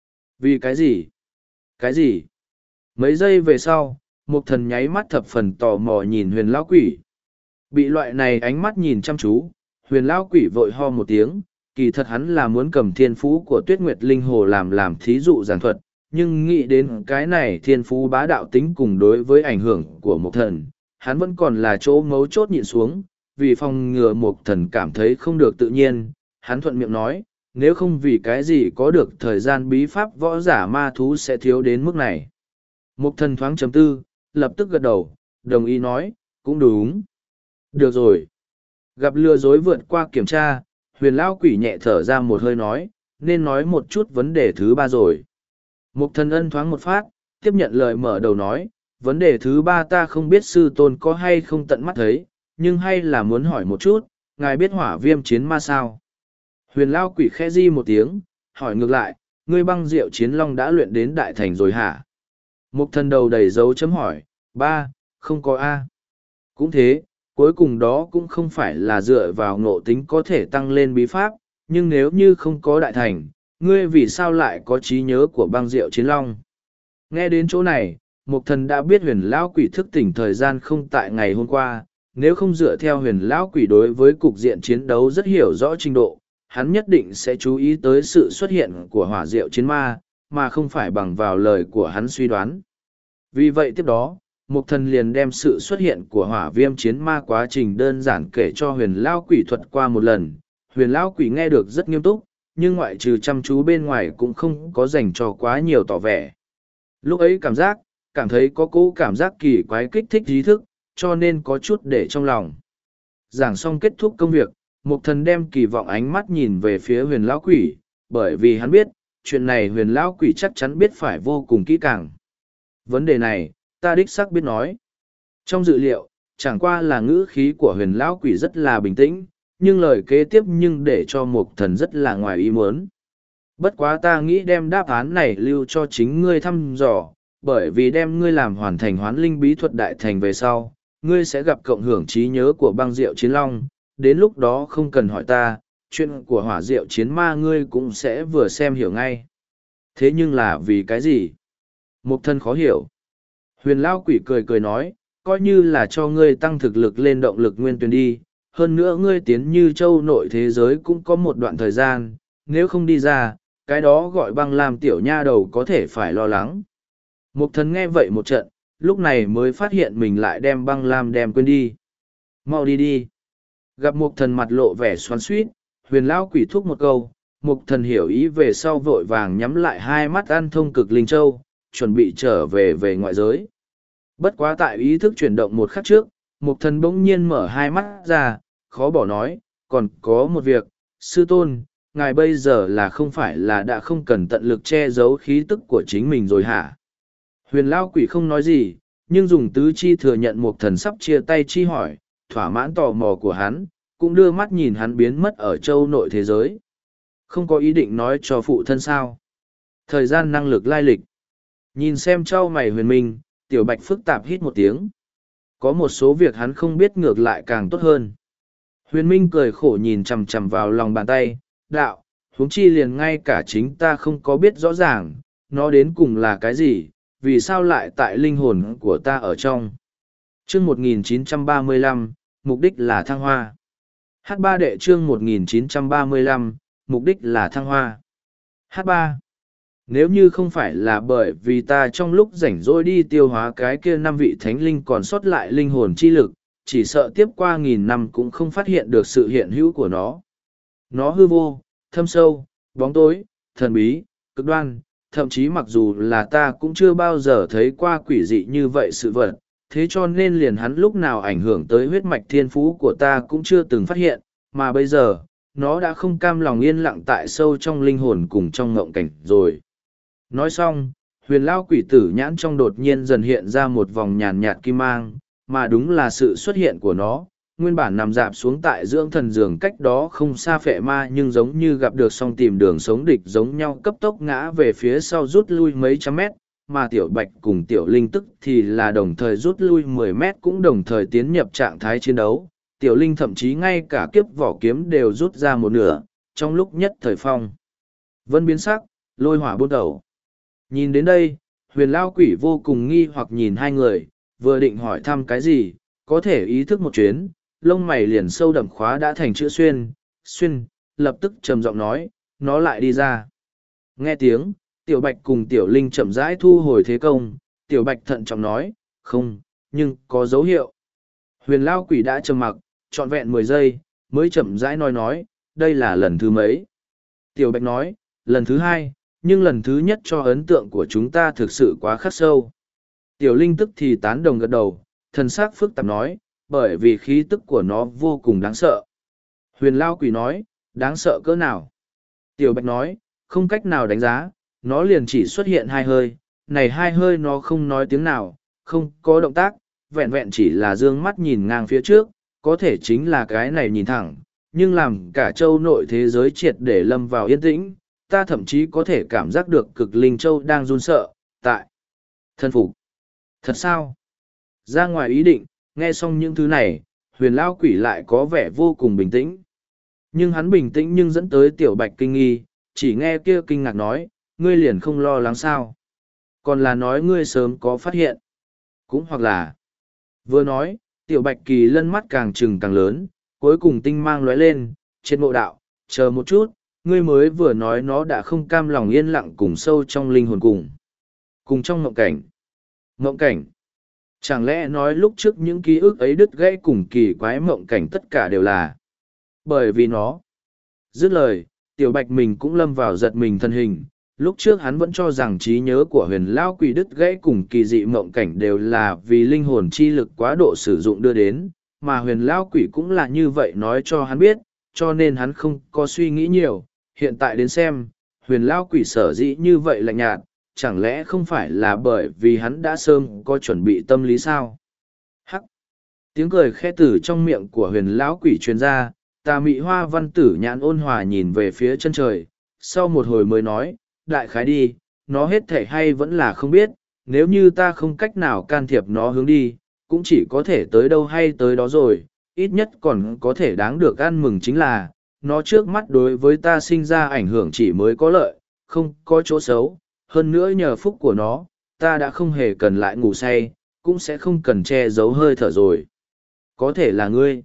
Vì cái gì? Cái gì? Mấy giây về sau, mục thần nháy mắt thập phần tò mò nhìn huyền Lão Quỷ. Bị loại này ánh mắt nhìn chăm chú, huyền Lão Quỷ vội ho một tiếng, kỳ thật hắn là muốn cầm thiên phú của Tuyết Nguyệt Linh Hồ làm làm thí dụ giảng thuật, nhưng nghĩ đến cái này thiên phú bá đạo tính cùng đối với ảnh hưởng của mục thần, hắn vẫn còn là chỗ mấu chốt nhịn xuống, vì phòng ngừa mục thần cảm thấy không được tự nhiên, hắn thuận miệng nói, nếu không vì cái gì có được thời gian bí pháp võ giả ma thú sẽ thiếu đến mức này. Mục thần thoáng chấm tư, lập tức gật đầu, đồng ý nói, cũng đúng. Được rồi. Gặp lừa dối vượt qua kiểm tra, huyền Lão Quỷ nhẹ thở ra một hơi nói, nên nói một chút vấn đề thứ ba rồi. Mục thần ân thoáng một phát, tiếp nhận lời mở đầu nói, vấn đề thứ ba ta không biết sư tôn có hay không tận mắt thấy, nhưng hay là muốn hỏi một chút, ngài biết hỏa viêm chiến ma sao? Huyền Lão Quỷ khẽ di một tiếng, hỏi ngược lại, ngươi băng diệu chiến long đã luyện đến đại thành rồi hả? Mục thần đầu đầy dấu chấm hỏi, ba, không có A. Cũng thế, cuối cùng đó cũng không phải là dựa vào ngộ tính có thể tăng lên bí pháp, nhưng nếu như không có đại thành, ngươi vì sao lại có trí nhớ của băng diệu chiến long? Nghe đến chỗ này, Mục thần đã biết huyền Lão Quỷ thức tỉnh thời gian không tại ngày hôm qua, nếu không dựa theo huyền Lão Quỷ đối với cục diện chiến đấu rất hiểu rõ trình độ, hắn nhất định sẽ chú ý tới sự xuất hiện của hỏa diệu chiến ma, mà không phải bằng vào lời của hắn suy đoán. Vì vậy tiếp đó, Mục thần liền đem sự xuất hiện của hỏa viêm chiến ma quá trình đơn giản kể cho huyền Lão Quỷ thuật qua một lần. Huyền Lão Quỷ nghe được rất nghiêm túc, nhưng ngoại trừ chăm chú bên ngoài cũng không có dành cho quá nhiều tỏ vẻ. Lúc ấy cảm giác, cảm thấy có cỗ cảm giác kỳ quái kích thích trí thức, cho nên có chút để trong lòng. Giảng xong kết thúc công việc, Mục thần đem kỳ vọng ánh mắt nhìn về phía huyền Lão Quỷ, bởi vì hắn biết, chuyện này huyền Lão Quỷ chắc chắn biết phải vô cùng kỹ càng. Vấn đề này, ta đích xác biết nói. Trong dự liệu, chẳng qua là ngữ khí của huyền Lão Quỷ rất là bình tĩnh, nhưng lời kế tiếp nhưng để cho Mục thần rất là ngoài ý muốn. Bất quá ta nghĩ đem đáp án này lưu cho chính ngươi thăm dò, bởi vì đem ngươi làm hoàn thành hoán linh bí thuật đại thành về sau, ngươi sẽ gặp cộng hưởng trí nhớ của băng diệu chiến long, đến lúc đó không cần hỏi ta, chuyện của hỏa diệu chiến ma ngươi cũng sẽ vừa xem hiểu ngay. Thế nhưng là vì cái gì? Mục thần khó hiểu. Huyền Lão Quỷ cười cười nói, coi như là cho ngươi tăng thực lực lên động lực nguyên tuyển đi, hơn nữa ngươi tiến như châu nội thế giới cũng có một đoạn thời gian, nếu không đi ra, cái đó gọi băng làm tiểu nha đầu có thể phải lo lắng. Mục thần nghe vậy một trận, lúc này mới phát hiện mình lại đem băng lam đem quên đi. Mau đi đi. Gặp mục thần mặt lộ vẻ xoắn xuýt, huyền Lão Quỷ thúc một câu, mục thần hiểu ý về sau vội vàng nhắm lại hai mắt ăn thông cực linh châu, chuẩn bị trở về về ngoại giới. Bất quá tại ý thức chuyển động một khắc trước, mục thần bỗng nhiên mở hai mắt ra, khó bỏ nói, còn có một việc, sư tôn, ngài bây giờ là không phải là đã không cần tận lực che giấu khí tức của chính mình rồi hả? Huyền Lão Quỷ không nói gì, nhưng dùng tứ chi thừa nhận mục thần sắp chia tay chi hỏi, thỏa mãn tò mò của hắn, cũng đưa mắt nhìn hắn biến mất ở châu nội thế giới. Không có ý định nói cho phụ thân sao. Thời gian năng lực lai lịch. Nhìn xem trao mày huyền minh, tiểu bạch phức tạp hít một tiếng. Có một số việc hắn không biết ngược lại càng tốt hơn. Huyền minh cười khổ nhìn chằm chằm vào lòng bàn tay, đạo, huống chi liền ngay cả chính ta không có biết rõ ràng, nó đến cùng là cái gì, vì sao lại tại linh hồn của ta ở trong. Chương một nghìn chín trăm ba mươi lăm, mục đích là thăng hoa. H ba đệ chương một nghìn chín trăm ba mươi lăm, mục đích là thăng hoa. H ba. Nếu như không phải là bởi vì ta trong lúc rảnh rỗi đi tiêu hóa cái kia năm vị thánh linh còn sót lại linh hồn chi lực, chỉ sợ tiếp qua nghìn năm cũng không phát hiện được sự hiện hữu của nó. Nó hư vô, thâm sâu, bóng tối, thần bí, cực đoan, thậm chí mặc dù là ta cũng chưa bao giờ thấy qua quỷ dị như vậy sự vật, thế cho nên liền hắn lúc nào ảnh hưởng tới huyết mạch thiên phú của ta cũng chưa từng phát hiện, mà bây giờ, nó đã không cam lòng yên lặng tại sâu trong linh hồn cùng trong ngộng cảnh rồi. Nói xong, Huyền lao quỷ tử nhãn trong đột nhiên dần hiện ra một vòng nhàn nhạt kim mang, mà đúng là sự xuất hiện của nó. Nguyên bản nằm dạp xuống tại dưỡng thần giường cách đó không xa phệ ma, nhưng giống như gặp được song tìm đường sống địch giống nhau, cấp tốc ngã về phía sau rút lui mấy trăm mét, mà tiểu bạch cùng tiểu linh tức thì là đồng thời rút lui mười mét, cũng đồng thời tiến nhập trạng thái chiến đấu. Tiểu linh thậm chí ngay cả kiếp vỏ kiếm đều rút ra một nửa, trong lúc nhất thời phong vân biến sắc, lôi hỏa buôn đầu. Nhìn đến đây, huyền lao quỷ vô cùng nghi hoặc nhìn hai người, vừa định hỏi thăm cái gì, có thể ý thức một chuyến, lông mày liền sâu đậm khóa đã thành chữ xuyên, xuyên, lập tức trầm giọng nói, nó lại đi ra. Nghe tiếng, tiểu bạch cùng tiểu linh chậm rãi thu hồi thế công, tiểu bạch thận trọng nói, không, nhưng có dấu hiệu. Huyền lao quỷ đã trầm mặc, trọn vẹn mười giây, mới chậm rãi nói nói, đây là lần thứ mấy. Tiểu bạch nói, lần thứ hai, nhưng lần thứ nhất cho ấn tượng của chúng ta thực sự quá khắc sâu. Tiểu linh tức thì tán đồng gật đầu, thần sắc phức tạp nói, bởi vì khí tức của nó vô cùng đáng sợ. Huyền lao quỷ nói, đáng sợ cỡ nào? Tiểu bạch nói, không cách nào đánh giá, nó liền chỉ xuất hiện hai hơi, này hai hơi nó không nói tiếng nào, không có động tác, vẹn vẹn chỉ là dương mắt nhìn ngang phía trước, có thể chính là cái này nhìn thẳng, nhưng làm cả châu nội thế giới triệt để lâm vào yên tĩnh, ta thậm chí có thể cảm giác được cực linh châu đang run sợ, tại thân phục. Thật sao? Ra ngoài ý định, nghe xong những thứ này, huyền lao quỷ lại có vẻ vô cùng bình tĩnh. Nhưng hắn bình tĩnh nhưng dẫn tới tiểu bạch kinh nghi, chỉ nghe kia kinh ngạc nói, ngươi liền không lo lắng sao. Còn là nói ngươi sớm có phát hiện. Cũng hoặc là, vừa nói, tiểu bạch kỳ lân mắt càng trừng càng lớn, cuối cùng tinh mang lóe lên, trên mộ đạo, chờ một chút, ngươi mới vừa nói nó đã không cam lòng yên lặng cùng sâu trong linh hồn cùng. Cùng trong mộng cảnh. Mộng cảnh. Chẳng lẽ nói lúc trước những ký ức ấy đứt gãy cùng kỳ quái mộng cảnh tất cả đều là bởi vì nó. Dứt lời, tiểu bạch mình cũng lâm vào giật mình thân hình. Lúc trước hắn vẫn cho rằng trí nhớ của huyền lao quỷ đứt gãy cùng kỳ dị mộng cảnh đều là vì linh hồn chi lực quá độ sử dụng đưa đến, mà huyền lao quỷ cũng là như vậy nói cho hắn biết, cho nên hắn không có suy nghĩ nhiều. Hiện tại đến xem, huyền lao quỷ sở dĩ như vậy lạnh nhạt, chẳng lẽ không phải là bởi vì hắn đã sớm có chuẩn bị tâm lý sao? Hắc! Tiếng cười khẽ từ trong miệng của huyền lão quỷ truyền ra, tà mị hoa văn tử nhãn ôn hòa nhìn về phía chân trời, sau một hồi mới nói, đại khái đi, nó hết thể hay vẫn là không biết, nếu như ta không cách nào can thiệp nó hướng đi, cũng chỉ có thể tới đâu hay tới đó rồi, ít nhất còn có thể đáng được ăn mừng chính là, nó trước mắt đối với ta sinh ra ảnh hưởng chỉ mới có lợi, không có chỗ xấu, hơn nữa nhờ phúc của nó, ta đã không hề cần lại ngủ say, cũng sẽ không cần che giấu hơi thở rồi. Có thể là ngươi.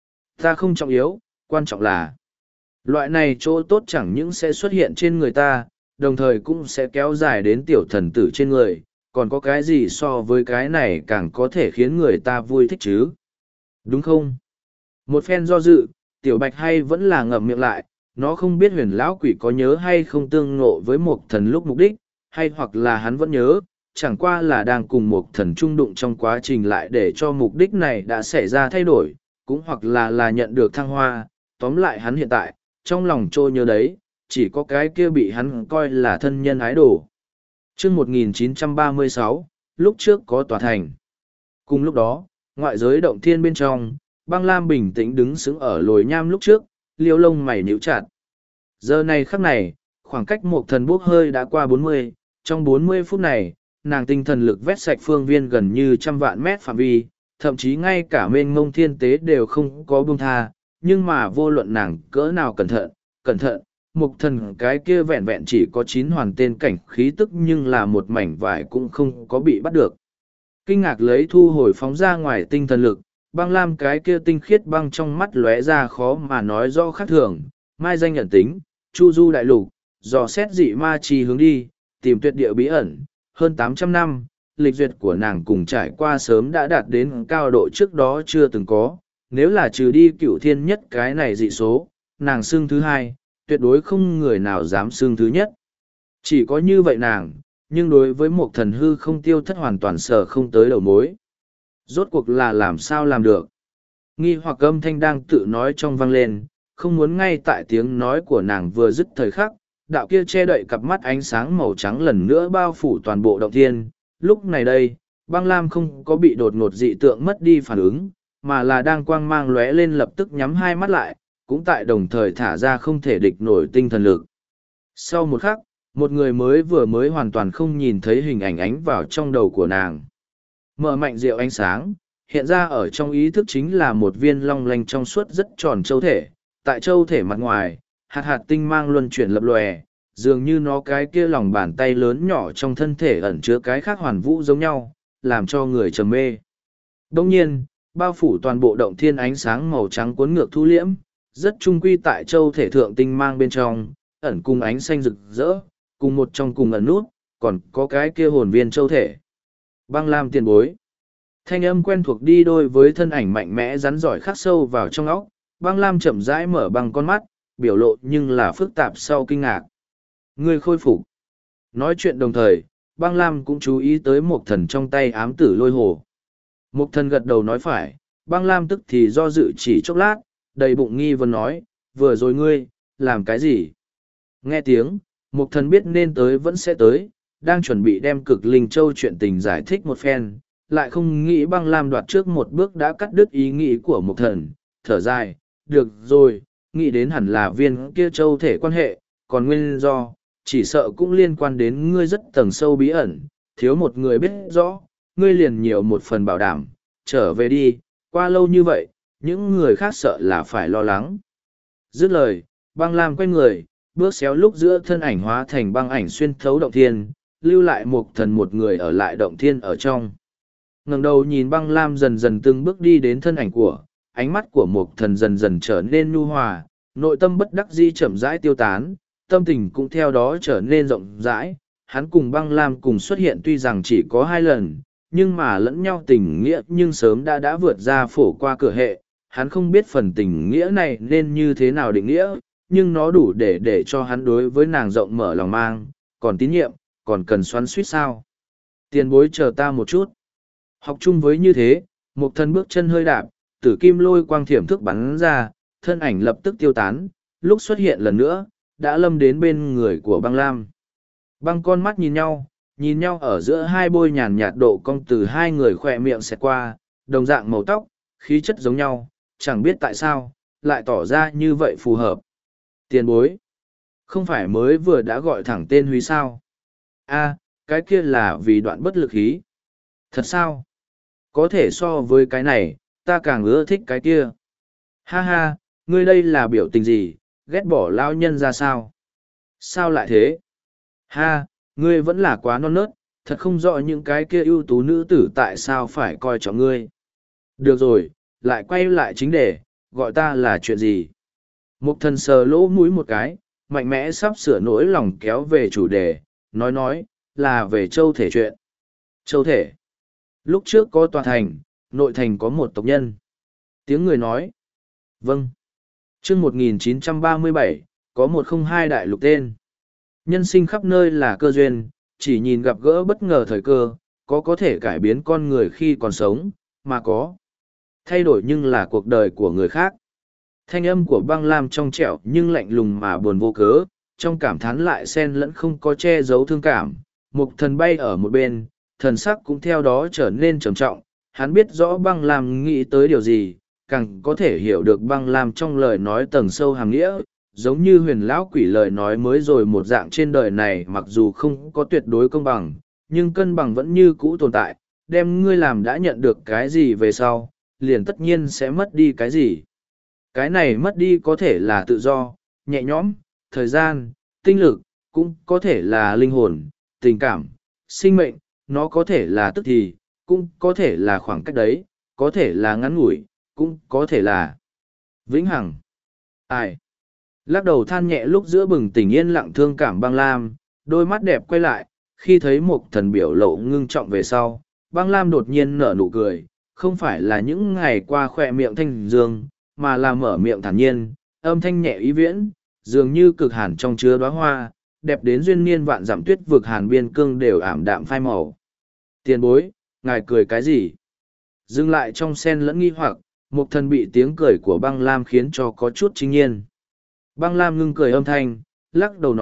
Ta không trọng yếu, quan trọng là loại này chỗ tốt chẳng những sẽ xuất hiện trên người ta, đồng thời cũng sẽ kéo dài đến tiểu thần tử trên người, còn có cái gì so với cái này càng có thể khiến người ta vui thích chứ? Đúng không? Một phen do dự, tiểu bạch hay vẫn là ngậm miệng lại, nó không biết huyền lão quỷ có nhớ hay không tương ngộ với một thần lúc mục đích, hay hoặc là hắn vẫn nhớ, chẳng qua là đang cùng một thần trung đụng trong quá trình lại để cho mục đích này đã xảy ra thay đổi, cũng hoặc là là nhận được thăng hoa, tóm lại hắn hiện tại, trong lòng trôi nhớ đấy, chỉ có cái kia bị hắn coi là thân nhân ái đồ. Chương một nghìn chín trăm ba mươi sáu, lúc trước có tòa thành. Cùng lúc đó, ngoại giới động thiên bên trong, băng lam bình tĩnh đứng sững ở lồi nham lúc trước, liêu lông mày nhíu chặt. Giờ này khắc này, khoảng cách một thần bốc hơi đã qua bốn mươi, trong bốn mươi phút này, nàng tinh thần lực vét sạch phương viên gần như trăm vạn mét phạm vi, thậm chí ngay cả mênh mông thiên tế đều không có buông tha, nhưng mà vô luận nàng cỡ nào cẩn thận, cẩn thận, mục thần cái kia vẹn vẹn chỉ có chín hoàn tên cảnh khí tức nhưng là một mảnh vải cũng không có bị bắt được. Kinh ngạc lấy thu hồi phóng ra ngoài tinh thần lực, băng lam cái kia tinh khiết băng trong mắt lóe ra khó mà nói rõ khác thường, mai danh nhận tính, chu du đại lục, dò xét dị ma chi hướng đi, tìm tuyệt địa bí ẩn, hơn tám trăm năm, lịch duyệt của nàng cùng trải qua sớm đã đạt đến cao độ trước đó chưa từng có, nếu là trừ đi cửu thiên nhất cái này dị số, nàng xưng thứ hai, tuyệt đối không người nào dám xưng thứ nhất. Chỉ có như vậy nàng, nhưng đối với một thần hư không tiêu thất hoàn toàn sở không tới đầu mối. Rốt cuộc là làm sao làm được? Nghi hoặc âm thanh đang tự nói trong vang lên, không muốn ngay tại tiếng nói của nàng vừa dứt thời khắc, đạo kia che đậy cặp mắt ánh sáng màu trắng lần nữa bao phủ toàn bộ động thiên. Lúc này đây, băng lam không có bị đột ngột dị tượng mất đi phản ứng, mà là đang quang mang lóe lên lập tức nhắm hai mắt lại, cũng tại đồng thời thả ra không thể địch nổi tinh thần lực. Sau một khắc, một người mới vừa mới hoàn toàn không nhìn thấy hình ảnh ánh vào trong đầu của nàng. Mở mạnh rượu ánh sáng, hiện ra ở trong ý thức chính là một viên long lanh trong suốt rất tròn châu thể. Tại châu thể mặt ngoài, hạt hạt tinh mang luân chuyển lập lòe, dường như nó cái kia lòng bàn tay lớn nhỏ trong thân thể ẩn chứa cái khác hoàn vũ giống nhau, làm cho người trầm mê. Đông nhiên, bao phủ toàn bộ động thiên ánh sáng màu trắng cuốn ngược thu liễm, rất trung quy tại châu thể thượng tinh mang bên trong, ẩn cùng ánh xanh rực rỡ, cùng một trong cùng ẩn nút, còn có cái kia hồn viên châu thể. Băng lam tiền bối. Thanh âm quen thuộc đi đôi với thân ảnh mạnh mẽ rắn giỏi khắc sâu vào trong óc, băng lam chậm rãi mở băng con mắt, biểu lộ nhưng là phức tạp sau kinh ngạc. Ngươi khôi phục. Nói chuyện đồng thời, băng lam cũng chú ý tới một thần trong tay ám tử lôi hồ. Một thần gật đầu nói phải, băng lam tức thì do dự chỉ chốc lát, đầy bụng nghi vấn nói, vừa rồi ngươi, làm cái gì? Nghe tiếng, một thần biết nên tới vẫn sẽ tới, đang chuẩn bị đem cực linh châu chuyện tình giải thích một phen, lại không nghĩ băng lam đoạt trước một bước đã cắt đứt ý nghĩ của một thần, thở dài, được rồi, nghĩ đến hẳn là viên kia châu thể quan hệ, còn nguyên do, chỉ sợ cũng liên quan đến ngươi rất tầng sâu bí ẩn, thiếu một người biết rõ, ngươi liền nhiều một phần bảo đảm, trở về đi, qua lâu như vậy, những người khác sợ là phải lo lắng. Dứt lời, băng lam quay người, bước xéo lúc giữa thân ảnh hóa thành băng ảnh xuyên thấu động thiên, lưu lại một thần một người ở lại động thiên ở trong. Ngẩng đầu nhìn băng lam dần dần từng bước đi đến thân ảnh của, ánh mắt của một thần dần dần trở nên nhu hòa, nội tâm bất đắc dĩ chậm rãi tiêu tán, tâm tình cũng theo đó trở nên rộng rãi. Hắn cùng băng lam cùng xuất hiện tuy rằng chỉ có hai lần, nhưng mà lẫn nhau tình nghĩa nhưng sớm đã đã vượt ra phổ qua cửa hệ. Hắn không biết phần tình nghĩa này nên như thế nào định nghĩa, nhưng nó đủ để để cho hắn đối với nàng rộng mở lòng mang, còn tín nhiệm, còn cần xoắn suýt sao. Tiền bối chờ ta một chút. Học chung với như thế, một thân bước chân hơi đạp, tử kim lôi quang thiểm thức bắn ra, thân ảnh lập tức tiêu tán, lúc xuất hiện lần nữa, đã lâm đến bên người của băng lam. Băng con mắt nhìn nhau, nhìn nhau ở giữa hai bôi nhàn nhạt độ cong từ hai người khỏe miệng xẹt qua, đồng dạng màu tóc, khí chất giống nhau, chẳng biết tại sao, lại tỏ ra như vậy phù hợp. Tiền bối, không phải mới vừa đã gọi thẳng tên Huy sao? A, cái kia là vì đoạn bất lực khí. Thật sao? Có thể so với cái này, ta càng ưa thích cái kia. Ha ha, ngươi đây là biểu tình gì, ghét bỏ lao nhân ra sao? Sao lại thế? Ha, ngươi vẫn là quá non nớt, thật không rõ những cái kia ưu tú nữ tử tại sao phải coi trọng ngươi. Được rồi, lại quay lại chính đề, gọi ta là chuyện gì? Một thần sờ lỗ mũi một cái, mạnh mẽ sắp sửa nỗi lòng kéo về chủ đề, nói nói, là về châu thể chuyện. Châu thể. Lúc trước có tòa thành, nội thành có một tộc nhân. Tiếng người nói. Vâng. Trước một nghìn chín trăm ba mươi bảy, có một không hai đại lục tên. Nhân sinh khắp nơi là cơ duyên, chỉ nhìn gặp gỡ bất ngờ thời cơ, có có thể cải biến con người khi còn sống, mà có. Thay đổi nhưng là cuộc đời của người khác. Thanh âm của băng lam trong trẻo nhưng lạnh lùng mà buồn vô cớ, trong cảm thán lại xen lẫn không có che giấu thương cảm. Một thần bay ở một bên, thần sắc cũng theo đó trở nên trầm trọng. Hắn biết rõ băng lam nghĩ tới điều gì, càng có thể hiểu được băng lam trong lời nói tầng sâu hàm nghĩa, giống như huyền lão quỷ lời nói mới rồi một dạng trên đời này mặc dù không có tuyệt đối công bằng, nhưng cân bằng vẫn như cũ tồn tại, đem ngươi làm đã nhận được cái gì về sau, liền tất nhiên sẽ mất đi cái gì. Cái này mất đi có thể là tự do, nhẹ nhõm, thời gian, tinh lực, cũng có thể là linh hồn, tình cảm, sinh mệnh, nó có thể là tức thì, cũng có thể là khoảng cách đấy, có thể là ngắn ngủi, cũng có thể là vĩnh hằng. Ai? Lắc đầu than nhẹ lúc giữa bừng tỉnh yên lặng thương cảm băng lam, đôi mắt đẹp quay lại, khi thấy một thần biểu lộ ngưng trọng về sau, băng lam đột nhiên nở nụ cười, không phải là những ngày qua khỏe miệng thanh dương, mà là mở miệng thản nhiên, âm thanh nhẹ ý viễn, dường như cực hàn trong chứa đóa hoa, đẹp đến duyên niên vạn dặm tuyết vực hàn biên cương đều ảm đạm phai màu. Tiền bối, ngài cười cái gì? Dừng lại trong sen lẫn nghi hoặc, một thần bị tiếng cười của băng lam khiến cho có chút chính nhiên. Băng lam ngưng cười âm thanh, lắc đầu nói,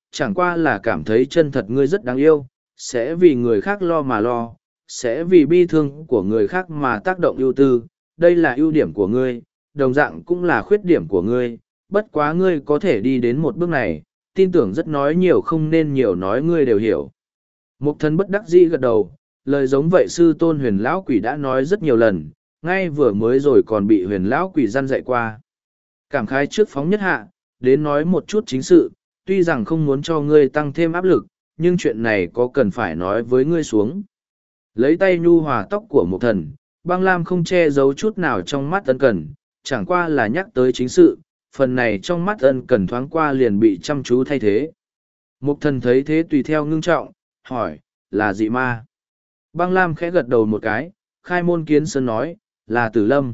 chẳng qua là cảm thấy chân thật ngươi rất đáng yêu, sẽ vì người khác lo mà lo, sẽ vì bi thương của người khác mà tác động ưu tư, đây là ưu điểm của ngươi, đồng dạng cũng là khuyết điểm của ngươi, bất quá ngươi có thể đi đến một bước này, tin tưởng rất nói nhiều không nên nhiều nói ngươi đều hiểu. Mục thần bất đắc dĩ gật đầu, lời giống vậy sư tôn huyền lão quỷ đã nói rất nhiều lần, ngay vừa mới rồi còn bị huyền lão quỷ răn dạy qua. Cảm khái trước phóng nhất hạ, đến nói một chút chính sự, tuy rằng không muốn cho ngươi tăng thêm áp lực, nhưng chuyện này có cần phải nói với ngươi xuống. Lấy tay nhu hòa tóc của một thần, băng lam không che giấu chút nào trong mắt ân cần, chẳng qua là nhắc tới chính sự, phần này trong mắt ân cần thoáng qua liền bị chăm chú thay thế. Mục thần thấy thế tùy theo ngưng trọng, hỏi, là dị ma? Băng lam khẽ gật đầu một cái, khai môn kiến sơn nói, là tử lâm.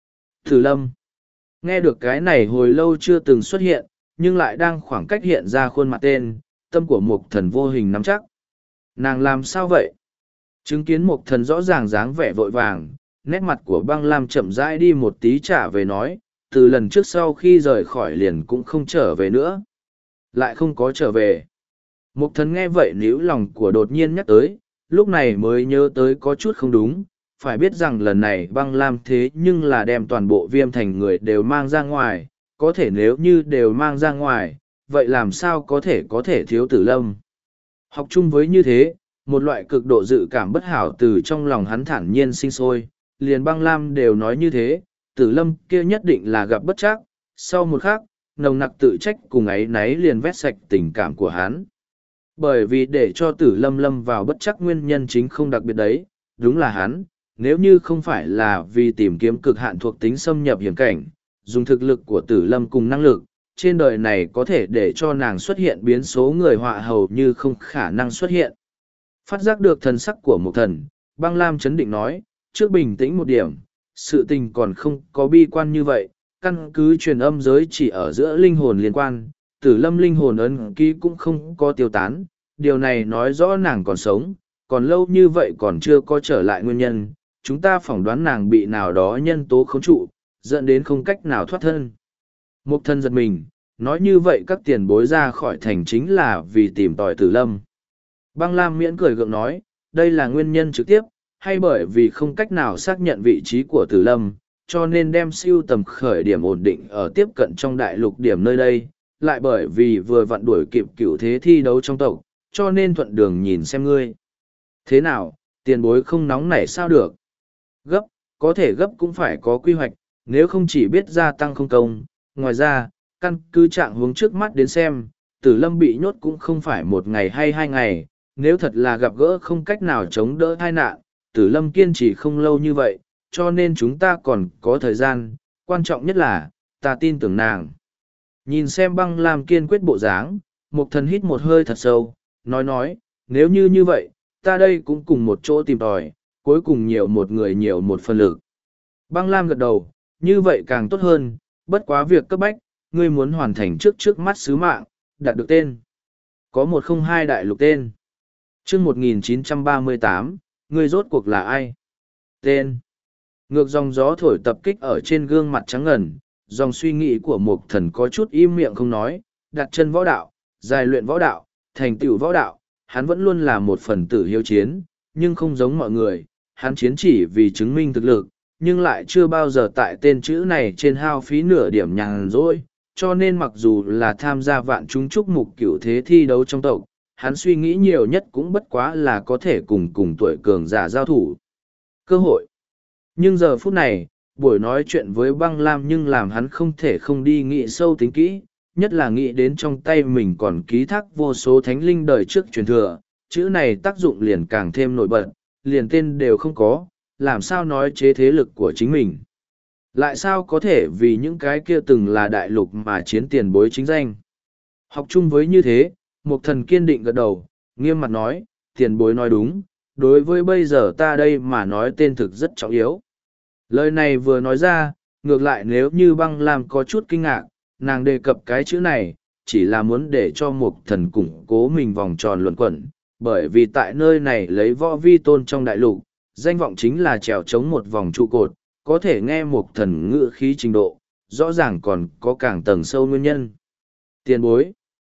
Tử lâm. Nghe được cái này hồi lâu chưa từng xuất hiện, nhưng lại đang khoảng cách hiện ra khuôn mặt tên, tâm của mục thần vô hình nắm chắc. Nàng làm sao vậy? Chứng kiến mục thần rõ ràng dáng vẻ vội vàng, nét mặt của băng lam chậm rãi đi một tí trả về nói, từ lần trước sau khi rời khỏi liền cũng không trở về nữa. Lại không có trở về. Mục thần nghe vậy níu lòng của đột nhiên nhắc tới, lúc này mới nhớ tới có chút không đúng, phải biết rằng lần này băng lam thế nhưng là đem toàn bộ viêm thành người đều mang ra ngoài, có thể nếu như đều mang ra ngoài, vậy làm sao có thể có thể thiếu tử lâm. Học chung với như thế, một loại cực độ dự cảm bất hảo từ trong lòng hắn thản nhiên sinh sôi, liền băng lam đều nói như thế, tử lâm kia nhất định là gặp bất trắc. Sau một khắc, nồng nặc tự trách cùng ấy náy liền vét sạch tình cảm của hắn. Bởi vì để cho tử lâm lâm vào bất chắc nguyên nhân chính không đặc biệt đấy, đúng là hắn, nếu như không phải là vì tìm kiếm cực hạn thuộc tính xâm nhập hiểm cảnh, dùng thực lực của tử lâm cùng năng lực, trên đời này có thể để cho nàng xuất hiện biến số người họa hầu như không khả năng xuất hiện. Phát giác được thần sắc của một thần, băng lam chấn định nói, trước bình tĩnh một điểm, sự tình còn không có bi quan như vậy, căn cứ truyền âm giới chỉ ở giữa linh hồn liên quan, tử lâm linh hồn ấn ký cũng không có tiêu tán, điều này nói rõ nàng còn sống, còn lâu như vậy còn chưa có trở lại nguyên nhân, chúng ta phỏng đoán nàng bị nào đó nhân tố khống trụ, dẫn đến không cách nào thoát thân. Mục thân giật mình, nói như vậy các tiền bối ra khỏi thành chính là vì tìm tòi tử lâm. Băng Lam miễn cười gượng nói, đây là nguyên nhân trực tiếp, hay bởi vì không cách nào xác nhận vị trí của tử lâm, cho nên đem siêu tầm khởi điểm ổn định ở tiếp cận trong đại lục điểm nơi đây, lại bởi vì vừa vặn đuổi kịp cựu thế thi đấu trong tộc, cho nên thuận đường nhìn xem ngươi. Thế nào, tiền bối không nóng nảy sao được? Gấp, có thể gấp cũng phải có quy hoạch, nếu không chỉ biết gia tăng không công. Ngoài ra, căn cứ trạng hướng trước mắt đến xem, tử lâm bị nhốt cũng không phải một ngày hay hai ngày, nếu thật là gặp gỡ không cách nào chống đỡ tai nạn, tử lâm kiên trì không lâu như vậy, cho nên chúng ta còn có thời gian, quan trọng nhất là, ta tin tưởng nàng. Nhìn xem băng lam kiên quyết bộ dáng, mục thần hít một hơi thật sâu, nói nói, nếu như như vậy, ta đây cũng cùng một chỗ tìm tòi, cuối cùng nhiều một người nhiều một phần lực. Băng lam gật đầu, như vậy càng tốt hơn, bất quá việc cấp bách, ngươi muốn hoàn thành trước trước mắt sứ mạng, đạt được tên. Có một không hai đại lục tên. chương một nghìn chín trăm ba mươi tám, ngươi rốt cuộc là ai? Tên. Ngược dòng gió thổi tập kích ở trên gương mặt trắng ngần, dòng suy nghĩ của một thần có chút im miệng không nói, đặt chân võ đạo, dài luyện võ đạo, thành tựu võ đạo, hắn vẫn luôn là một phần tử hiếu chiến, nhưng không giống mọi người, hắn chiến chỉ vì chứng minh thực lực, nhưng lại chưa bao giờ tại tên chữ này trên hao phí nửa điểm nhàn rỗi, cho nên mặc dù là tham gia vạn chúng chúc mục cửu thế thi đấu trong tộc, hắn suy nghĩ nhiều nhất cũng bất quá là có thể cùng cùng tuổi cường giả giao thủ. Cơ hội. Nhưng giờ phút này, buổi nói chuyện với băng lam nhưng làm hắn không thể không đi nghĩ sâu tính kỹ, nhất là nghĩ đến trong tay mình còn ký thác vô số thánh linh đời trước truyền thừa, chữ này tác dụng liền càng thêm nổi bật, liền tên đều không có, làm sao nói chế thế lực của chính mình. Lại sao có thể vì những cái kia từng là đại lục mà chiến tiền bối chính danh. Học chung với như thế, một thần kiên định gật đầu, nghiêm mặt nói, tiền bối nói đúng, đối với bây giờ ta đây mà nói tên thực rất trọng yếu. Lời này vừa nói ra, ngược lại nếu như băng lam có chút kinh ngạc, nàng đề cập cái chữ này, chỉ là muốn để cho một thần củng cố mình vòng tròn luẩn quẩn, bởi vì tại nơi này lấy võ vi tôn trong đại lục, danh vọng chính là trèo chống một vòng trụ cột, có thể nghe một thần ngữ khí trình độ, rõ ràng còn có càng tầng sâu nguyên nhân. Tiền bối.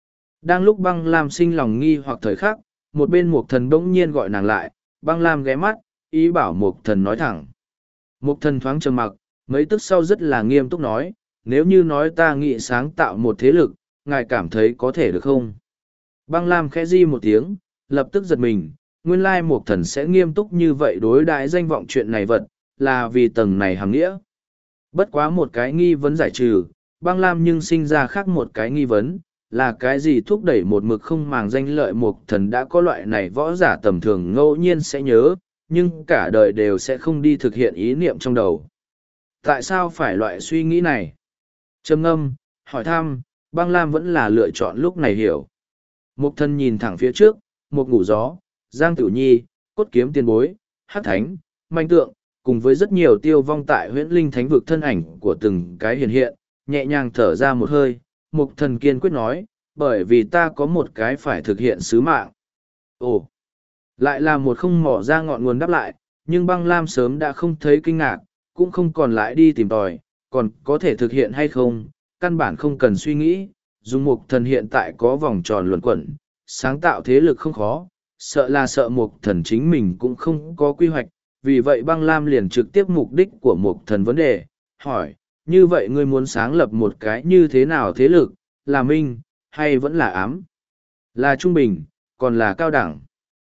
Đang lúc băng lam sinh lòng nghi hoặc thời khắc, một bên mục thần bỗng nhiên gọi nàng lại, băng lam ghé mắt, ý bảo mục thần nói thẳng. Mục thần thoáng trầm mặc, mấy tức sau rất là nghiêm túc nói, nếu như nói ta nghĩ sáng tạo một thế lực, ngài cảm thấy có thể được không? Băng lam khẽ di một tiếng, lập tức giật mình, nguyên lai mục thần sẽ nghiêm túc như vậy đối đãi danh vọng chuyện này vật, là vì tầng này hàm nghĩa. Bất quá một cái nghi vấn giải trừ, băng lam nhưng sinh ra khác một cái nghi vấn, là cái gì thúc đẩy một mực không màng danh lợi mục thần đã có loại này võ giả tầm thường ngẫu nhiên sẽ nhớ, nhưng cả đời đều sẽ không đi thực hiện ý niệm trong đầu. Tại sao phải loại suy nghĩ này? Trầm ngâm, hỏi thăm, băng lam vẫn là lựa chọn lúc này hiểu. Mục thần nhìn thẳng phía trước, một ngủ gió, giang tử nhi, cốt kiếm tiền bối, hát thánh, manh tượng, cùng với rất nhiều tiêu vong tại huyễn linh thánh vực thân ảnh của từng cái hiện hiện, nhẹ nhàng thở ra một hơi, mục thần kiên quyết nói, bởi vì ta có một cái phải thực hiện sứ mạng. Ồ, lại là một không mỏ ra ngọn nguồn đáp lại, nhưng băng lam sớm đã không thấy kinh ngạc, cũng không còn lại đi tìm tòi, còn có thể thực hiện hay không, căn bản không cần suy nghĩ, dùng mục thần hiện tại có vòng tròn luẩn quẩn, sáng tạo thế lực không khó, sợ là sợ mục thần chính mình cũng không có quy hoạch, vì vậy băng lam liền trực tiếp mục đích của mục thần vấn đề, hỏi, như vậy ngươi muốn sáng lập một cái như thế nào thế lực, là minh, hay vẫn là ám, là trung bình, còn là cao đẳng?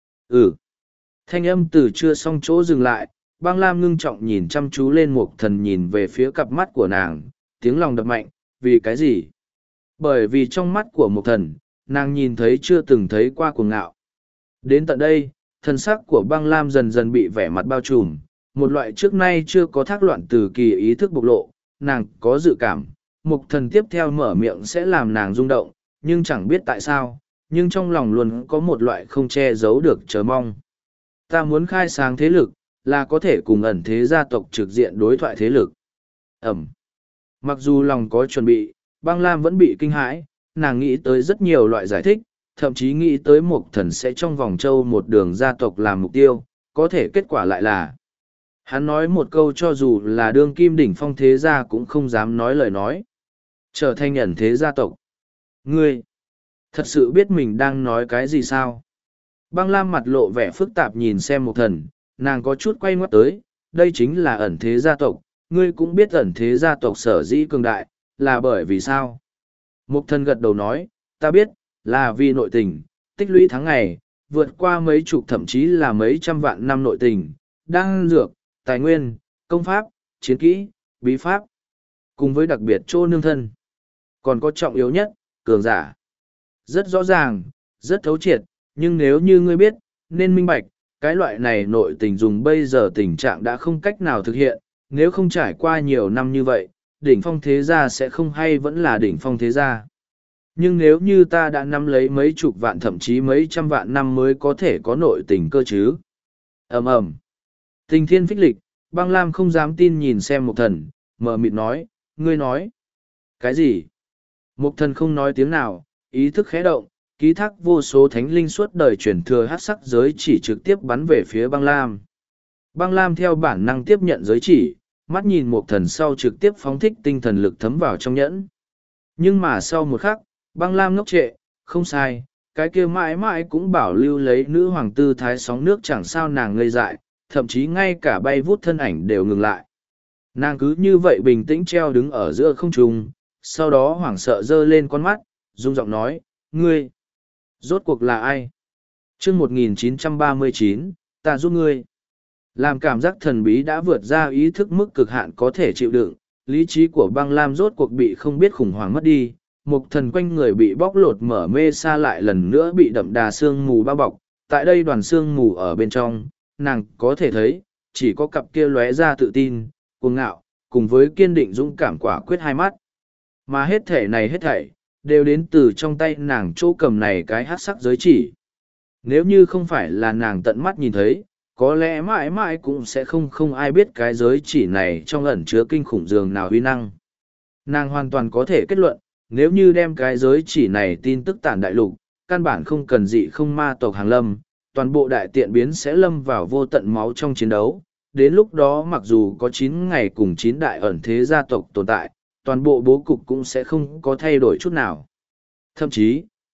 Ừ. Thanh âm từ chưa xong chỗ dừng lại, băng lam ngưng trọng nhìn chăm chú lên mục thần nhìn về phía cặp mắt của nàng, tiếng lòng đập mạnh, vì cái gì? Bởi vì trong mắt của mục thần, nàng nhìn thấy chưa từng thấy qua cuồng ngạo. Đến tận đây, thân sắc của băng lam dần dần bị vẻ mặt bao trùm, một loại trước nay chưa có thác loạn từ kỳ ý thức bộc lộ, nàng có dự cảm, mục thần tiếp theo mở miệng sẽ làm nàng rung động, nhưng chẳng biết tại sao, nhưng trong lòng luôn có một loại không che giấu được chờ mong. Ta muốn khai sáng thế lực, là có thể cùng ẩn thế gia tộc trực diện đối thoại thế lực. Ẩm. Mặc dù lòng có chuẩn bị, băng lam vẫn bị kinh hãi, nàng nghĩ tới rất nhiều loại giải thích, thậm chí nghĩ tới một thần sẽ trong vòng châu một đường gia tộc làm mục tiêu, có thể kết quả lại là. Hắn nói một câu cho dù là đương kim đỉnh phong thế gia cũng không dám nói lời nói. Trở thành ẩn thế gia tộc. Ngươi, thật sự biết mình đang nói cái gì sao? Băng lam mặt lộ vẻ phức tạp nhìn xem một thần, nàng có chút quay ngoắt tới, đây chính là ẩn thế gia tộc, ngươi cũng biết ẩn thế gia tộc sở dĩ cường đại, là bởi vì sao? Mục thần gật đầu nói, ta biết, là vì nội tình, tích lũy tháng ngày, vượt qua mấy chục thậm chí là mấy trăm vạn năm nội tình, đan dược, tài nguyên, công pháp, chiến kỹ, bí pháp, cùng với đặc biệt chỗ nương thân. Còn có trọng yếu nhất, cường giả. Rất rõ ràng, rất thấu triệt, nhưng nếu như ngươi biết, nên minh bạch, cái loại này nội tình dùng bây giờ tình trạng đã không cách nào thực hiện, nếu không trải qua nhiều năm như vậy, đỉnh phong thế gia sẽ không hay vẫn là đỉnh phong thế gia. Nhưng nếu như ta đã nắm lấy mấy chục vạn thậm chí mấy trăm vạn năm mới có thể có nội tình cơ chứ. ầm ầm Tình thiên phích lịch, băng lam không dám tin nhìn xem một thần, mờ mịt nói, ngươi nói. Cái gì? Một thần không nói tiếng nào, ý thức khẽ động, ký thác vô số thánh linh suốt đời chuyển thừa hát sắc giới chỉ trực tiếp bắn về phía băng lam. Băng lam theo bản năng tiếp nhận giới chỉ, mắt nhìn một thần sau trực tiếp phóng thích tinh thần lực thấm vào trong nhẫn. Nhưng mà sau một khắc, băng lam ngốc trệ, không sai, cái kia mãi mãi cũng bảo lưu lấy nữ hoàng tư thái sóng nước chẳng sao nàng ngây dại, thậm chí ngay cả bay vút thân ảnh đều ngừng lại. Nàng cứ như vậy bình tĩnh treo đứng ở giữa không trung, sau đó hoảng sợ giơ lên con mắt, rung giọng nói, ngươi, rốt cuộc là ai? chương một nghìn chín trăm ba mươi chín, ta giúp ngươi. Làm cảm giác thần bí đã vượt ra ý thức mức cực hạn có thể chịu đựng, lý trí của băng lam rốt cuộc bị không biết khủng hoảng mất đi, một thần quanh người bị bóc lột mở mê xa lại lần nữa bị đậm đà sương mù bao bọc, tại đây đoàn sương mù ở bên trong, nàng có thể thấy, chỉ có cặp kia lóe ra tự tin, cuồng ngạo, cùng với kiên định dũng cảm quả quyết hai mắt. Mà hết thể này hết thảy, đều đến từ trong tay nàng chỗ cầm này cái hát sắc giới chỉ. Nếu như không phải là nàng tận mắt nhìn thấy, có lẽ mãi mãi cũng sẽ không không ai biết cái giới chỉ này trong ẩn chứa kinh khủng dường nào uy năng. Nàng hoàn toàn có thể kết luận, nếu như đem cái giới chỉ này tin tức tản đại lục, căn bản không cần dị không ma tộc hàng lâm, toàn bộ đại tiện biến sẽ lâm vào vô tận máu trong chiến đấu. Đến lúc đó mặc dù có chín ngày cùng chín đại ẩn thế gia tộc tồn tại, toàn bộ bố cục cũng sẽ không có thay đổi chút nào. Thậm chí,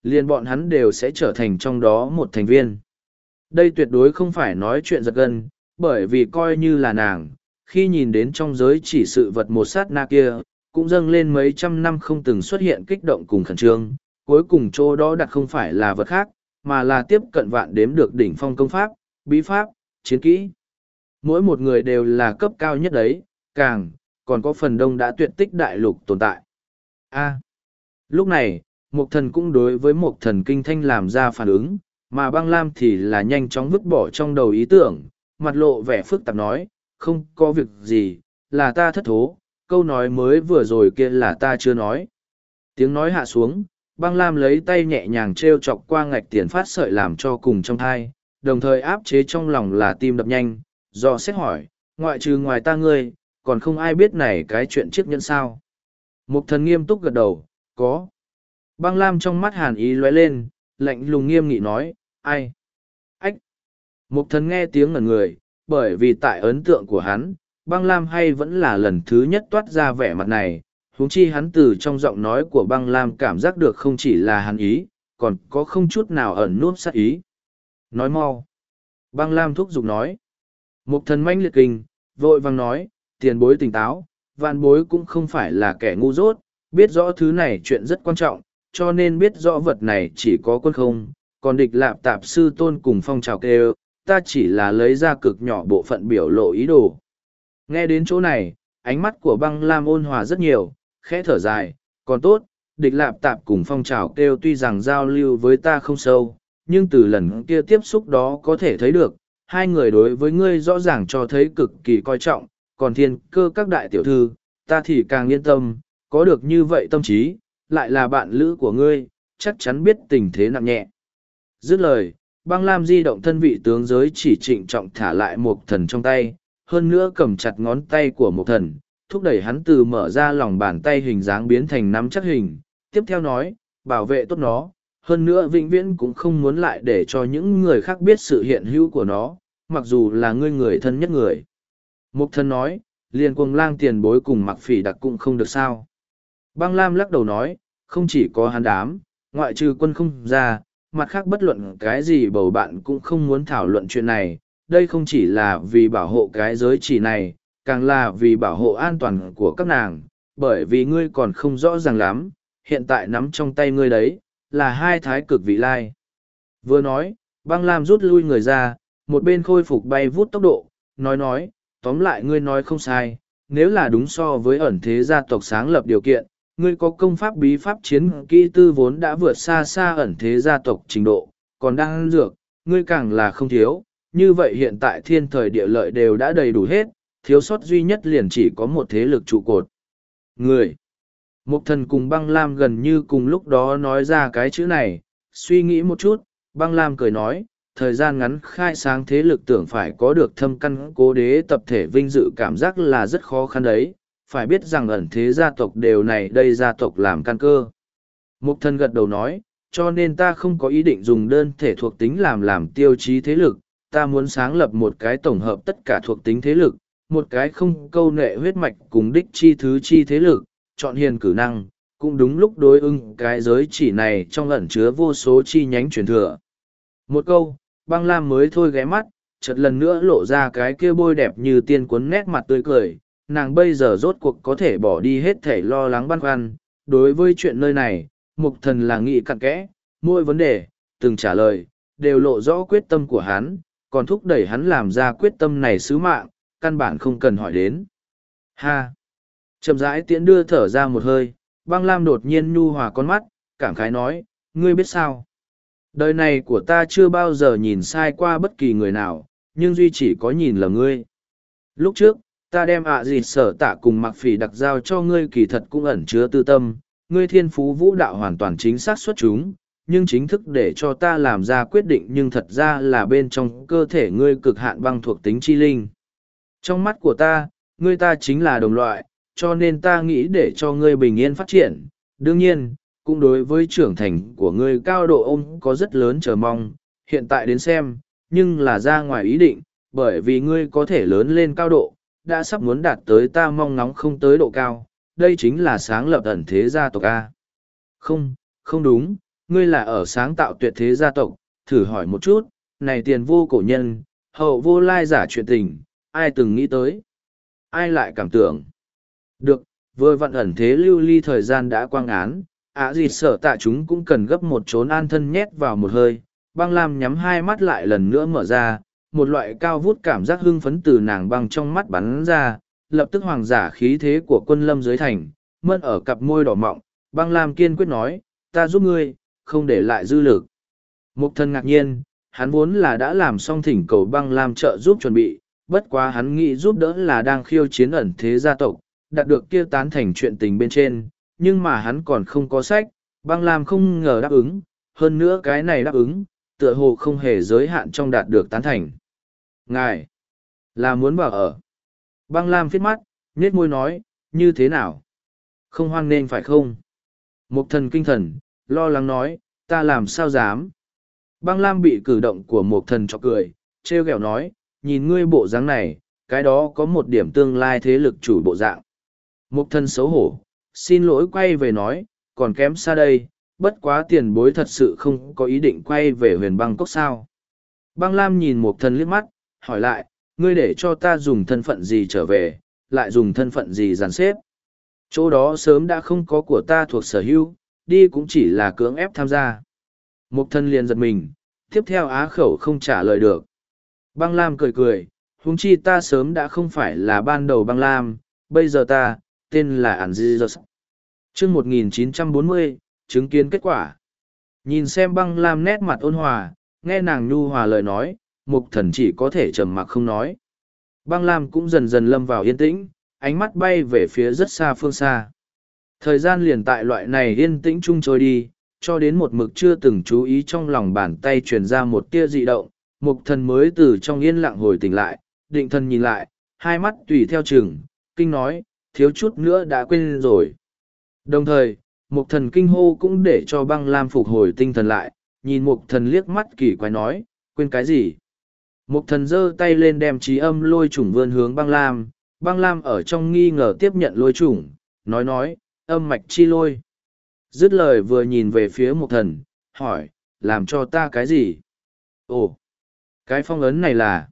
liền bọn hắn đều sẽ trở thành trong đó một thành viên. Đây tuyệt đối không phải nói chuyện giật gân, bởi vì coi như là nàng, khi nhìn đến trong giới chỉ sự vật một sát na kia, cũng dâng lên mấy trăm năm không từng xuất hiện kích động cùng khẩn trương, cuối cùng chỗ đó đặt không phải là vật khác, mà là tiếp cận vạn đếm được đỉnh phong công pháp, bí pháp, chiến kỹ. Mỗi một người đều là cấp cao nhất đấy, càng, còn có phần đông đã tuyệt tích đại lục tồn tại. A. Lúc này, Mộc Thần cũng đối với Mộc Thần Kinh Thanh làm ra phản ứng, mà Băng Lam thì là nhanh chóng vứt bỏ trong đầu ý tưởng, mặt lộ vẻ phức tạp nói, không có việc gì, là ta thất thố, câu nói mới vừa rồi kia là ta chưa nói. Tiếng nói hạ xuống, Băng Lam lấy tay nhẹ nhàng treo chọc qua ngạch tiền phát sợi làm cho cùng trong thai, đồng thời áp chế trong lòng là tim đập nhanh, do xét hỏi, ngoại trừ ngoài ta ngươi, còn không ai biết này cái chuyện chiếc nhẫn sao. Mục Thần nghiêm túc gật đầu, có. Băng Lam trong mắt hàn ý lóe lên, lạnh lùng nghiêm nghị nói, ai? Ách! Mục Thần nghe tiếng ngẩn người, bởi vì tại ấn tượng của hắn, Băng Lam hay vẫn là lần thứ nhất toát ra vẻ mặt này, huống chi hắn từ trong giọng nói của Băng Lam cảm giác được không chỉ là hắn ý, còn có không chút nào ẩn núp sát ý. Nói mau! Băng Lam thúc giục nói. Mục Thần manh liệt kinh, vội vàng nói, tiền bối tỉnh táo, vạn bối cũng không phải là kẻ ngu dốt, biết rõ thứ này chuyện rất quan trọng, cho nên biết rõ vật này chỉ có quân không, còn địch lạp tạp sư tôn cùng phong trào kêu, ta chỉ là lấy ra cực nhỏ bộ phận biểu lộ ý đồ. Nghe đến chỗ này, ánh mắt của Băng Lam ôn hòa rất nhiều, khẽ thở dài, còn tốt, địch lạp tạp cùng phong trào kêu tuy rằng giao lưu với ta không sâu, nhưng từ lần kia tiếp xúc đó có thể thấy được, hai người đối với ngươi rõ ràng cho thấy cực kỳ coi trọng, còn thiên cơ các đại tiểu thư, ta thì càng yên tâm, có được như vậy tâm trí, lại là bạn lữ của ngươi, chắc chắn biết tình thế nặng nhẹ. Dứt lời, Băng Lam di động thân vị tướng giới chỉ trịnh trọng thả lại Mộc Thần trong tay, hơn nữa cầm chặt ngón tay của Mộc Thần, thúc đẩy hắn từ mở ra lòng bàn tay hình dáng biến thành nắm chắc hình, tiếp theo nói, bảo vệ tốt nó, hơn nữa vĩnh viễn cũng không muốn lại để cho những người khác biết sự hiện hữu của nó, mặc dù là ngươi người thân nhất người. Mộc Thần nói, liền Cuồng Lang tiền bối cùng Mặc Phỉ Đặc cũng không được sao. Băng Lam lắc đầu nói, không chỉ có hắn đám, ngoại trừ quân không ra, mặt khác bất luận cái gì bầu bạn cũng không muốn thảo luận chuyện này, đây không chỉ là vì bảo hộ cái giới chỉ này, càng là vì bảo hộ an toàn của các nàng, bởi vì ngươi còn không rõ ràng lắm, hiện tại nắm trong tay ngươi đấy, là hai thái cực vị lai. Vừa nói, Băng Lam rút lui người ra, một bên khôi phục bay vút tốc độ, nói nói, tóm lại ngươi nói không sai, nếu là đúng so với ẩn thế gia tộc sáng lập điều kiện, ngươi có công pháp bí pháp chiến kỹ tư vốn đã vượt xa xa ẩn thế gia tộc trình độ, còn đang ăn dược, ngươi càng là không thiếu, như vậy hiện tại thiên thời địa lợi đều đã đầy đủ hết, thiếu sót duy nhất liền chỉ có một thế lực trụ cột. Người. Mục Thần cùng Băng Lam gần như cùng lúc đó nói ra cái chữ này, suy nghĩ một chút, Băng Lam cười nói, thời gian ngắn khai sáng thế lực tưởng phải có được thâm căn cố đế tập thể vinh dự cảm giác là rất khó khăn đấy, phải biết rằng ẩn thế gia tộc đều này đây gia tộc làm căn cơ. Mục Thần gật đầu nói, cho nên ta không có ý định dùng đơn thể thuộc tính làm làm tiêu chí thế lực, ta muốn sáng lập một cái tổng hợp tất cả thuộc tính thế lực, một cái không câu nệ huyết mạch cùng đích chi thứ chi thế lực, chọn hiền cử năng, cũng đúng lúc đối ưng cái giới chỉ này trong ẩn chứa vô số chi nhánh truyền thừa. Một câu, Băng Lam mới thôi ghé mắt, chợt lần nữa lộ ra cái kia bôi đẹp như tiên cuốn nét mặt tươi cười, nàng bây giờ rốt cuộc có thể bỏ đi hết thể lo lắng băn khoăn. Đối với chuyện nơi này, Mục Thần là nghĩ cặn kẽ, mỗi vấn đề, từng trả lời, đều lộ rõ quyết tâm của hắn, còn thúc đẩy hắn làm ra quyết tâm này sứ mạng, căn bản không cần hỏi đến. Ha! Chậm rãi tiễn đưa thở ra một hơi, Băng Lam đột nhiên nhu hòa con mắt, cảm khái nói, ngươi biết sao? Đời này của ta chưa bao giờ nhìn sai qua bất kỳ người nào, nhưng duy chỉ có nhìn là ngươi. Lúc trước, ta đem ạ à gì sở tạ cùng Mặc Phỉ Đặc giao cho ngươi kỳ thật cũng ẩn chứa tư tâm, ngươi thiên phú vũ đạo hoàn toàn chính xác xuất chúng, nhưng chính thức để cho ta làm ra quyết định nhưng thật ra là bên trong cơ thể ngươi cực hạn băng thuộc tính chi linh. Trong mắt của ta, ngươi ta chính là đồng loại, cho nên ta nghĩ để cho ngươi bình yên phát triển. Đương nhiên, cũng đối với trưởng thành của ngươi cao độ ông có rất lớn chờ mong, hiện tại đến xem, nhưng là ra ngoài ý định, bởi vì ngươi có thể lớn lên cao độ, đã sắp muốn đạt tới ta mong ngóng không tới độ cao, đây chính là sáng lập ẩn thế gia tộc A. Không, không đúng, ngươi là ở sáng tạo tuyệt thế gia tộc, thử hỏi một chút, này tiền vô cổ nhân, hậu vô lai giả chuyện tình, ai từng nghĩ tới? Ai lại cảm tưởng? Được, vừa vặn ẩn thế lưu ly thời gian đã quang án, ạ gì sợ tạ chúng cũng cần gấp một chốn an thân nhét vào một hơi. Băng Lam nhắm hai mắt lại lần nữa mở ra, một loại cao vút cảm giác hưng phấn từ nàng băng trong mắt bắn ra, lập tức hoàng giả khí thế của quân lâm dưới thành, mơn ở cặp môi đỏ mọng. Băng Lam kiên quyết nói, ta giúp ngươi, không để lại dư lực. Mục Thần ngạc nhiên, hắn vốn là đã làm xong thỉnh cầu Băng Lam trợ giúp chuẩn bị, bất quá hắn nghĩ giúp đỡ là đang khiêu chiến ẩn thế gia tộc, đạt được kia tán thành chuyện tình bên trên, nhưng mà hắn còn không có sách. Băng Lam không ngờ đáp ứng, hơn nữa cái này đáp ứng, tựa hồ không hề giới hạn trong đạt được tán thành. Ngài, là muốn vào ở. Băng Lam phiết mắt, nhếch môi nói, như thế nào? Không hoan nên phải không? Mục Thần kinh thần, lo lắng nói, ta làm sao dám? Băng Lam bị cử động của Mục Thần chọc cười, trêu ghẹo nói, nhìn ngươi bộ dáng này, cái đó có một điểm tương lai thế lực chủ bộ dạng. Mục Thần xấu hổ, xin lỗi quay về nói, còn kém xa đây, bất quá tiền bối thật sự không có ý định quay về huyền băng cốc sao. Băng Lam nhìn Mục Thần liếc mắt, hỏi lại, ngươi để cho ta dùng thân phận gì trở về, lại dùng thân phận gì dàn xếp. Chỗ đó sớm đã không có của ta thuộc sở hữu, đi cũng chỉ là cưỡng ép tham gia. Mục Thần liền giật mình, tiếp theo á khẩu không trả lời được. Băng Lam cười cười, huống chi ta sớm đã không phải là ban đầu Băng Lam, bây giờ ta, tên là Ản Di Giơ. Chương một nghìn chín trăm bốn mươi, chứng kiến kết quả. Nhìn xem Băng Lam nét mặt ôn hòa, nghe nàng nhu hòa lời nói, Mục Thần chỉ có thể trầm mặc không nói. Băng Lam cũng dần dần lâm vào yên tĩnh, ánh mắt bay về phía rất xa phương xa. Thời gian liền tại loại này yên tĩnh chung trôi đi, cho đến một mực chưa từng chú ý trong lòng bàn tay truyền ra một tia dị động, Mục Thần mới từ trong yên lặng hồi tỉnh lại, định thần nhìn lại, hai mắt tùy theo chừng, kinh nói, thiếu chút nữa đã quên rồi. Đồng thời, Mục Thần kinh hô cũng để cho Băng Lam phục hồi tinh thần lại, nhìn Mục Thần liếc mắt kỳ quái nói, quên cái gì? Mục Thần giơ tay lên đem trí âm lôi chủng vươn hướng Băng Lam, Băng Lam ở trong nghi ngờ tiếp nhận lôi chủng, nói nói, âm mạch chi lôi. Dứt lời vừa nhìn về phía Mục Thần, hỏi, làm cho ta cái gì? Ồ, cái phong ấn này là...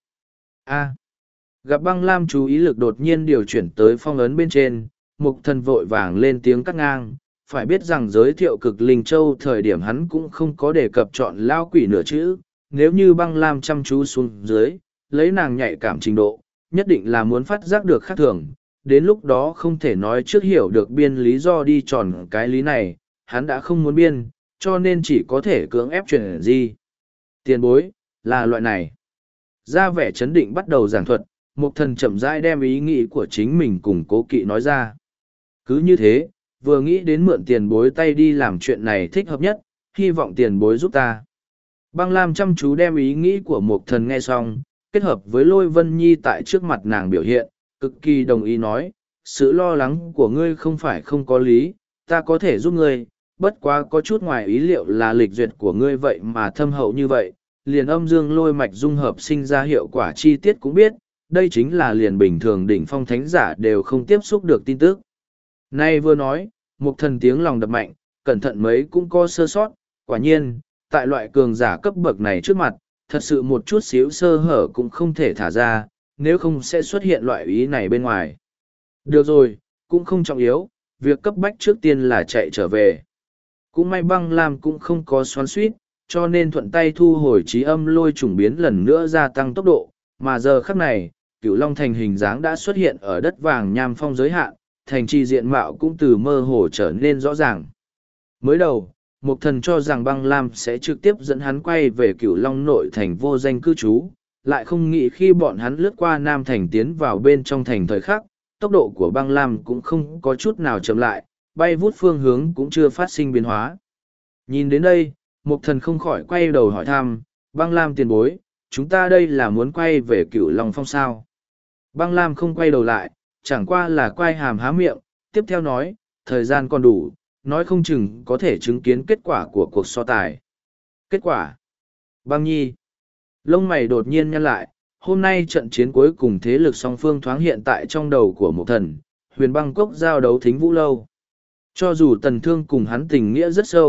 a Gặp Băng Lam chú ý lực đột nhiên điều chuyển tới phong ấn bên trên, Mục Thần vội vàng lên tiếng cắt ngang, phải biết rằng giới thiệu cực linh châu thời điểm hắn cũng không có đề cập chọn lao quỷ nửa chữ, nếu như Băng Lam chăm chú xuống dưới, lấy nàng nhạy cảm trình độ, nhất định là muốn phát giác được khác thường, đến lúc đó không thể nói trước hiểu được biên lý do đi tròn cái lý này, hắn đã không muốn biên, cho nên chỉ có thể cưỡng ép truyền gì. Tiền bối, là loại này. Ra vẻ chấn định bắt đầu giảng thuật, Mục Thần chậm rãi đem ý nghĩ của chính mình cùng Cố Kỵ nói ra. Cứ như thế, vừa nghĩ đến mượn tiền bối tay đi làm chuyện này thích hợp nhất, hy vọng tiền bối giúp ta. Băng Lam chăm chú đem ý nghĩ của Mục Thần nghe xong, kết hợp với Lôi Vân Nhi tại trước mặt nàng biểu hiện, cực kỳ đồng ý nói, sự lo lắng của ngươi không phải không có lý, ta có thể giúp ngươi, bất quá có chút ngoài ý liệu là lịch duyệt của ngươi vậy mà thâm hậu như vậy, liền âm dương lôi mạch dung hợp sinh ra hiệu quả chi tiết cũng biết, đây chính là liền bình thường đỉnh phong thánh giả đều không tiếp xúc được tin tức. Nay vừa nói, Mục Thần tiếng lòng đập mạnh, cẩn thận mấy cũng có sơ sót, quả nhiên, tại loại cường giả cấp bậc này trước mặt, thật sự một chút xíu sơ hở cũng không thể thả ra, nếu không sẽ xuất hiện loại ý này bên ngoài. Được rồi, cũng không trọng yếu, việc cấp bách trước tiên là chạy trở về. Cũng may Băng Lam cũng không có xoắn suýt, cho nên thuận tay thu hồi trí âm lôi trùng biến lần nữa gia tăng tốc độ, mà giờ khắc này, Cửu Long thành hình dáng đã xuất hiện ở đất vàng nham phong giới hạn, thành trì diện mạo cũng từ mơ hồ trở nên rõ ràng. Mới đầu, Mục Thần cho rằng Băng Lam sẽ trực tiếp dẫn hắn quay về Cửu Long nội thành vô danh cư trú, lại không nghĩ khi bọn hắn lướt qua Nam thành tiến vào bên trong thành thời khắc, tốc độ của Băng Lam cũng không có chút nào chậm lại, bay vút phương hướng cũng chưa phát sinh biến hóa. Nhìn đến đây, Mục Thần không khỏi quay đầu hỏi thăm, Băng Lam tiền bối, chúng ta đây là muốn quay về Cửu Long phong sao? Băng Lam không quay đầu lại, chẳng qua là quay hàm há miệng, tiếp theo nói, thời gian còn đủ, nói không chừng có thể chứng kiến kết quả của cuộc so tài. Kết quả? Băng Nhi. Lông mày đột nhiên nhăn lại, hôm nay trận chiến cuối cùng thế lực song phương thoáng hiện tại trong đầu của Mục Thần, huyền băng cốc giao đấu thính vũ lâu. Cho dù Tần Thương cùng hắn tình nghĩa rất sâu,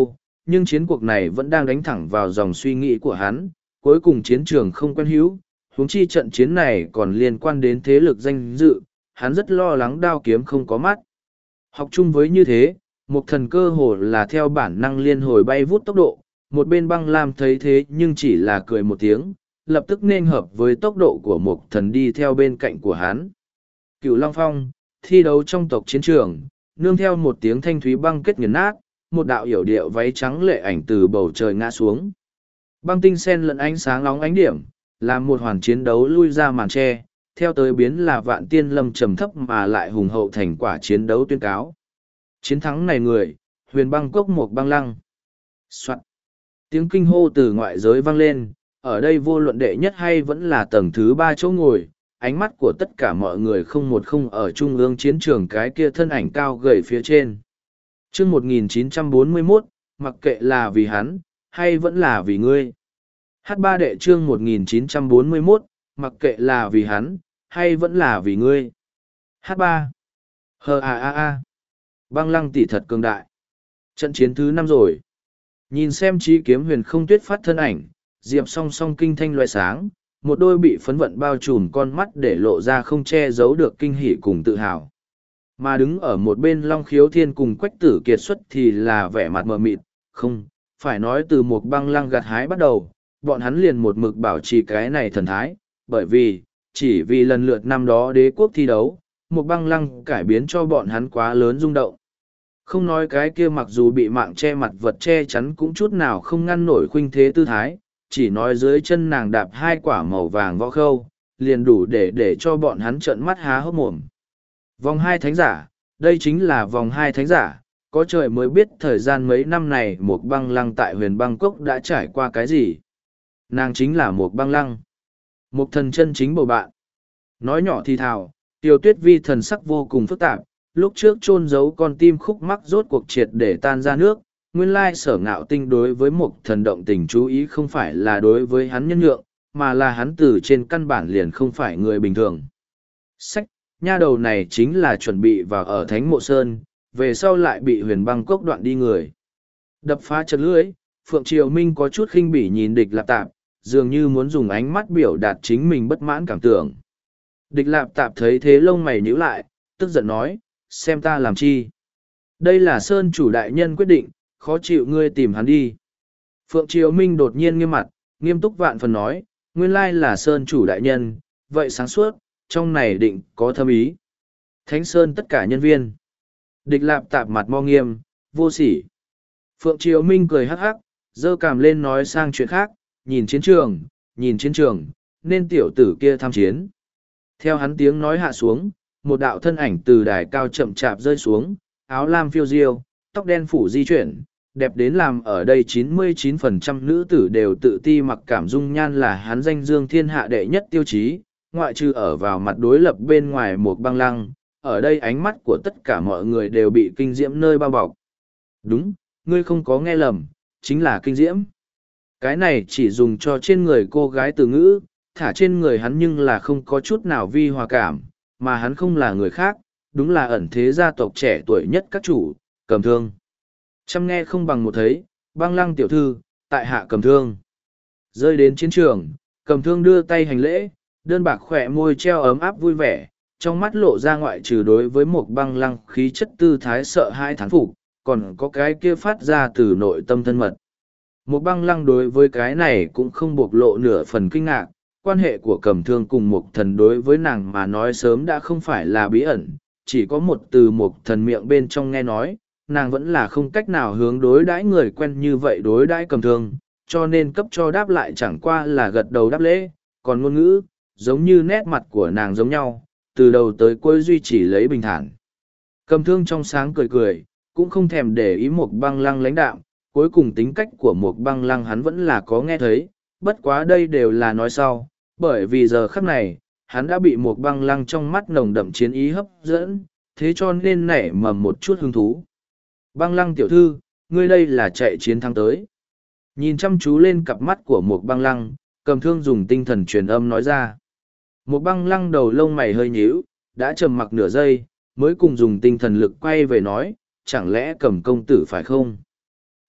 nhưng chiến cuộc này vẫn đang đánh thẳng vào dòng suy nghĩ của hắn, cuối cùng chiến trường không quen hữu, huống chi trận chiến này còn liên quan đến thế lực danh dự, hắn rất lo lắng đao kiếm không có mắt. Học chung với như thế, một thần cơ hồ là theo bản năng liên hồi bay vút tốc độ, một bên băng lam thấy thế nhưng chỉ là cười một tiếng, lập tức nên hợp với tốc độ của một thần đi theo bên cạnh của hắn. Cựu Long Phong, thi đấu trong tộc chiến trường, nương theo một tiếng thanh thúy băng kết nghiền nát, một đạo yểu điệu váy trắng lệ ảnh từ bầu trời ngã xuống. Băng tinh sen lẫn ánh sáng nóng ánh điểm, làm một hoàn chiến đấu lui ra màn tre, theo tới biến là vạn tiên lâm trầm thấp mà lại hùng hậu thành quả chiến đấu tuyên cáo. Chiến thắng này người, huyền băng cốc một băng lăng. Soạn. Tiếng kinh hô từ ngoại giới vang lên, ở đây vô luận đệ nhất hay vẫn là tầng thứ ba chỗ ngồi, ánh mắt của tất cả mọi người không một không ở trung ương chiến trường cái kia thân ảnh cao gầy phía trên. Chương một nghìn chín trăm bốn mươi mốt, mặc kệ là vì hắn, hay vẫn là vì ngươi. Hát ba đệ chương một nghìn chín trăm bốn mươi mốt, mặc kệ là vì hắn, hay vẫn là vì ngươi. Hát ba. Hờ à à à. Băng lăng tỷ thật cường đại. Trận chiến thứ năm rồi. Nhìn xem trí kiếm huyền không tuyết phát thân ảnh, diệp song song kinh thanh loại sáng, một đôi bị phấn vận bao trùm con mắt để lộ ra không che giấu được kinh hỉ cùng tự hào. Mà đứng ở một bên Long Khiếu Thiên cùng Quách Tử Kiệt xuất thì là vẻ mặt mờ mịt, không, phải nói từ một băng lăng gặt hái bắt đầu, bọn hắn liền một mực bảo trì cái này thần thái, bởi vì, chỉ vì lần lượt năm đó đế quốc thi đấu, một băng lăng cải biến cho bọn hắn quá lớn rung động. Không nói cái kia mặc dù bị mạng che mặt vật che chắn cũng chút nào không ngăn nổi khuynh thế tư thái, chỉ nói dưới chân nàng đạp hai quả màu vàng võ khâu, liền đủ để để cho bọn hắn trợn mắt há hốc mồm. Vòng hai thánh giả, đây chính là vòng hai thánh giả, có trời mới biết thời gian mấy năm này một băng lăng tại huyền băng cốc đã trải qua cái gì. Nàng chính là một băng lăng. Một thần chân chính bầu bạn. Nói nhỏ thì thào, Tiêu Tuyết Vi thần sắc vô cùng phức tạp, lúc trước chôn giấu con tim khúc mắc rốt cuộc triệt để tan ra nước, nguyên lai sở ngạo tinh đối với một thần động tình chú ý không phải là đối với hắn nhân nhượng, mà là hắn từ trên căn bản liền không phải người bình thường. Sách, nha đầu này chính là chuẩn bị vào ở Thánh Mộ Sơn, về sau lại bị huyền băng cốc đoạn đi người. Đập phá chật lưỡi, Phượng Triều Minh có chút khinh bỉ nhìn địch lạp tạp, dường như muốn dùng ánh mắt biểu đạt chính mình bất mãn cảm tưởng. Địch lạp tạp thấy thế lông mày nhíu lại, tức giận nói, xem ta làm chi. Đây là Sơn chủ đại nhân quyết định, khó chịu ngươi tìm hắn đi. Phượng Triều Minh đột nhiên nghiêm mặt, nghiêm túc vạn phần nói, nguyên lai là Sơn chủ đại nhân, vậy sáng suốt, trong này định có thâm ý. Thánh Sơn tất cả nhân viên. Địch lạp tạp mặt mo nghiêm, vô sỉ. Phượng Triều Minh cười hắc hắc, dơ cằm lên nói sang chuyện khác, nhìn chiến trường, nhìn chiến trường, nên tiểu tử kia tham chiến. Theo hắn tiếng nói hạ xuống, một đạo thân ảnh từ đài cao chậm chạp rơi xuống, áo lam phiêu diêu, tóc đen phủ di chuyển, đẹp đến làm ở đây chín mươi chín phần trăm nữ tử đều tự ti mặc cảm dung nhan là hắn danh dương thiên hạ đệ nhất tiêu chí, ngoại trừ ở vào mặt đối lập bên ngoài một băng lăng, ở đây ánh mắt của tất cả mọi người đều bị kinh diễm nơi bao bọc. Đúng, ngươi không có nghe lầm, chính là kinh diễm. Cái này chỉ dùng cho trên người cô gái từ ngữ, thả trên người hắn nhưng là không có chút nào vi hòa cảm, mà hắn không là người khác, đúng là ẩn thế gia tộc trẻ tuổi nhất các chủ, Cầm Thương. Chăm nghe không bằng một thấy, băng lăng tiểu thư, tại hạ Cầm Thương. Rơi đến chiến trường, Cầm Thương đưa tay hành lễ, đơn bạc khỏe môi treo ấm áp vui vẻ, trong mắt lộ ra ngoại trừ đối với một băng lăng khí chất tư thái sợ hãi thán phục, còn có cái kia phát ra từ nội tâm thân mật. Một băng lăng đối với cái này cũng không bộc lộ nửa phần kinh ngạc, quan hệ của Cầm Thương cùng một thần đối với nàng mà nói sớm đã không phải là bí ẩn, chỉ có một từ một thần miệng bên trong nghe nói, nàng vẫn là không cách nào hướng đối đãi người quen như vậy đối đãi Cầm Thương, cho nên cấp cho đáp lại chẳng qua là gật đầu đáp lễ, còn ngôn ngữ, giống như nét mặt của nàng giống nhau, từ đầu tới cuối duy trì lấy bình thản. Cầm Thương trong sáng cười cười, cũng không thèm để ý một băng lăng lãnh đạm, cuối cùng tính cách của một băng lăng hắn vẫn là có nghe thấy, bất quá đây đều là nói sau, bởi vì giờ khắc này, hắn đã bị một băng lăng trong mắt nồng đậm chiến ý hấp dẫn, thế cho nên nảy mầm một chút hứng thú. Băng lăng tiểu thư, ngươi đây là chạy chiến thắng tới. Nhìn chăm chú lên cặp mắt của một băng lăng, Cầm Thương dùng tinh thần truyền âm nói ra. Một băng lăng đầu lông mày hơi nhíu, đã trầm mặc nửa giây, mới cùng dùng tinh thần lực quay về nói, chẳng lẽ Cầm công tử phải không?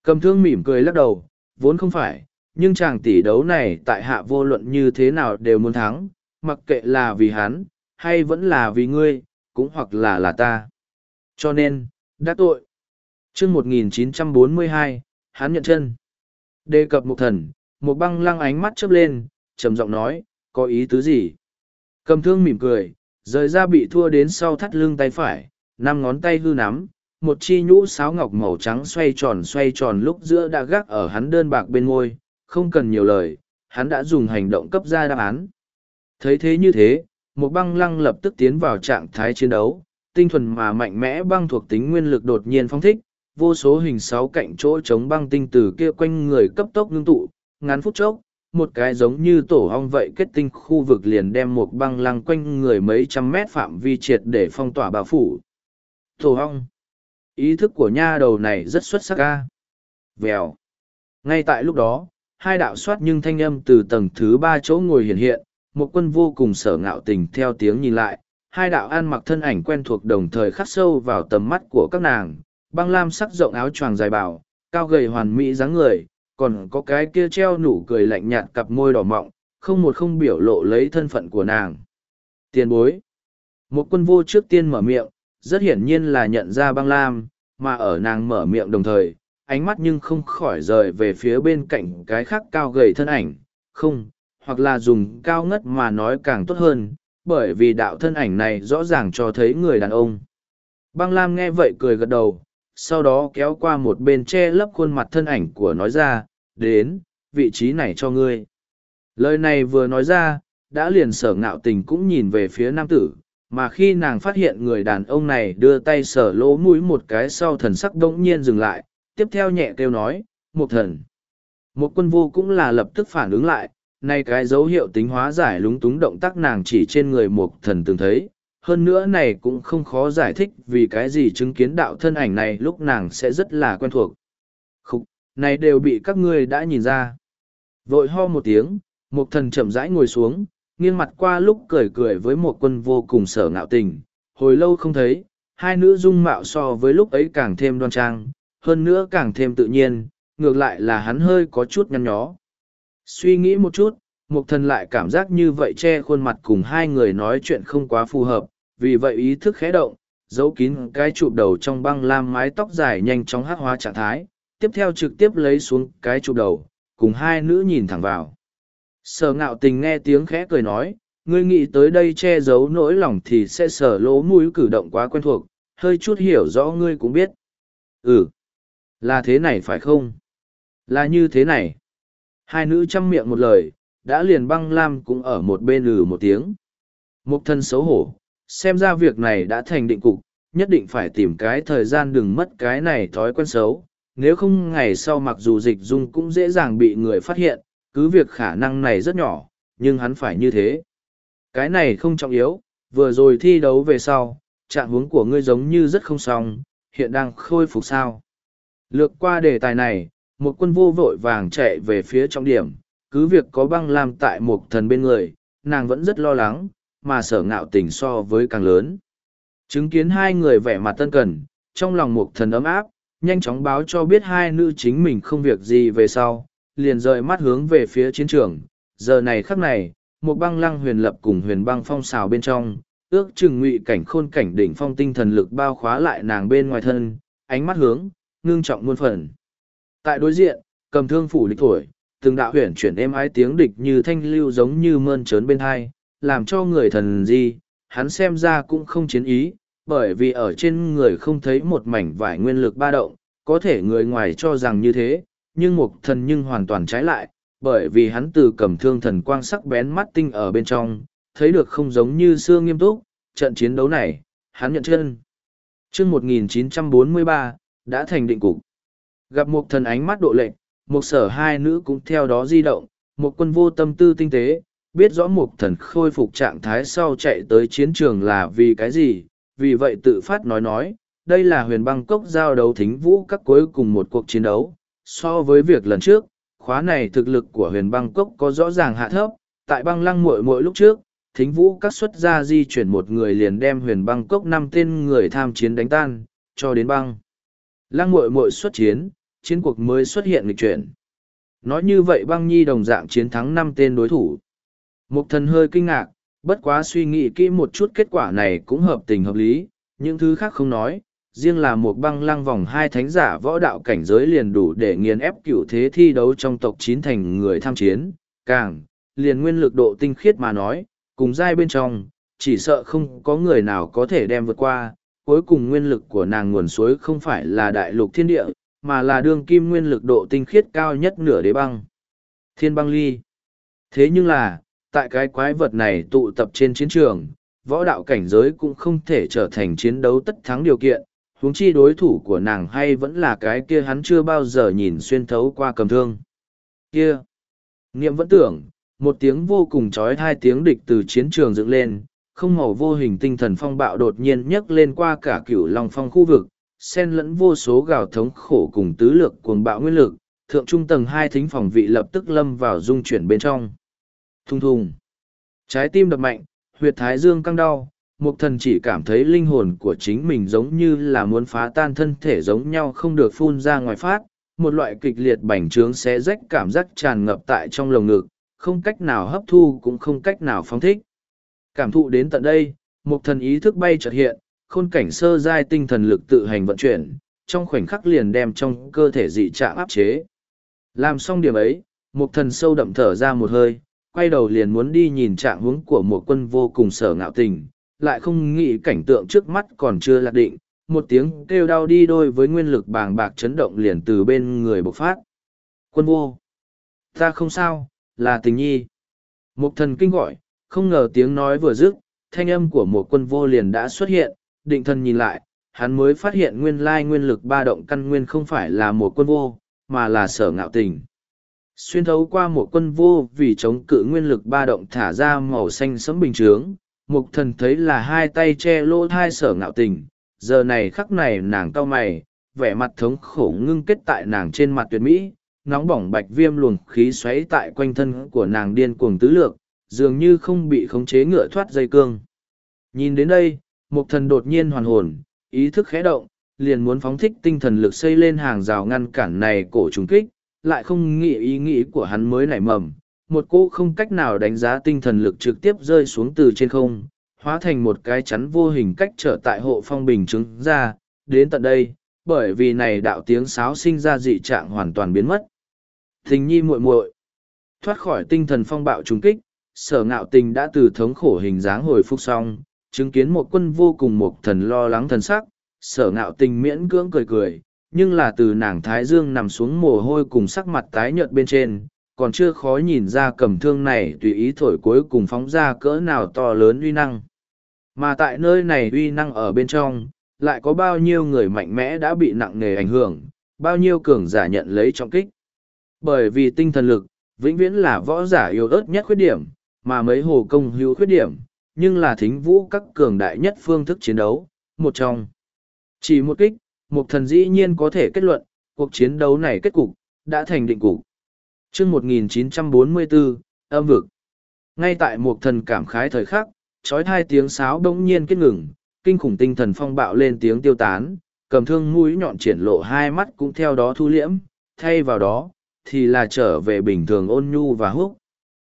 Cầm thương mỉm cười lắc đầu, vốn không phải, nhưng chàng tỷ đấu này tại hạ vô luận như thế nào đều muốn thắng, mặc kệ là vì hắn, hay vẫn là vì ngươi, cũng hoặc là là ta. Cho nên, đã tội. chương một nghìn chín trăm bốn mươi hai, hắn nhận chân. Đề cập Mục Thần, một băng lăng ánh mắt chớp lên, trầm giọng nói, có ý tứ gì? Cầm thương mỉm cười, rời ra bị thua đến sau thắt lưng tay phải, năm ngón tay hư nắm, một chi nhũ sáo ngọc màu trắng xoay tròn xoay tròn lúc giữa đã gác ở hắn đơn bạc bên môi, không cần nhiều lời, hắn đã dùng hành động cấp ra đáp án. Thấy thế như thế, một băng lăng lập tức tiến vào trạng thái chiến đấu, tinh thuần mà mạnh mẽ băng thuộc tính nguyên lực đột nhiên phong thích, vô số hình sáu cạnh chỗ chống băng tinh từ kia quanh người cấp tốc ngưng tụ, ngắn phút chốc, một cái giống như tổ ong vậy kết tinh khu vực liền đem một băng lăng quanh người mấy trăm mét phạm vi triệt để phong tỏa bao phủ. Tổ ong. Ý thức của nha đầu này rất xuất sắc ca. Vèo. Ngay tại lúc đó, hai đạo soát nhưng thanh âm từ tầng thứ ba chỗ ngồi hiện hiện, một quân vô cùng sở ngạo tình theo tiếng nhìn lại, hai đạo ăn mặc thân ảnh quen thuộc đồng thời khắc sâu vào tầm mắt của các nàng, băng lam sắc rộng áo choàng dài bào, cao gầy hoàn mỹ dáng người, còn có cái kia treo nụ cười lạnh nhạt cặp môi đỏ mọng, không một không biểu lộ lấy thân phận của nàng. Tiền bối. Một quân vô trước tiên mở miệng, rất hiển nhiên là nhận ra băng lam, mà ở nàng mở miệng đồng thời, ánh mắt nhưng không khỏi rời về phía bên cạnh cái khác cao gầy thân ảnh, không, hoặc là dùng cao ngất mà nói càng tốt hơn, bởi vì đạo thân ảnh này rõ ràng cho thấy người đàn ông. Băng lam nghe vậy cười gật đầu, sau đó kéo qua một bên che lấp khuôn mặt thân ảnh của nói ra, đến, vị trí này cho ngươi. Lời này vừa nói ra, đã liền sở ngạo tình cũng nhìn về phía nam tử, mà khi nàng phát hiện người đàn ông này đưa tay sở lỗ mũi một cái sau thần sắc đống nhiên dừng lại, tiếp theo nhẹ kêu nói, một thần. Một quân vô cũng là lập tức phản ứng lại, nay cái dấu hiệu tính hóa giải lúng túng động tác nàng chỉ trên người một thần từng thấy. Hơn nữa này cũng không khó giải thích vì cái gì chứng kiến đạo thân ảnh này lúc nàng sẽ rất là quen thuộc. Khúc, này đều bị các ngươi đã nhìn ra. Vội ho một tiếng, một thần chậm rãi ngồi xuống, nghiêng mặt qua lúc cười cười với một quân vô cùng sở ngạo tình. Hồi lâu không thấy, hai nữ dung mạo so với lúc ấy càng thêm đoan trang, hơn nữa càng thêm tự nhiên, ngược lại là hắn hơi có chút nhăn nhó. Suy nghĩ một chút, một thần lại cảm giác như vậy che khuôn mặt cùng hai người nói chuyện không quá phù hợp, vì vậy ý thức khẽ động, giấu kín cái chụp đầu trong băng lam mái tóc dài nhanh chóng hắc hóa trạng thái, tiếp theo trực tiếp lấy xuống cái chụp đầu, cùng hai nữ nhìn thẳng vào. Sở ngạo tình nghe tiếng khẽ cười nói, ngươi nghĩ tới đây che giấu nỗi lòng thì sẽ sở lỗ mũi cử động quá quen thuộc, hơi chút hiểu rõ ngươi cũng biết. Ừ, là thế này phải không? Là như thế này. Hai nữ chăm miệng một lời, đã liền băng lam cũng ở một bên ừ một tiếng. Mục thân xấu hổ, xem ra việc này đã thành định cục, nhất định phải tìm cái thời gian đừng mất cái này thói quen xấu, nếu không ngày sau mặc dù dịch dung cũng dễ dàng bị người phát hiện, cứ việc khả năng này rất nhỏ, nhưng hắn phải như thế. Cái này không trọng yếu, vừa rồi thi đấu về sau, trạng huống của ngươi giống như rất không xong, hiện đang khôi phục sao. Lược qua đề tài này, một quân vô vội vàng chạy về phía trọng điểm, cứ việc có băng lam tại một thần bên người, nàng vẫn rất lo lắng, mà sở ngạo tình so với càng lớn. Chứng kiến hai người vẻ mặt tân cần, trong lòng một thần ấm áp, nhanh chóng báo cho biết hai nữ chính mình không việc gì về sau, liền rời mắt hướng về phía chiến trường. Giờ này khắc này, một băng lăng huyền lập cùng huyền băng phong xào bên trong, ước chừng ngụy cảnh khôn cảnh đỉnh phong tinh thần lực bao khóa lại nàng bên ngoài thân, ánh mắt hướng, ngưng trọng muôn phần. Tại đối diện, cầm thương phủ địch thổi, từng đạo huyền chuyển êm ái tiếng địch như thanh lưu giống như mơn trớn bên hai, làm cho người thần gì, hắn xem ra cũng không chiến ý, bởi vì ở trên người không thấy một mảnh vải nguyên lực ba động, có thể người ngoài cho rằng như thế, nhưng một thần nhưng hoàn toàn trái lại, bởi vì hắn từ cầm thương thần quang sắc bén mắt tinh ở bên trong, thấy được không giống như xưa nghiêm túc, trận chiến đấu này, hắn nhận chân. Trước một nghìn chín trăm bốn mươi ba, đã thành định cục. Gặp một thần ánh mắt độ lệnh, một sở hai nữ cũng theo đó di động, một quân vô tâm tư tinh tế, biết rõ một thần khôi phục trạng thái sau chạy tới chiến trường là vì cái gì, vì vậy tự phát nói nói, đây là huyền băng cốc giao đấu thính vũ các cuối cùng một cuộc chiến đấu. So với việc lần trước, khóa này thực lực của huyền băng cốc có rõ ràng hạ thấp, tại băng lăng muội muội lúc trước, thính vũ các xuất gia di chuyển một người liền đem huyền băng cốc năm tên người tham chiến đánh tan, cho đến băng. Lăng muội muội xuất chiến, chiến cuộc mới xuất hiện nghịch chuyển. Nói như vậy băng nhi đồng dạng chiến thắng năm tên đối thủ. Mục thần hơi kinh ngạc, bất quá suy nghĩ kỹ một chút kết quả này cũng hợp tình hợp lý, những thứ khác không nói, riêng là một băng lăng vòng hai thánh giả võ đạo cảnh giới liền đủ để nghiền ép cựu thế thi đấu trong tộc chín thành người tham chiến, càng, liền nguyên lực độ tinh khiết mà nói, cùng giai bên trong, chỉ sợ không có người nào có thể đem vượt qua, cuối cùng nguyên lực của nàng nguồn suối không phải là đại lục thiên địa, mà là đương kim nguyên lực độ tinh khiết cao nhất nửa đế băng. Thiên băng ly. Thế nhưng là, tại cái quái vật này tụ tập trên chiến trường, võ đạo cảnh giới cũng không thể trở thành chiến đấu tất thắng điều kiện, huống chi đối thủ của nàng hay vẫn là cái kia hắn chưa bao giờ nhìn xuyên thấu qua cầm thương. Kia! Niệm vẫn tưởng, một tiếng vô cùng trói hai tiếng địch từ chiến trường dựng lên, không màu vô hình tinh thần phong bạo đột nhiên nhấc lên qua cả cửu long phong khu vực, xen lẫn vô số gào thống khổ cùng tứ lược cuồng bạo nguyên lực, thượng trung tầng hai thính phòng vị lập tức lâm vào dung chuyển bên trong. Thùng thùng! Trái tim đập mạnh, huyệt thái dương căng đau, Mục thần chỉ cảm thấy linh hồn của chính mình giống như là muốn phá tan thân thể giống nhau không được phun ra ngoài phát, một loại kịch liệt bành trướng xé rách cảm giác tràn ngập tại trong lồng ngực, không cách nào hấp thu cũng không cách nào phóng thích. Cảm thụ đến tận đây, Mục thần ý thức bay chợt hiện, khôn cảnh sơ giai tinh thần lực tự hành vận chuyển, trong khoảnh khắc liền đem trong cơ thể dị trạng áp chế. Làm xong điểm ấy, Mục thần sâu đậm thở ra một hơi, quay đầu liền muốn đi nhìn trạng huống của một quân vô cùng sở ngạo tình, lại không nghĩ cảnh tượng trước mắt còn chưa lạc định, một tiếng kêu đau đi đôi với nguyên lực bàng bạc chấn động liền từ bên người bộc phát. Quân vô! Ta không sao, là tình nhi. Mục thần kinh gọi, không ngờ tiếng nói vừa dứt, thanh âm của một quân vô liền đã xuất hiện, định thần nhìn lại, hắn mới phát hiện nguyên lai nguyên lực ba động căn nguyên không phải là một quân vô, mà là sở ngạo tình. Xuyên thấu qua một quân vô vì chống cự nguyên lực ba động thả ra màu xanh sẫm bình chướng, Mục thần thấy là hai tay che lỗ thai sở ngạo tình, giờ này khắc này nàng cau mày, vẻ mặt thống khổ ngưng kết tại nàng trên mặt tuyệt mỹ, nóng bỏng bạch viêm luồng khí xoáy tại quanh thân của nàng điên cuồng tứ lược, dường như không bị khống chế ngựa thoát dây cương. Nhìn đến đây, Mục thần đột nhiên hoàn hồn, ý thức khẽ động, liền muốn phóng thích tinh thần lực xây lên hàng rào ngăn cản này cổ trùng kích, lại không nghĩ ý nghĩ của hắn mới nảy mầm. Một cỗ không cách nào đánh giá tinh thần lực trực tiếp rơi xuống từ trên không, hóa thành một cái chắn vô hình cách trở tại hộ phong bình chứng ra, đến tận đây, bởi vì này đạo tiếng sáo sinh ra dị trạng hoàn toàn biến mất. Tình nhi muội muội thoát khỏi tinh thần phong bạo trùng kích, sở ngạo tình đã từ thống khổ hình dáng hồi phục xong, chứng kiến một quân vô cùng một thần lo lắng thần sắc, sở ngạo tình miễn cưỡng cười cười, nhưng là từ nàng thái dương nằm xuống mồ hôi cùng sắc mặt tái nhợt bên trên, còn chưa khó nhìn ra cầm thương này tùy ý thổi cuối cùng phóng ra cỡ nào to lớn uy năng. Mà tại nơi này uy năng ở bên trong, lại có bao nhiêu người mạnh mẽ đã bị nặng nề ảnh hưởng, bao nhiêu cường giả nhận lấy trọng kích. Bởi vì tinh thần lực, vĩnh viễn là võ giả yếu ớt nhất khuyết điểm, mà mấy hồ công hữu khuyết điểm, nhưng là thính vũ các cường đại nhất phương thức chiến đấu, một trong. Chỉ một kích, một thần dĩ nhiên có thể kết luận, cuộc chiến đấu này kết cục, đã thành định cục. Chương một nghìn chín trăm bốn mươi bốn, âm vực. Ngay tại một thần cảm khái thời khắc, trói hai tiếng sáo đống nhiên kết ngừng, kinh khủng tinh thần phong bạo lên tiếng tiêu tán, cầm thương mũi nhọn triển lộ hai mắt cũng theo đó thu liễm, thay vào đó, thì là trở về bình thường ôn nhu và húc.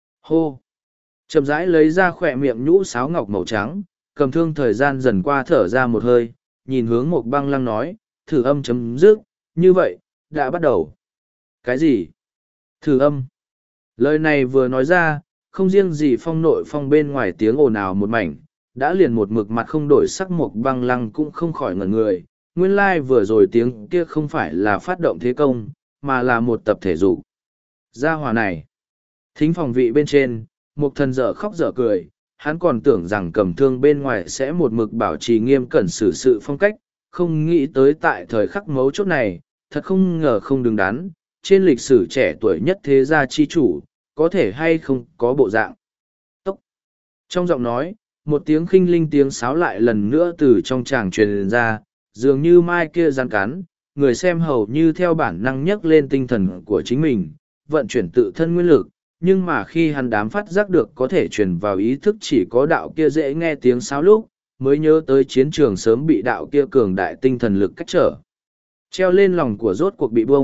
Hô! Chậm rãi lấy ra khỏe miệng nhũ sáo ngọc màu trắng, cầm thương thời gian dần qua thở ra một hơi, nhìn hướng một băng lăng nói, thử âm chấm dứt, như vậy, đã bắt đầu. Cái gì? Thử âm. Lời này vừa nói ra, không riêng gì phong nội phong bên ngoài tiếng ồn ào một mảnh, đã liền một mực mặt không đổi sắc một băng lăng cũng không khỏi ngẩn người. Nguyên lai like vừa rồi tiếng kia không phải là phát động thế công, mà là một tập thể dục. Gia hỏa này. Thính phòng vị bên trên, một thần dở khóc dở cười, hắn còn tưởng rằng cầm thương bên ngoài sẽ một mực bảo trì nghiêm cẩn xử sự phong cách, không nghĩ tới tại thời khắc mấu chốt này, thật không ngờ không đứng đắn, trên lịch sử trẻ tuổi nhất thế gia chi chủ, có thể hay không có bộ dạng. Tốc. Trong giọng nói, một tiếng khinh linh tiếng sáo lại lần nữa từ trong tràng truyền ra, dường như mai kia rắn cắn, người xem hầu như theo bản năng nhấc lên tinh thần của chính mình, vận chuyển tự thân nguyên lực, nhưng mà khi hắn đám phát giác được có thể truyền vào ý thức chỉ có đạo kia dễ nghe tiếng sáo lúc, mới nhớ tới chiến trường sớm bị đạo kia cường đại tinh thần lực cách trở. Treo lên lòng của rốt cuộc bị bông,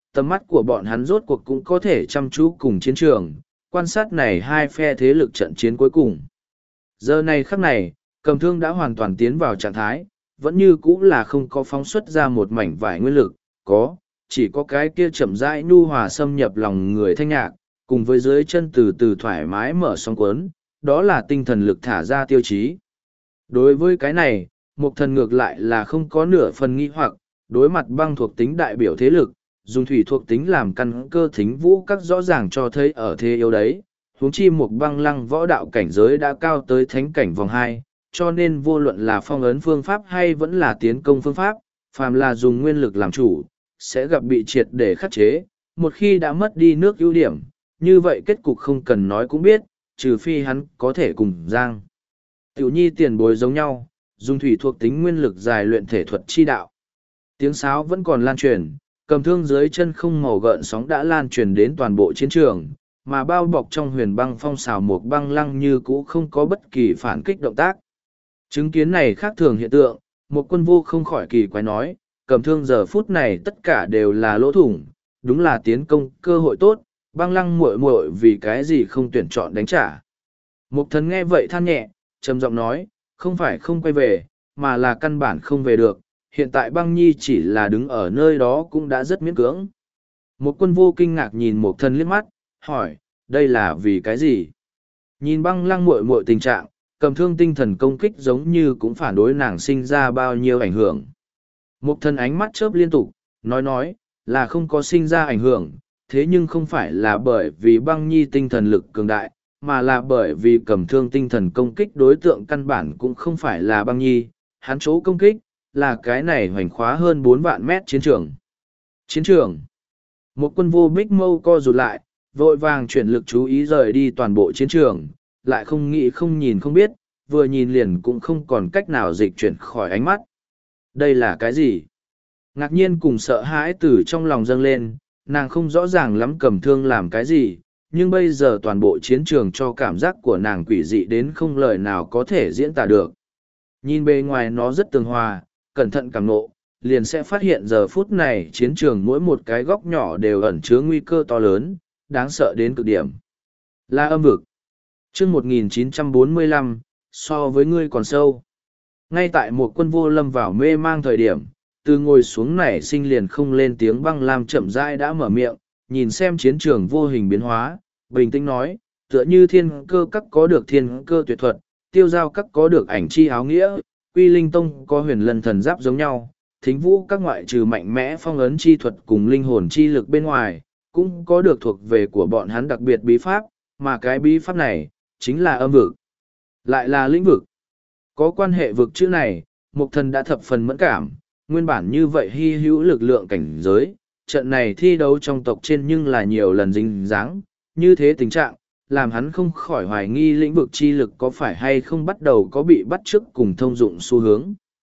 tầm mắt của bọn hắn rốt cuộc cũng có thể chăm chú cùng chiến trường, quan sát này hai phe thế lực trận chiến cuối cùng. Giờ này khắc này, Cầm Thương đã hoàn toàn tiến vào trạng thái, vẫn như cũ là không có phóng xuất ra một mảnh vải nguyên lực, có, chỉ có cái kia chậm rãi nhu hòa xâm nhập lòng người thanh nhạc, cùng với dưới chân từ từ thoải mái mở sóng cuốn, đó là tinh thần lực thả ra tiêu chí. Đối với cái này, Mục Thần ngược lại là không có nửa phần nghi hoặc, đối mặt băng thuộc tính đại biểu thế lực, dùng thủy thuộc tính làm căn cơ thính vũ các rõ ràng cho thấy ở thế yếu đấy, huống chi một băng lăng võ đạo cảnh giới đã cao tới thánh cảnh vòng hai, cho nên vô luận là phong ấn phương pháp hay vẫn là tiến công phương pháp, phàm là dùng nguyên lực làm chủ, sẽ gặp bị triệt để khắc chế, một khi đã mất đi nước ưu điểm, như vậy kết cục không cần nói cũng biết, trừ phi hắn có thể cùng Giang Tiểu Nhi tiền bối giống nhau, dùng thủy thuộc tính nguyên lực dài luyện thể thuật chi đạo. Tiếng sáo vẫn còn lan truyền, Cầm Thương dưới chân không màu gợn sóng đã lan truyền đến toàn bộ chiến trường, mà bao bọc trong huyền băng phong xào một băng lăng như cũ không có bất kỳ phản kích động tác. Chứng kiến này khác thường hiện tượng, một quân vô không khỏi kỳ quái nói, Cầm Thương giờ phút này tất cả đều là lỗ thủng, đúng là tiến công cơ hội tốt, băng lăng muội muội vì cái gì không tuyển chọn đánh trả. Mục Thần nghe vậy than nhẹ, trầm giọng nói, không phải không quay về, mà là căn bản không về được, hiện tại băng nhi chỉ là đứng ở nơi đó cũng đã rất miễn cưỡng. Một quân vô kinh ngạc nhìn Mục Thần liếc mắt, hỏi, đây là vì cái gì? Nhìn băng lăng muội muội tình trạng, Cầm Thương tinh thần công kích giống như cũng phản đối nàng sinh ra bao nhiêu ảnh hưởng. Mục Thần ánh mắt chớp liên tục, nói nói, là không có sinh ra ảnh hưởng, thế nhưng không phải là bởi vì băng nhi tinh thần lực cường đại, mà là bởi vì Cầm Thương tinh thần công kích đối tượng căn bản cũng không phải là băng nhi, hắn chỗ công kích, là cái này hoành khóa hơn bốn vạn mét chiến trường. Chiến trường. Một quân vô bích mâu co rụt lại, vội vàng chuyển lực chú ý rời đi toàn bộ chiến trường, lại không nghĩ không nhìn không biết, vừa nhìn liền cũng không còn cách nào dịch chuyển khỏi ánh mắt. Đây là cái gì? Ngạc nhiên cùng sợ hãi từ trong lòng dâng lên, nàng không rõ ràng lắm Cầm Thương làm cái gì, nhưng bây giờ toàn bộ chiến trường cho cảm giác của nàng quỷ dị đến không lời nào có thể diễn tả được. Nhìn bề ngoài nó rất tường hòa, cẩn thận cảm nộ, liền sẽ phát hiện giờ phút này chiến trường mỗi một cái góc nhỏ đều ẩn chứa nguy cơ to lớn, đáng sợ đến cực điểm. Là âm vực. Chương một nghìn chín trăm bốn mươi lăm, so với ngươi còn sâu. Ngay tại một quân vô lâm vào mê mang thời điểm, từ ngồi xuống nảy sinh liền không lên tiếng băng lam chậm rãi đã mở miệng, nhìn xem chiến trường vô hình biến hóa, bình tĩnh nói, tựa như thiên cơ các có được thiên cơ tuyệt thuật, tiêu giao các có được ảnh chi áo nghĩa, quy linh tông có huyền lân thần giáp giống nhau, thính vũ các ngoại trừ mạnh mẽ phong ấn chi thuật cùng linh hồn chi lực bên ngoài, cũng có được thuộc về của bọn hắn đặc biệt bí pháp, mà cái bí pháp này, chính là âm vực. Lại là lĩnh vực. Có quan hệ vực chữ này, Mục Thần đã thập phần mẫn cảm, nguyên bản như vậy hy hữu lực lượng cảnh giới, trận này thi đấu trong tộc trên nhưng là nhiều lần dính dáng, như thế tình trạng, làm hắn không khỏi hoài nghi lĩnh vực chi lực có phải hay không bắt đầu có bị bắt chước cùng thông dụng xu hướng.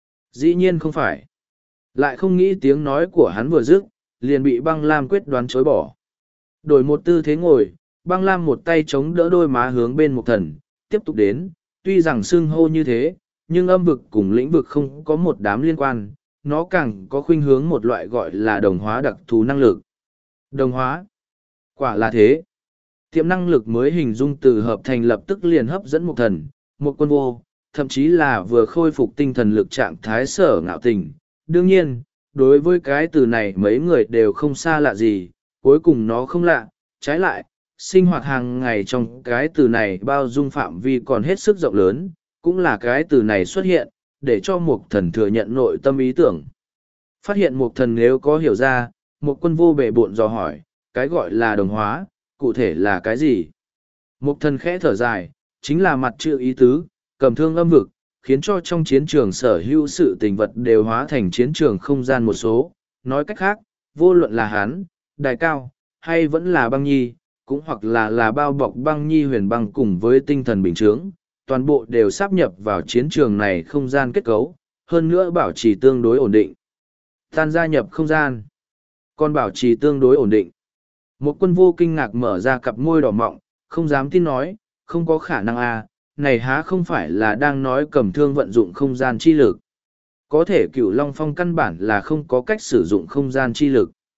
Dĩ nhiên không phải. Lại không nghĩ tiếng nói của hắn vừa dứt, liền bị băng lam quyết đoán chối bỏ. Đổi một tư thế ngồi, băng lam một tay chống đỡ đôi má hướng bên Mục Thần, tiếp tục đến, tuy rằng xưng hô như thế, nhưng âm vực cùng lĩnh vực không có một đám liên quan, nó càng có khuynh hướng một loại gọi là đồng hóa đặc thù năng lực. Đồng hóa. Quả là thế. Tiệm năng lực mới hình dung từ hợp thành lập tức liền hấp dẫn Mục Thần, một quân vô, thậm chí là vừa khôi phục tinh thần lực trạng thái sở ngạo tình. Đương nhiên, đối với cái từ này mấy người đều không xa lạ gì, cuối cùng nó không lạ, trái lại, sinh hoạt hàng ngày trong cái từ này bao dung phạm vi còn hết sức rộng lớn, cũng là cái từ này xuất hiện, để cho Mục Thần thừa nhận nội tâm ý tưởng. Phát hiện Mục Thần nếu có hiểu ra, một quân vô bệ bộn dò hỏi, cái gọi là đồng hóa, cụ thể là cái gì? Mục Thần khẽ thở dài, chính là mặt chữ ý tứ, cầm thương âm vực, khiến cho trong chiến trường sở hữu sự tình vật đều hóa thành chiến trường không gian một số. Nói cách khác, vô luận là hán, đài cao, hay vẫn là băng nhi, cũng hoặc là là bao bọc băng nhi huyền băng cùng với tinh thần bình chướng, toàn bộ đều sáp nhập vào chiến trường này không gian kết cấu, hơn nữa bảo trì tương đối ổn định. Tan gia nhập không gian, còn bảo trì tương đối ổn định. Một quân vô kinh ngạc mở ra cặp môi đỏ mọng, không dám tin nói, không có khả năng à, này há không phải là đang nói cầm thương vận dụng không gian chi lực. Có thể cửu Long Phong căn bản là không có cách sử dụng không gian chi lực.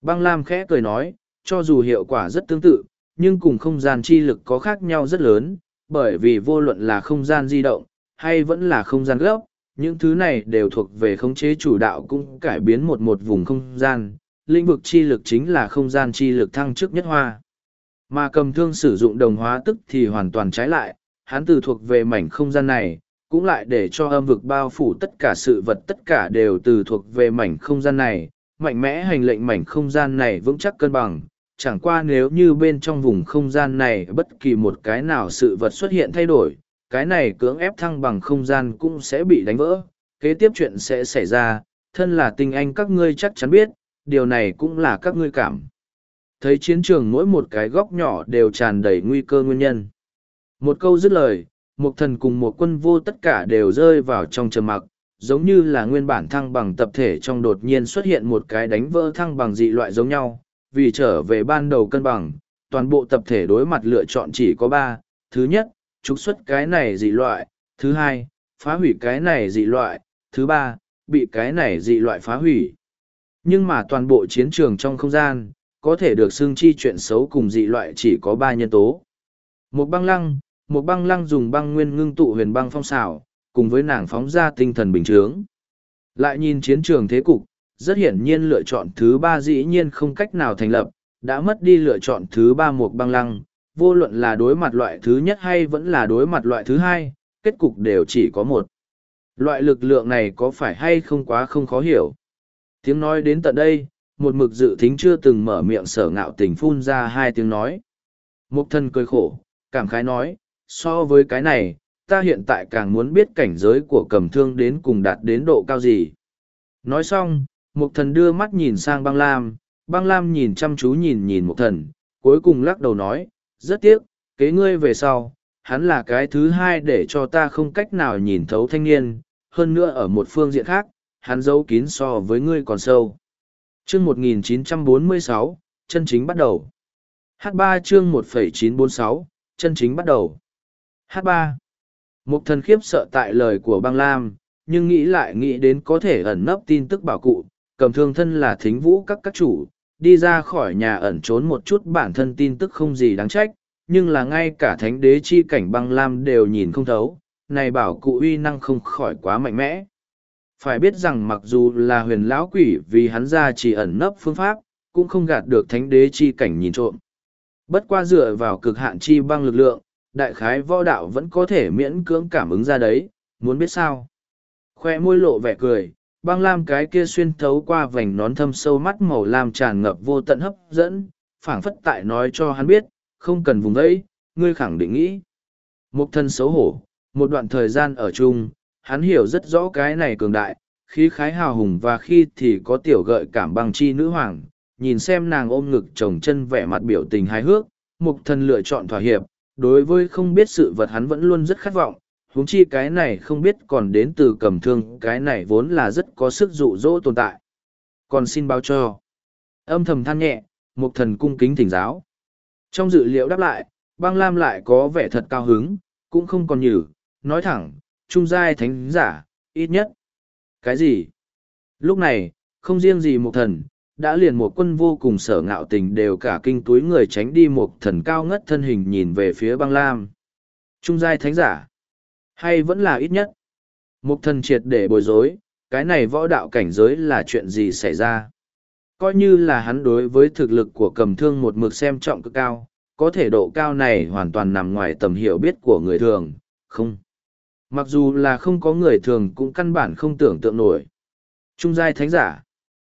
Băng Lam khẽ cười nói, cho dù hiệu quả rất tương tự, nhưng cùng không gian chi lực có khác nhau rất lớn, bởi vì vô luận là không gian di động, hay vẫn là không gian gấp, những thứ này đều thuộc về khống chế chủ đạo cũng cải biến một một vùng không gian. Lĩnh vực chi lực chính là không gian chi lực thăng chức nhất hoa. Mà cầm thương sử dụng đồng hóa tức thì hoàn toàn trái lại, hắn từ thuộc về mảnh không gian này, cũng lại để cho âm vực bao phủ tất cả sự vật, tất cả đều từ thuộc về mảnh không gian này, mạnh mẽ hành lệnh mảnh không gian này vững chắc cân bằng. Chẳng qua nếu như bên trong vùng không gian này bất kỳ một cái nào sự vật xuất hiện thay đổi, cái này cưỡng ép thăng bằng không gian cũng sẽ bị đánh vỡ. Kế tiếp chuyện sẽ xảy ra, thân là tinh anh các ngươi chắc chắn biết, điều này cũng là các ngươi cảm thấy chiến trường mỗi một cái góc nhỏ đều tràn đầy nguy cơ nguyên nhân. Một câu dứt lời, một thần cùng một quân vô tất cả đều rơi vào trong trầm mặc, giống như là nguyên bản thăng bằng tập thể trong đột nhiên xuất hiện một cái đánh vỡ thăng bằng dị loại giống nhau. Vì trở về ban đầu cân bằng, toàn bộ tập thể đối mặt lựa chọn chỉ có ba. Thứ nhất, trục xuất cái này dị loại. Thứ hai, phá hủy cái này dị loại. Thứ ba, bị cái này dị loại phá hủy. Nhưng mà toàn bộ chiến trường trong không gian, có thể được xưng chi chuyện xấu cùng dị loại chỉ có ba nhân tố. Một băng lăng, một băng lăng dùng băng nguyên ngưng tụ huyền băng phong xảo, cùng với nàng phóng ra tinh thần bình chướng. Lại nhìn chiến trường thế cục, rất hiển nhiên lựa chọn thứ ba dĩ nhiên không cách nào thành lập, đã mất đi lựa chọn thứ ba một băng lăng, vô luận là đối mặt loại thứ nhất hay vẫn là đối mặt loại thứ hai, kết cục đều chỉ có một. Loại lực lượng này có phải hay không quá không khó hiểu. Tiếng nói đến tận đây, một mực dự thính chưa từng mở miệng Sở Ngạo Tình phun ra hai tiếng nói. Mục thân cười khổ, cảm khái nói, so với cái này, ta hiện tại càng muốn biết cảnh giới của cầm thương đến cùng đạt đến độ cao gì. Nói xong, Mục thần đưa mắt nhìn sang băng lam, băng lam nhìn chăm chú nhìn nhìn Mục thần, cuối cùng lắc đầu nói, rất tiếc, kế ngươi về sau, hắn là cái thứ hai để cho ta không cách nào nhìn thấu thanh niên, hơn nữa ở một phương diện khác, hắn giấu kín so với ngươi còn sâu. Chương một nghìn chín trăm bốn mươi sáu, chân chính bắt đầu. H ba chương một nghìn chín trăm bốn mươi sáu, chân chính bắt đầu. H ba. Mục thần khiếp sợ tại lời của băng lam, nhưng nghĩ lại nghĩ đến có thể ẩn nấp tin tức bảo cụ, cầm thương thân là thính vũ các các chủ, đi ra khỏi nhà ẩn trốn một chút bản thân tin tức không gì đáng trách, nhưng là ngay cả thánh đế chi cảnh băng lam đều nhìn không thấu, này bảo cụ uy năng không khỏi quá mạnh mẽ. Phải biết rằng mặc dù là huyền lão quỷ vì hắn ra chỉ ẩn nấp phương pháp, cũng không gạt được thánh đế chi cảnh nhìn trộm. Bất qua dựa vào cực hạn chi băng lực lượng, đại khái võ đạo vẫn có thể miễn cưỡng cảm ứng ra đấy, muốn biết sao. Khoe môi lộ vẻ cười, băng lam cái kia xuyên thấu qua vành nón thâm sâu mắt màu lam tràn ngập vô tận hấp dẫn, phảng phất tại nói cho hắn biết, không cần vùng ấy, ngươi khẳng định nghĩ. Một thân xấu hổ, một đoạn thời gian ở chung, hắn hiểu rất rõ cái này cường đại, khí khái hào hùng và khi thì có tiểu gợi cảm băng chi nữ hoàng, nhìn xem nàng ôm ngực chồng chân vẻ mặt biểu tình hài hước, mục thần lựa chọn thỏa hiệp, đối với không biết sự vật hắn vẫn luôn rất khát vọng, huống chi cái này không biết còn đến từ cầm thương, cái này vốn là rất có sức dụ dỗ tồn tại. Còn xin báo cho. Âm thầm than nhẹ, mục thần cung kính thỉnh giáo. Trong dự liệu đáp lại, băng lam lại có vẻ thật cao hứng, cũng không còn nhử, nói thẳng, trung giai thánh giả, ít nhất. Cái gì? Lúc này, không riêng gì mục thần, đã liền một quân vô cùng sở ngạo tình đều cả kinh túi người tránh đi một thần cao ngất thân hình nhìn về phía băng lam. Trung giai thánh giả? Hay vẫn là ít nhất? Một thần triệt để bối rối, cái này võ đạo cảnh giới là chuyện gì xảy ra? Coi như là hắn đối với thực lực của cầm thương một mực xem trọng cực cao, có thể độ cao này hoàn toàn nằm ngoài tầm hiểu biết của người thường, không. Mặc dù là không có người thường cũng căn bản không tưởng tượng nổi. Trung giai thánh giả?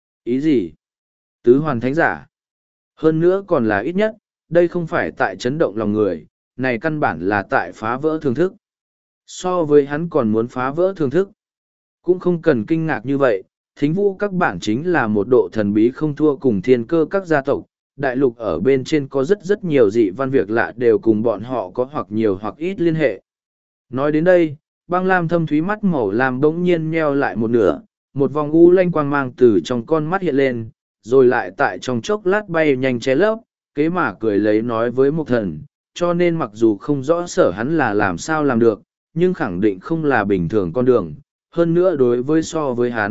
Ý gì? Tứ hoàn thánh giả? Hơn nữa còn là ít nhất, đây không phải tại chấn động lòng người, này căn bản là tại phá vỡ thường thức. So với hắn còn muốn phá vỡ thường thức. Cũng không cần kinh ngạc như vậy, thính vũ các bản chính là một độ thần bí không thua cùng thiên cơ các gia tộc. Đại lục ở bên trên có rất rất nhiều dị văn việc lạ đều cùng bọn họ có hoặc nhiều hoặc ít liên hệ. Nói đến đây, băng lam thâm thúy mắt màu lam bỗng nhiên nheo lại một nửa, một vòng u lanh quang mang từ trong con mắt hiện lên, rồi lại tại trong chốc lát bay nhanh che lấp, kế mà cười lấy nói với một thần, cho nên mặc dù không rõ sở hắn là làm sao làm được, nhưng khẳng định không là bình thường con đường, hơn nữa đối với so với hắn,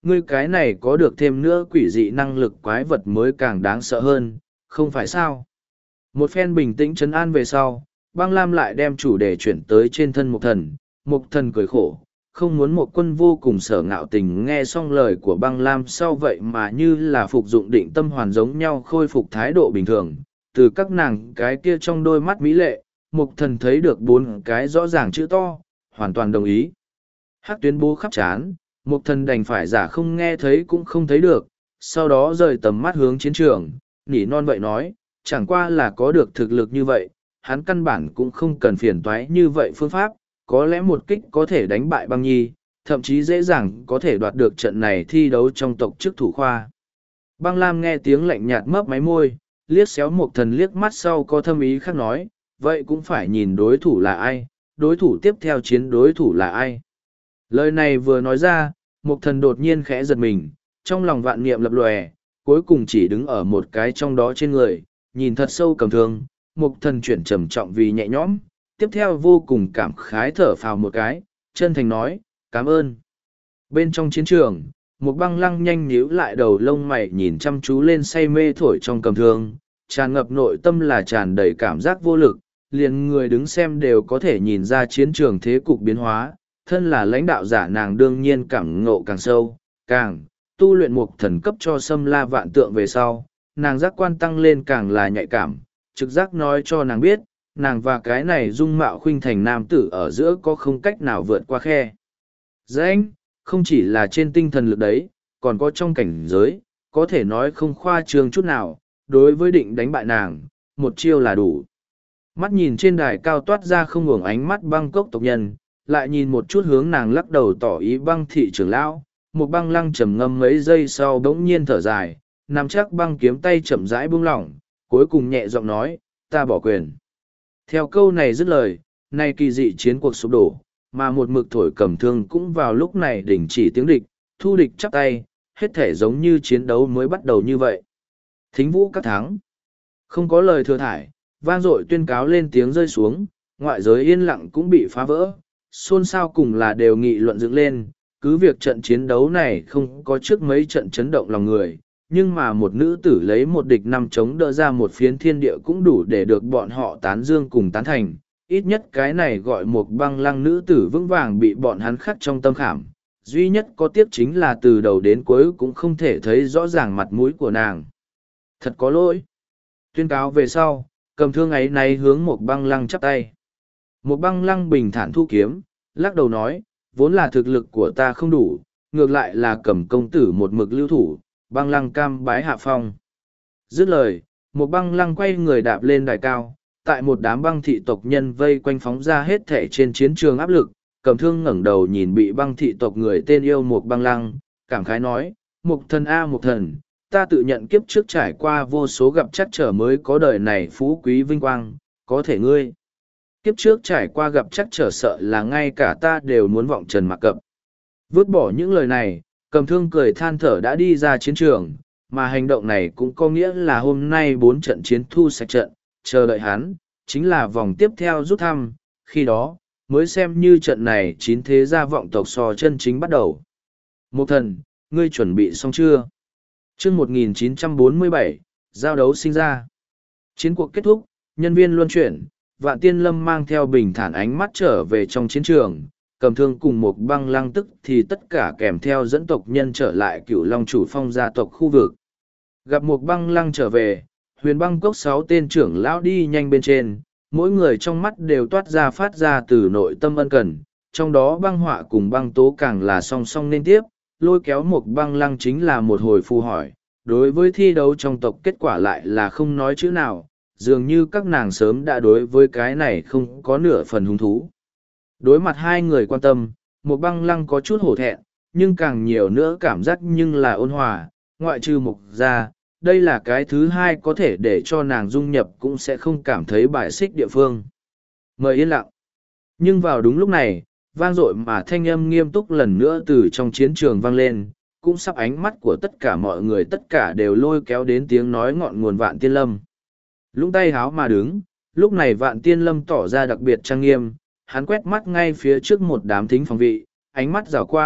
ngươi cái này có được thêm nữa quỷ dị năng lực quái vật mới càng đáng sợ hơn, không phải sao? Một phen bình tĩnh trấn an về sau, băng lam lại đem chủ đề chuyển tới trên thân mục thần. Mục thần cười khổ, không muốn một quân vô cùng sở ngạo tình nghe xong lời của băng lam sau vậy mà như là phục dụng định tâm hoàn giống nhau khôi phục thái độ bình thường. Từ các nàng cái kia trong đôi mắt mỹ lệ, mục thần thấy được bốn cái rõ ràng chữ to, hoàn toàn đồng ý. Hắc tuyến bố khắp chán, mục thần đành phải giả không nghe thấy cũng không thấy được, sau đó rời tầm mắt hướng chiến trường, nỉ non vậy nói, chẳng qua là có được thực lực như vậy, hắn căn bản cũng không cần phiền toái như vậy phương pháp, có lẽ một kích có thể đánh bại băng nhi, thậm chí dễ dàng có thể đoạt được trận này thi đấu trong tộc chức thủ khoa. Băng Lam nghe tiếng lạnh nhạt mấp máy môi, liếc xéo một thần liếc mắt sau có thâm ý khác nói, vậy cũng phải nhìn đối thủ là ai, đối thủ tiếp theo chiến đối thủ là ai. Lời này vừa nói ra, một thần đột nhiên khẽ giật mình, trong lòng vạn niệm lập lòe, cuối cùng chỉ đứng ở một cái trong đó trên người, nhìn thật sâu cầm thương, một thần chuyển trầm trọng vì nhẹ nhõm, tiếp theo vô cùng cảm khái thở phào một cái, chân thành nói, cảm ơn. Bên trong chiến trường, một băng lăng nhanh nhíu lại đầu lông mày nhìn chăm chú lên say mê thổi trong cầm thương, tràn ngập nội tâm là tràn đầy cảm giác vô lực, liền người đứng xem đều có thể nhìn ra chiến trường thế cục biến hóa, thân là lãnh đạo giả nàng đương nhiên cảm ngộ càng sâu, càng tu luyện một thần cấp cho xâm la vạn tượng về sau, nàng giác quan tăng lên càng là nhạy cảm, trực giác nói cho nàng biết, nàng và cái này dung mạo khuynh thành nam tử ở giữa có không cách nào vượt qua khe. Danh, không chỉ là trên tinh thần lực đấy, còn có trong cảnh giới, có thể nói không khoa trương chút nào, đối với định đánh bại nàng, một chiêu là đủ. Mắt nhìn trên đài cao toát ra không ngừng ánh mắt băng cốc tộc nhân, lại nhìn một chút hướng nàng lắc đầu tỏ ý băng thị trưởng lão, một băng lăng trầm ngâm mấy giây sau bỗng nhiên thở dài, nằm chắc băng kiếm tay chậm rãi buông lỏng, cuối cùng nhẹ giọng nói, ta bỏ quyền. Theo câu này dứt lời, nay kỳ dị chiến cuộc sụp đổ, mà một mực thổi cầm thương cũng vào lúc này đình chỉ tiếng địch, thu địch chắp tay, hết thể giống như chiến đấu mới bắt đầu như vậy. Thính vũ các thắng. Không có lời thừa thải, vang dội tuyên cáo lên tiếng rơi xuống, ngoại giới yên lặng cũng bị phá vỡ, xôn xao cùng là đều nghị luận dựng lên, cứ việc trận chiến đấu này không có trước mấy trận chấn động lòng người, nhưng mà một nữ tử lấy một địch năm chống đỡ ra một phiến thiên địa cũng đủ để được bọn họ tán dương cùng tán thành. Ít nhất cái này gọi một băng lăng nữ tử vững vàng bị bọn hắn khắc trong tâm khảm. Duy nhất có tiếc chính là từ đầu đến cuối cũng không thể thấy rõ ràng mặt mũi của nàng. Thật có lỗi. Tuyên cáo về sau, cầm thương ấy này hướng một băng lăng chắp tay. Một băng lăng bình thản thu kiếm, lắc đầu nói, vốn là thực lực của ta không đủ, ngược lại là cầm công tử một mực lưu thủ, băng lăng cam bái hạ phong. Dứt lời, một băng lăng quay người đạp lên đài cao, tại một đám băng thị tộc nhân vây quanh phóng ra hết thể trên chiến trường áp lực, cầm thương ngẩng đầu nhìn bị băng thị tộc người tên yêu một băng lăng, cảm khái nói, mục thần a mục thần, ta tự nhận kiếp trước trải qua vô số gặp chắc trở mới có đời này phú quý vinh quang, có thể ngươi. Kiếp trước trải qua gặp chắc trở sợ là ngay cả ta đều muốn vọng trần mặc cập. Vứt bỏ những lời này, cầm thương cười than thở đã đi ra chiến trường, mà hành động này cũng có nghĩa là hôm nay bốn trận chiến thu sạch trận, chờ đợi hắn, chính là vòng tiếp theo rút thăm, khi đó, mới xem như trận này chín thế gia vọng tộc so chân chính bắt đầu. Một thần, ngươi chuẩn bị xong chưa? chương một nghìn chín trăm bốn mươi bảy, giao đấu sinh ra. Chiến cuộc kết thúc, nhân viên luân chuyển, Vạn Tiên Lâm mang theo bình thản ánh mắt trở về trong chiến trường, cầm thương cùng một băng lăng tức thì tất cả kèm theo dẫn tộc nhân trở lại cựu long chủ phong gia tộc khu vực. Gặp một băng lăng trở về, huyền băng cốc sáu tên trưởng lão đi nhanh bên trên, mỗi người trong mắt đều toát ra phát ra từ nội tâm ân cần, trong đó băng họa cùng băng tố càng là song song nên tiếp, lôi kéo một băng lăng chính là một hồi phù hỏi, đối với thi đấu trong tộc kết quả lại là không nói chữ nào, dường như các nàng sớm đã đối với cái này không có nửa phần hứng thú. Đối mặt hai người quan tâm, một băng lăng có chút hổ thẹn, nhưng càng nhiều nữa cảm giác nhưng là ôn hòa, ngoại trừ mục ra, đây là cái thứ hai có thể để cho nàng dung nhập cũng sẽ không cảm thấy bài xích địa phương. Mời yên lặng. Nhưng vào đúng lúc này, vang dội mà thanh âm nghiêm túc lần nữa từ trong chiến trường vang lên, cũng sắp ánh mắt của tất cả mọi người tất cả đều lôi kéo đến tiếng nói ngọn nguồn Vạn Tiên Lâm. Lũng tay háo mà đứng, lúc này Vạn Tiên Lâm tỏ ra đặc biệt trang nghiêm, hắn quét mắt ngay phía trước một đám thính phòng vị, ánh mắt rảo qua,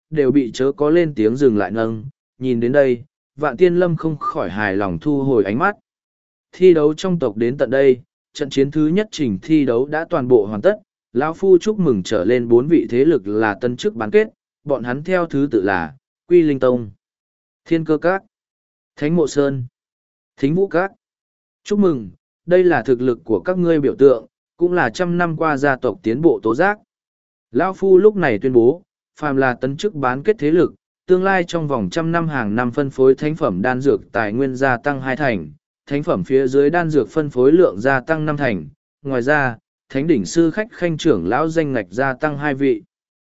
đều bị chớ có lên tiếng dừng lại nâng. Nhìn đến đây, Vạn Tiên Lâm không khỏi hài lòng thu hồi ánh mắt. Thi đấu trong tộc đến tận đây, trận chiến thứ nhất trình thi đấu đã toàn bộ hoàn tất. Lão Phu chúc mừng trở lên bốn vị thế lực là tân chức bán kết, bọn hắn theo thứ tự là Quy Linh Tông, Thiên Cơ Các, Thánh Mộ Sơn, Thính Vũ Các. Chúc mừng, đây là thực lực của các ngươi biểu tượng, cũng là trăm năm qua gia tộc tiến bộ tố giác. Lão Phu lúc này tuyên bố, phàm là tấn chức bán kết thế lực, tương lai trong vòng trăm năm hàng năm phân phối thánh phẩm đan dược tài nguyên gia tăng hai thành, thánh phẩm phía dưới đan dược phân phối lượng gia tăng năm thành. Ngoài ra, thánh đỉnh sư khách khanh trưởng lão danh ngạch gia tăng hai vị.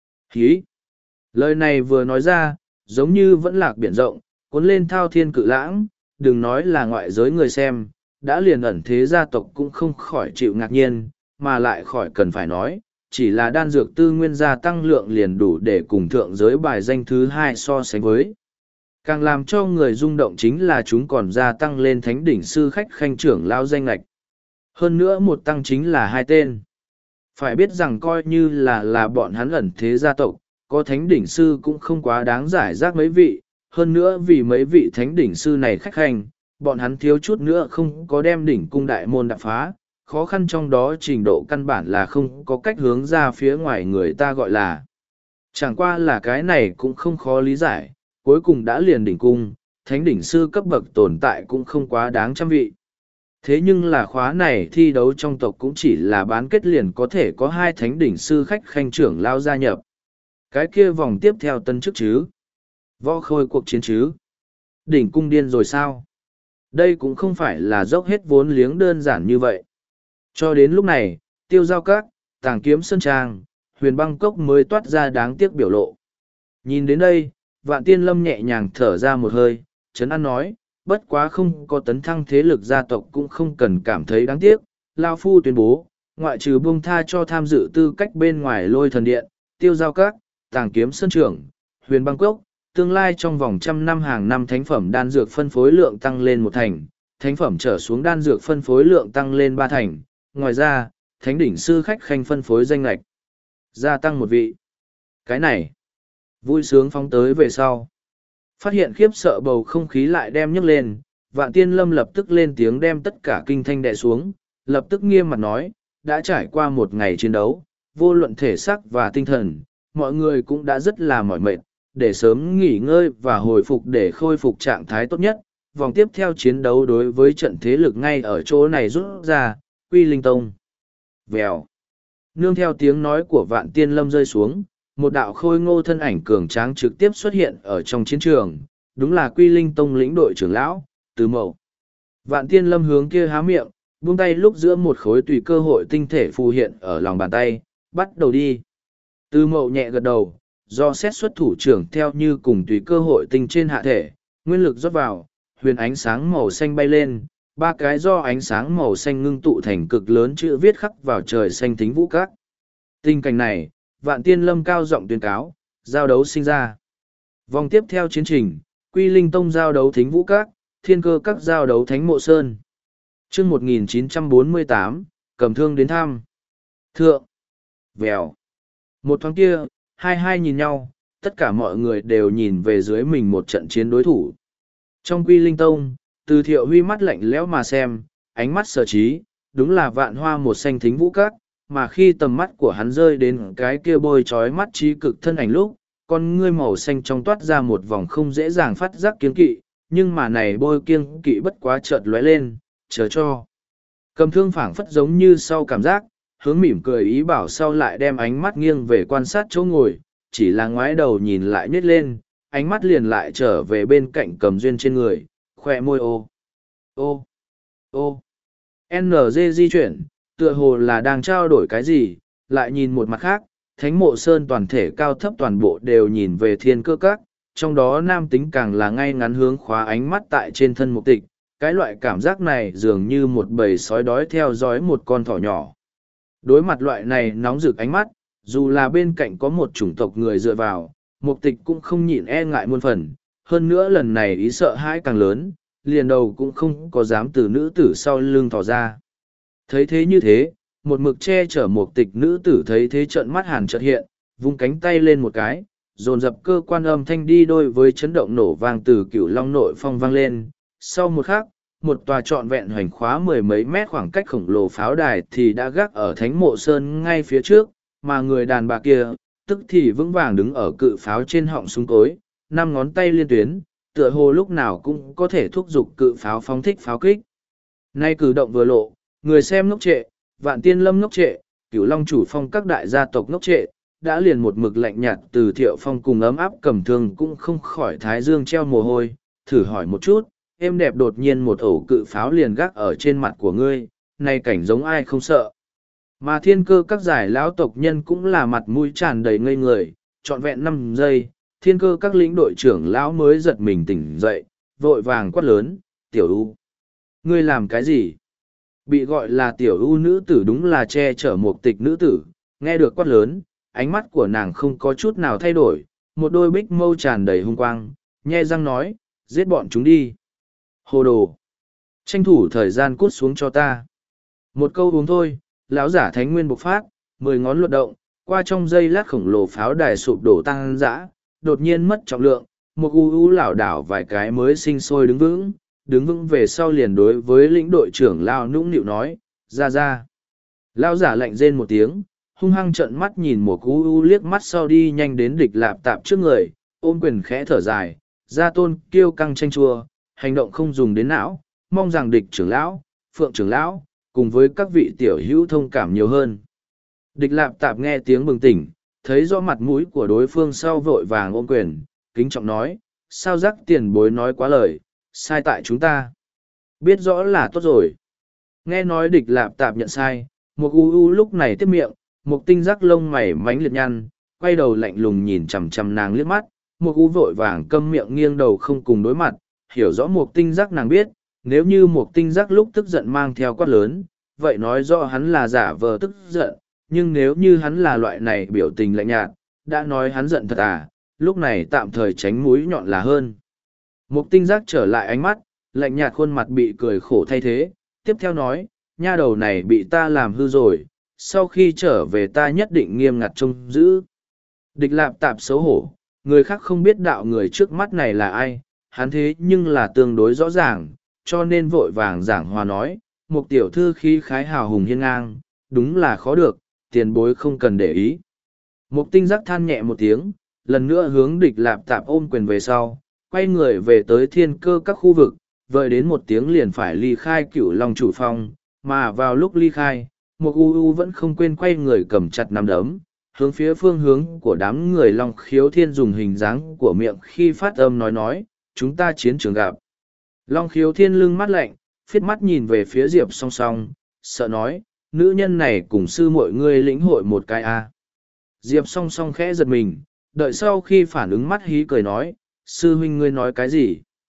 Hí! Lời này vừa nói ra, giống như vẫn lạc biển rộng, cuốn lên thao thiên cự lãng, đừng nói là ngoại giới người xem, đã liền ẩn thế gia tộc cũng không khỏi chịu ngạc nhiên, mà lại khỏi cần phải nói, chỉ là đan dược tư nguyên gia tăng lượng liền đủ để cùng thượng giới bài danh thứ hai so sánh với. Càng làm cho người rung động chính là chúng còn gia tăng lên thánh đỉnh sư khách khanh trưởng lão danh lạch. Hơn nữa một tăng chính là hai tên. Phải biết rằng coi như là là bọn hắn ẩn thế gia tộc, có thánh đỉnh sư cũng không quá đáng giải rác mấy vị. Hơn nữa vì mấy vị thánh đỉnh sư này khách khanh, bọn hắn thiếu chút nữa không có đem đỉnh cung đại môn đạp phá. Khó khăn trong đó trình độ căn bản là không có cách hướng ra phía ngoài người ta gọi là. Chẳng qua là cái này cũng không khó lý giải, cuối cùng đã liền đỉnh cung, thánh đỉnh sư cấp bậc tồn tại cũng không quá đáng trăm vị. Thế nhưng là khóa này thi đấu trong tộc cũng chỉ là bán kết liền có thể có hai thánh đỉnh sư khách khanh trưởng lao gia nhập. Cái kia vòng tiếp theo tân chức chứ? Võ khôi cuộc chiến chứ? Đỉnh cung điên rồi sao? Đây cũng không phải là dốc hết vốn liếng đơn giản như vậy. Cho đến lúc này, tiêu giao các, tàng kiếm sơn trang, huyền băng cốc mới toát ra đáng tiếc biểu lộ. Nhìn đến đây, Vạn Tiên Lâm nhẹ nhàng thở ra một hơi, Trấn An nói, bất quá không có tấn thăng thế lực gia tộc cũng không cần cảm thấy đáng tiếc. Lao Phu tuyên bố, ngoại trừ buông tha cho tham dự tư cách bên ngoài lôi thần điện, tiêu giao các, tàng kiếm sơn trưởng, huyền băng cốc, tương lai trong vòng trăm năm hàng năm thánh phẩm đan dược phân phối lượng tăng lên một thành, thánh phẩm trở xuống đan dược phân phối lượng tăng lên ba thành. Ngoài ra, thánh đỉnh sư khách khanh phân phối danh lạch gia tăng một vị. Cái này, vui sướng phóng tới về sau. Phát hiện khiếp sợ bầu không khí lại đem nhấc lên, Vạn Tiên Lâm lập tức lên tiếng đem tất cả kinh thanh đè xuống, lập tức nghiêm mặt nói, đã trải qua một ngày chiến đấu, vô luận thể xác và tinh thần, mọi người cũng đã rất là mỏi mệt, để sớm nghỉ ngơi và hồi phục để khôi phục trạng thái tốt nhất. Vòng tiếp theo chiến đấu đối với trận thế lực ngay ở chỗ này rút ra, Quy Linh Tông. Vèo. Nương theo tiếng nói của Vạn Tiên Lâm rơi xuống, một đạo khôi ngô thân ảnh cường tráng trực tiếp xuất hiện ở trong chiến trường, đúng là Quy Linh Tông lĩnh đội trưởng lão, Từ Mậu. Vạn Tiên Lâm hướng kia há miệng, buông tay lúc giữa một khối tùy cơ hội tinh thể phù hiện ở lòng bàn tay, bắt đầu đi. Từ Mậu nhẹ gật đầu, do xét xuất thủ trưởng theo như cùng tùy cơ hội tinh trên hạ thể, nguyên lực rót vào, huyền ánh sáng màu xanh bay lên, ba cái do ánh sáng màu xanh ngưng tụ thành cực lớn chữ viết khắc vào trời xanh Thính Vũ Các. Tình cảnh này, Vạn Tiên Lâm cao giọng tuyên cáo, giao đấu sinh ra. Vòng tiếp theo chiến trình, Quy Linh Tông giao đấu Thính Vũ Các, Thiên Cơ Các giao đấu Thánh Mộ Sơn. Chương một nghìn chín trăm bốn mươi tám, cầm thương đến thăm. Thượng. Vèo. Một thoáng kia, hai hai nhìn nhau, tất cả mọi người đều nhìn về dưới mình một trận chiến đối thủ. Trong Quy Linh Tông, Từ Thiệu Huy mắt lạnh lẽo mà xem, ánh mắt sở trí, đúng là vạn hoa một xanh Thính Vũ Các, mà khi tầm mắt của hắn rơi đến cái kia bôi trói mắt trí cực thân ảnh lúc, con ngươi màu xanh trong toát ra một vòng không dễ dàng phát giác kiêng kỵ, nhưng mà này bôi kiêng kỵ bất quá chợt lóe lên, chờ cho. Cầm thương phảng phất giống như sau cảm giác, hướng mỉm cười ý bảo sau lại đem ánh mắt nghiêng về quan sát chỗ ngồi, chỉ là ngoái đầu nhìn lại nhếch lên, ánh mắt liền lại trở về bên cạnh Cầm Duyên trên người, khoe môi ô. Ô. Ô. en giê di chuyển, tựa hồ là đang trao đổi cái gì, lại nhìn một mặt khác, Thánh Mộ Sơn toàn thể cao thấp toàn bộ đều nhìn về Thiên Cơ Các, trong đó nam tính càng là ngay ngắn hướng khóa ánh mắt tại trên thân Mục Tịch, cái loại cảm giác này dường như một bầy sói đói theo dõi một con thỏ nhỏ. Đối mặt loại này nóng rực ánh mắt, dù là bên cạnh có một chủng tộc người dựa vào, Mục Tịch cũng không nhịn e ngại muôn phần, hơn nữa lần này ý sợ hãi càng lớn, liền đầu cũng không có dám từ nữ tử sau lưng thò ra. Thấy thế như thế, một mực che chở Mục Tịch nữ tử thấy thế trợn mắt hàn chợt hiện, vung cánh tay lên một cái, dồn dập cơ quan âm thanh đi đôi với chấn động nổ vang từ cửu long nội phong vang lên. Sau một khắc, một tòa trọn vẹn hoành khóa mười mấy mét khoảng cách khổng lồ pháo đài thì đã gác ở thánh mộ sơn ngay phía trước, mà người đàn bà kia, tức thì vững vàng đứng ở cự pháo trên họng súng cối, năm ngón tay liên tuyến, tựa hồ lúc nào cũng có thể thúc giục cự pháo phóng thích pháo kích. Nay cử động vừa lộ, người xem ngốc trệ, vạn tiên lâm ngốc trệ, cửu long chủ phong các đại gia tộc ngốc trệ, đã liền một mực lạnh nhạt từ Thiệu Phong cùng ấm áp cầm thương cũng không khỏi thái dương treo mồ hôi, thử hỏi một chút, êm đẹp đột nhiên một ổ cự pháo liền gác ở trên mặt của ngươi, nay cảnh giống ai không sợ. Mà thiên cơ các giải lão tộc nhân cũng là mặt mũi tràn đầy ngây người, trọn vẹn năm giây, thiên cơ các lĩnh đội trưởng lão mới giật mình tỉnh dậy, vội vàng quát lớn, tiểu u. Ngươi làm cái gì? Bị gọi là tiểu u nữ tử đúng là che chở một tịch nữ tử, nghe được quát lớn, ánh mắt của nàng không có chút nào thay đổi, một đôi bích mâu tràn đầy hung quang, nhe răng nói, giết bọn chúng đi. Hồ đồ! Tranh thủ thời gian cút xuống cho ta. Một câu uống thôi, lão giả thánh nguyên bộc phát, mười ngón luật động, qua trong giây lát khổng lồ pháo đài sụp đổ tăng dã, đột nhiên mất trọng lượng, một u u lảo đảo vài cái mới sinh sôi đứng vững, đứng vững về sau liền đối với lĩnh đội trưởng lao nũng nịu nói, ra ra. Lao giả lạnh rên một tiếng, hung hăng trợn mắt nhìn một u u liếc mắt sau đi nhanh đến địch lạp tạp trước người, ôm quyền khẽ thở dài, gia tôn kiêu căng tranh chua, hành động không dùng đến não, mong rằng địch trưởng lão, phượng trưởng lão, cùng với các vị tiểu hữu thông cảm nhiều hơn. Địch lạp tạp nghe tiếng bừng tỉnh, thấy rõ mặt mũi của đối phương sau vội vàng ôm quyền, kính trọng nói, sao rắc tiền bối nói quá lời, sai tại chúng ta. Biết rõ là tốt rồi. Nghe nói địch lạp tạp nhận sai, một u u lúc này tiếp miệng, một tinh giác lông mày mánh liệt nhăn, quay đầu lạnh lùng nhìn chằm chằm nàng liếc mắt, một u vội vàng câm miệng nghiêng đầu không cùng đối mặt, hiểu rõ một tinh giác nàng biết, nếu như một tinh giác lúc tức giận mang theo quát lớn, vậy nói rõ hắn là giả vờ tức giận, nhưng nếu như hắn là loại này biểu tình lạnh nhạt, đã nói hắn giận thật à, lúc này tạm thời tránh mũi nhọn là hơn. Một tinh giác trở lại ánh mắt, lạnh nhạt khuôn mặt bị cười khổ thay thế, tiếp theo nói, nha đầu này bị ta làm hư rồi, sau khi trở về ta nhất định nghiêm ngặt trông giữ. Địch lạp tạp xấu hổ, người khác không biết đạo người trước mắt này là ai, hắn thế nhưng là tương đối rõ ràng, cho nên vội vàng giảng hòa nói, một tiểu thư khí khái hào hùng hiên ngang, đúng là khó được, tiền bối không cần để ý. Một tinh giác than nhẹ một tiếng, lần nữa hướng địch lạp tạp ôm quyền về sau, quay người về tới thiên cơ các khu vực, vợi đến một tiếng liền phải ly khai cửu long chủ phong, mà vào lúc ly khai, một u u vẫn không quên quay người cầm chặt nắm đấm, hướng phía phương hướng của đám người long khiếu thiên dùng hình dáng của miệng khi phát âm nói nói, chúng ta chiến trường gặp. Long khiếu thiên lưng mắt lạnh, phiết mắt nhìn về phía diệp song song, sợ nói, nữ nhân này cùng sư mọi ngươi lĩnh hội một cái a. Diệp song song khẽ giật mình, đợi sau khi phản ứng mắt hí cười nói, sư huynh ngươi nói cái gì?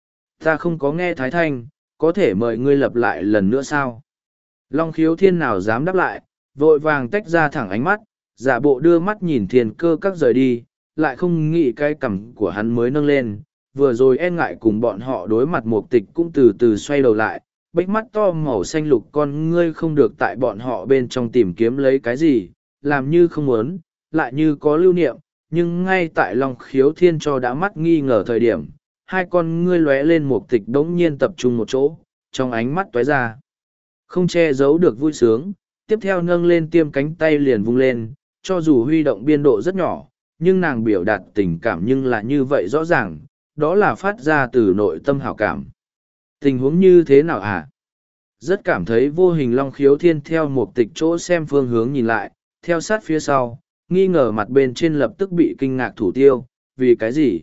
Ta không có nghe thái thanh, có thể mời ngươi lập lại lần nữa sao? Long khiếu thiên nào dám đáp lại, vội vàng tách ra thẳng ánh mắt, giả bộ đưa mắt nhìn thiên cơ các rời đi, lại không nghĩ cái cằm của hắn mới nâng lên, vừa rồi e ngại cùng bọn họ đối mặt một tịch cũng từ từ xoay đầu lại, bếch mắt to màu xanh lục con ngươi không được tại bọn họ bên trong tìm kiếm lấy cái gì, làm như không muốn, lại như có lưu niệm, nhưng ngay tại Long khiếu thiên cho đã mắt nghi ngờ thời điểm, hai con ngươi lóe lên một tịch đống nhiên tập trung một chỗ, trong ánh mắt tóe ra. Không che giấu được vui sướng, tiếp theo nâng lên tiêm cánh tay liền vung lên, cho dù huy động biên độ rất nhỏ, nhưng nàng biểu đạt tình cảm nhưng là như vậy rõ ràng, đó là phát ra từ nội tâm hảo cảm. Tình huống như thế nào hả? À? Rất cảm thấy vô hình Long khiếu thiên theo một tịch chỗ xem phương hướng nhìn lại, theo sát phía sau, nghi ngờ mặt bên trên lập tức bị kinh ngạc thủ tiêu, vì cái gì?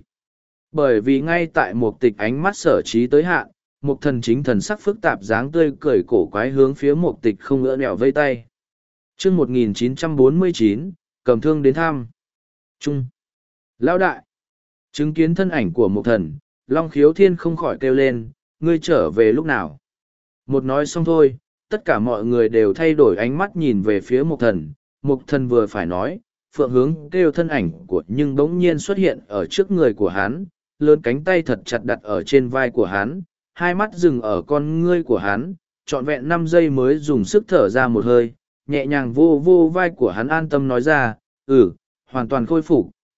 Bởi vì ngay tại một tịch ánh mắt sở trí tới hạn, một thần chính thần sắc phức tạp dáng tươi cười cổ quái hướng phía một tịch không ngỡ nẻo vây tay. Trước một nghìn chín trăm bốn mươi chín, cầm thương đến thăm. Trung. Lão đại. Chứng kiến thân ảnh của một thần, Long khiếu thiên không khỏi kêu lên, ngươi trở về lúc nào? Một nói xong thôi, tất cả mọi người đều thay đổi ánh mắt nhìn về phía một thần. Một thần vừa phải nói, phượng hướng kêu thân ảnh của nhưng bỗng nhiên xuất hiện ở trước người của hắn, lớn cánh tay thật chặt đặt ở trên vai của hắn, hai mắt dừng ở con ngươi của hắn, trọn vẹn năm giây mới dùng sức thở ra một hơi, nhẹ nhàng vô vô vai của hắn an tâm nói ra, ừ, hoàn toàn khôi phục,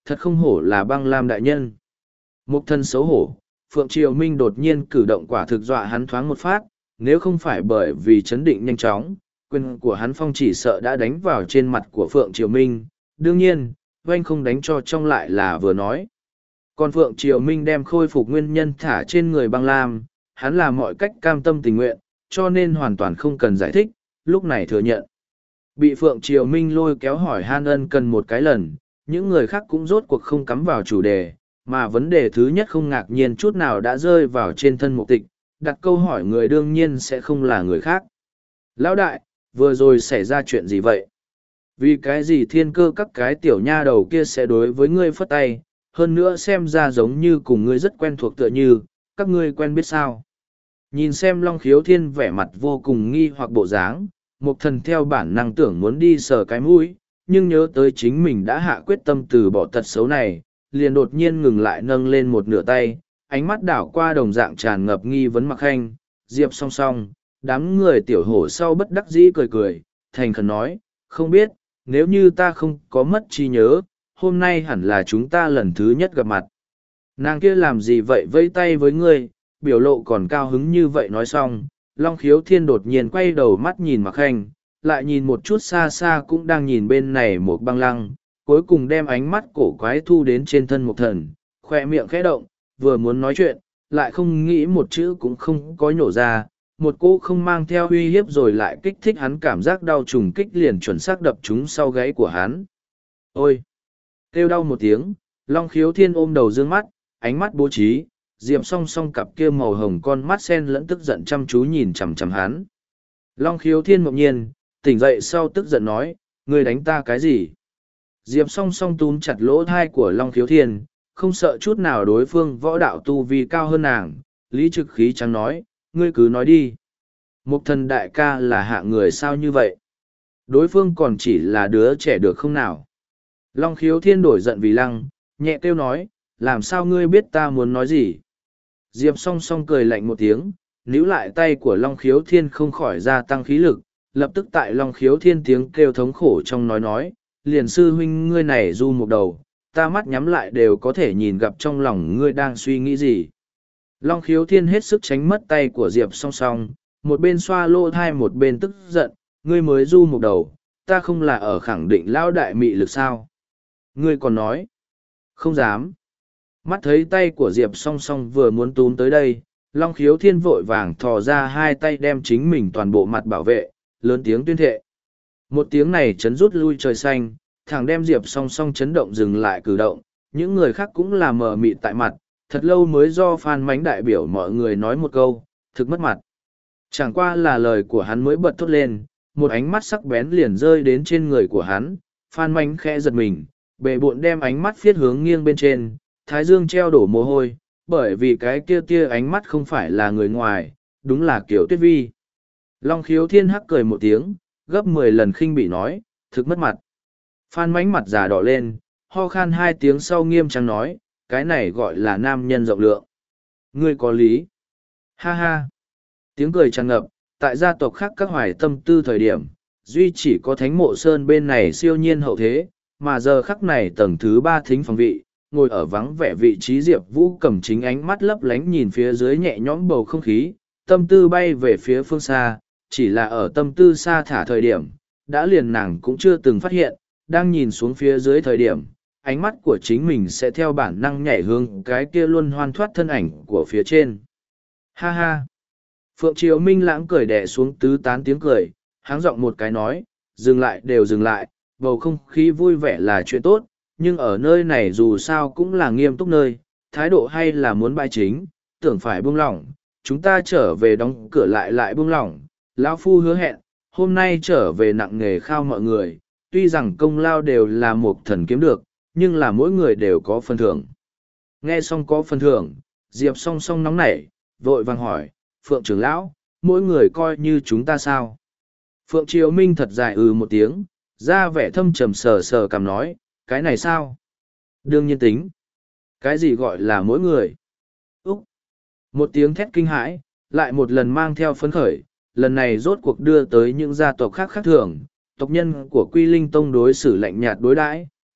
thật không hổ là băng lam đại nhân. Mục thân xấu hổ, Phượng Triều Minh đột nhiên cử động quả thực dọa hắn thoáng một phát, nếu không phải bởi vì chấn định nhanh chóng, quyền của hắn phong chỉ sợ đã đánh vào trên mặt của Phượng Triều Minh. Đương nhiên, oanh không đánh cho trong lại là vừa nói. Còn Phượng Triều Minh đem khôi phục nguyên nhân thả trên người băng lam, hắn làm mọi cách cam tâm tình nguyện, cho nên hoàn toàn không cần giải thích, lúc này thừa nhận. Bị Phượng Triều Minh lôi kéo hỏi han ân cần một cái lần, những người khác cũng rốt cuộc không cắm vào chủ đề, mà vấn đề thứ nhất không ngạc nhiên chút nào đã rơi vào trên thân mục tịch, đặt câu hỏi người đương nhiên sẽ không là người khác. Lão đại, vừa rồi xảy ra chuyện gì vậy? Vì cái gì thiên cơ các cái tiểu nha đầu kia sẽ đối với ngươi phất tay, hơn nữa xem ra giống như cùng ngươi rất quen thuộc tựa như, các ngươi quen biết sao? Nhìn xem Long Khiếu Thiên vẻ mặt vô cùng nghi hoặc bộ dáng, Mục Thần theo bản năng tưởng muốn đi sờ cái mũi, nhưng nhớ tới chính mình đã hạ quyết tâm từ bỏ tật xấu này, liền đột nhiên ngừng lại nâng lên một nửa tay, ánh mắt đảo qua đồng dạng tràn ngập nghi vấn Mặc Khanh, Diệp song song, đám người tiểu hổ sau bất đắc dĩ cười cười, thành khẩn nói, không biết, nếu như ta không có mất trí nhớ, hôm nay hẳn là chúng ta lần thứ nhất gặp mặt. Nàng kia làm gì vậy vây tay với ngươi, biểu lộ còn cao hứng như vậy nói xong, Long Khiếu Thiên đột nhiên quay đầu mắt nhìn Mặc Khanh, lại nhìn một chút xa xa cũng đang nhìn bên này một băng lăng, cuối cùng đem ánh mắt cổ quái thu đến trên thân Mục Thần, khoe miệng khẽ động, vừa muốn nói chuyện, lại không nghĩ một chữ cũng không có nhổ ra, một cô không mang theo uy hiếp rồi lại kích thích hắn cảm giác đau trùng kích liền chuẩn xác đập trúng sau gáy của hắn. Ôi! Kêu đau một tiếng, Long Khiếu Thiên ôm đầu dương mắt, ánh mắt bố trí, Diệp song song cặp kia màu hồng con mắt sen lẫn tức giận chăm chú nhìn chằm chằm hắn. Long Khiếu Thiên mộng nhiên, tỉnh dậy sau tức giận nói, ngươi đánh ta cái gì? Diệp song song túm chặt lỗ thai của Long Khiếu Thiên, không sợ chút nào đối phương võ đạo tu vi cao hơn nàng, lý trực khí trắng nói, ngươi cứ nói đi. Mục Thần đại ca là hạ người sao như vậy? Đối phương còn chỉ là đứa trẻ được không nào? Long Khiếu Thiên đổi giận vì lăng, nhẹ kêu nói, làm sao ngươi biết ta muốn nói gì? Diệp song song cười lạnh một tiếng, níu lại tay của Long Khiếu Thiên không khỏi gia tăng khí lực, lập tức tại Long Khiếu Thiên tiếng kêu thống khổ trong nói nói, liền sư huynh ngươi này du một đầu, ta mắt nhắm lại đều có thể nhìn gặp trong lòng ngươi đang suy nghĩ gì. Long Khiếu Thiên hết sức tránh mất tay của Diệp song song, một bên xoa lô thai một bên tức giận, ngươi mới du một đầu, ta không là ở khẳng định lao đại mị lực sao. Ngươi còn nói, không dám. Mắt thấy tay của Diệp song song vừa muốn túm tới đây, Long Khiếu Thiên vội vàng thò ra hai tay đem chính mình toàn bộ mặt bảo vệ, lớn tiếng tuyên thệ. Một tiếng này chấn rút lui trời xanh, thằng đem Diệp song song chấn động dừng lại cử động, những người khác cũng là mờ mịt tại mặt, thật lâu mới do Phan Mánh đại biểu mọi người nói một câu, thực mất mặt. Chẳng qua là lời của hắn mới bật thốt lên, một ánh mắt sắc bén liền rơi đến trên người của hắn, Phan Mánh khẽ giật mình, bệ bộn đem ánh mắt phiết hướng nghiêng bên trên, thái dương treo đổ mồ hôi, bởi vì cái kia tia ánh mắt không phải là người ngoài, đúng là Kiều Tuyết Vi. Long Khiếu Thiên hắc cười một tiếng, gấp mười lần khinh bị nói, thực mất mặt. Phan Mánh mặt già đỏ lên, ho khan hai tiếng sau nghiêm trang nói, cái này gọi là nam nhân rộng lượng. Ngươi có lý. Ha ha. Tiếng cười tràn ngập, tại gia tộc khác các hoài tâm tư thời điểm, duy chỉ có thánh mộ sơn bên này siêu nhiên hậu thế, mà giờ khắc này tầng thứ ba thính phòng vị, ngồi ở vắng vẻ vị trí Diệp Vũ cầm chính ánh mắt lấp lánh nhìn phía dưới nhẹ nhõm bầu không khí, tâm tư bay về phía phương xa, chỉ là ở tâm tư xa thả thời điểm, đã liền nàng cũng chưa từng phát hiện, đang nhìn xuống phía dưới thời điểm, ánh mắt của chính mình sẽ theo bản năng nhảy hướng cái kia luôn hoan thoát thân ảnh của phía trên. Ha ha! Phượng Triều Minh lãng cười đẻ xuống tứ tán tiếng cười, háng giọng một cái nói, dừng lại đều dừng lại, bầu không khí vui vẻ là chuyện tốt, nhưng ở nơi này dù sao cũng là nghiêm túc nơi, thái độ hay là muốn bãi chính, tưởng phải buông lỏng, chúng ta trở về đóng cửa lại lại buông lỏng, lão phu hứa hẹn, hôm nay trở về nặng nghề khao mọi người, tuy rằng công lao đều là một thần kiếm được, nhưng là mỗi người đều có phần thưởng. Nghe xong có phần thưởng, Diệp song song nóng nảy, vội vàng hỏi, Phượng trưởng lão, mỗi người coi như chúng ta sao? Phượng Triều Minh thật dài ừ một tiếng, ra vẻ thâm trầm sờ sờ cằm nói, cái này sao? Đương nhiên tính. Cái gì gọi là mỗi người? Úc! Một tiếng thét kinh hãi, lại một lần mang theo phấn khởi, lần này rốt cuộc đưa tới những gia tộc khác khác thường, tộc nhân của Quy Linh Tông đối xử lạnh nhạt đối đãi,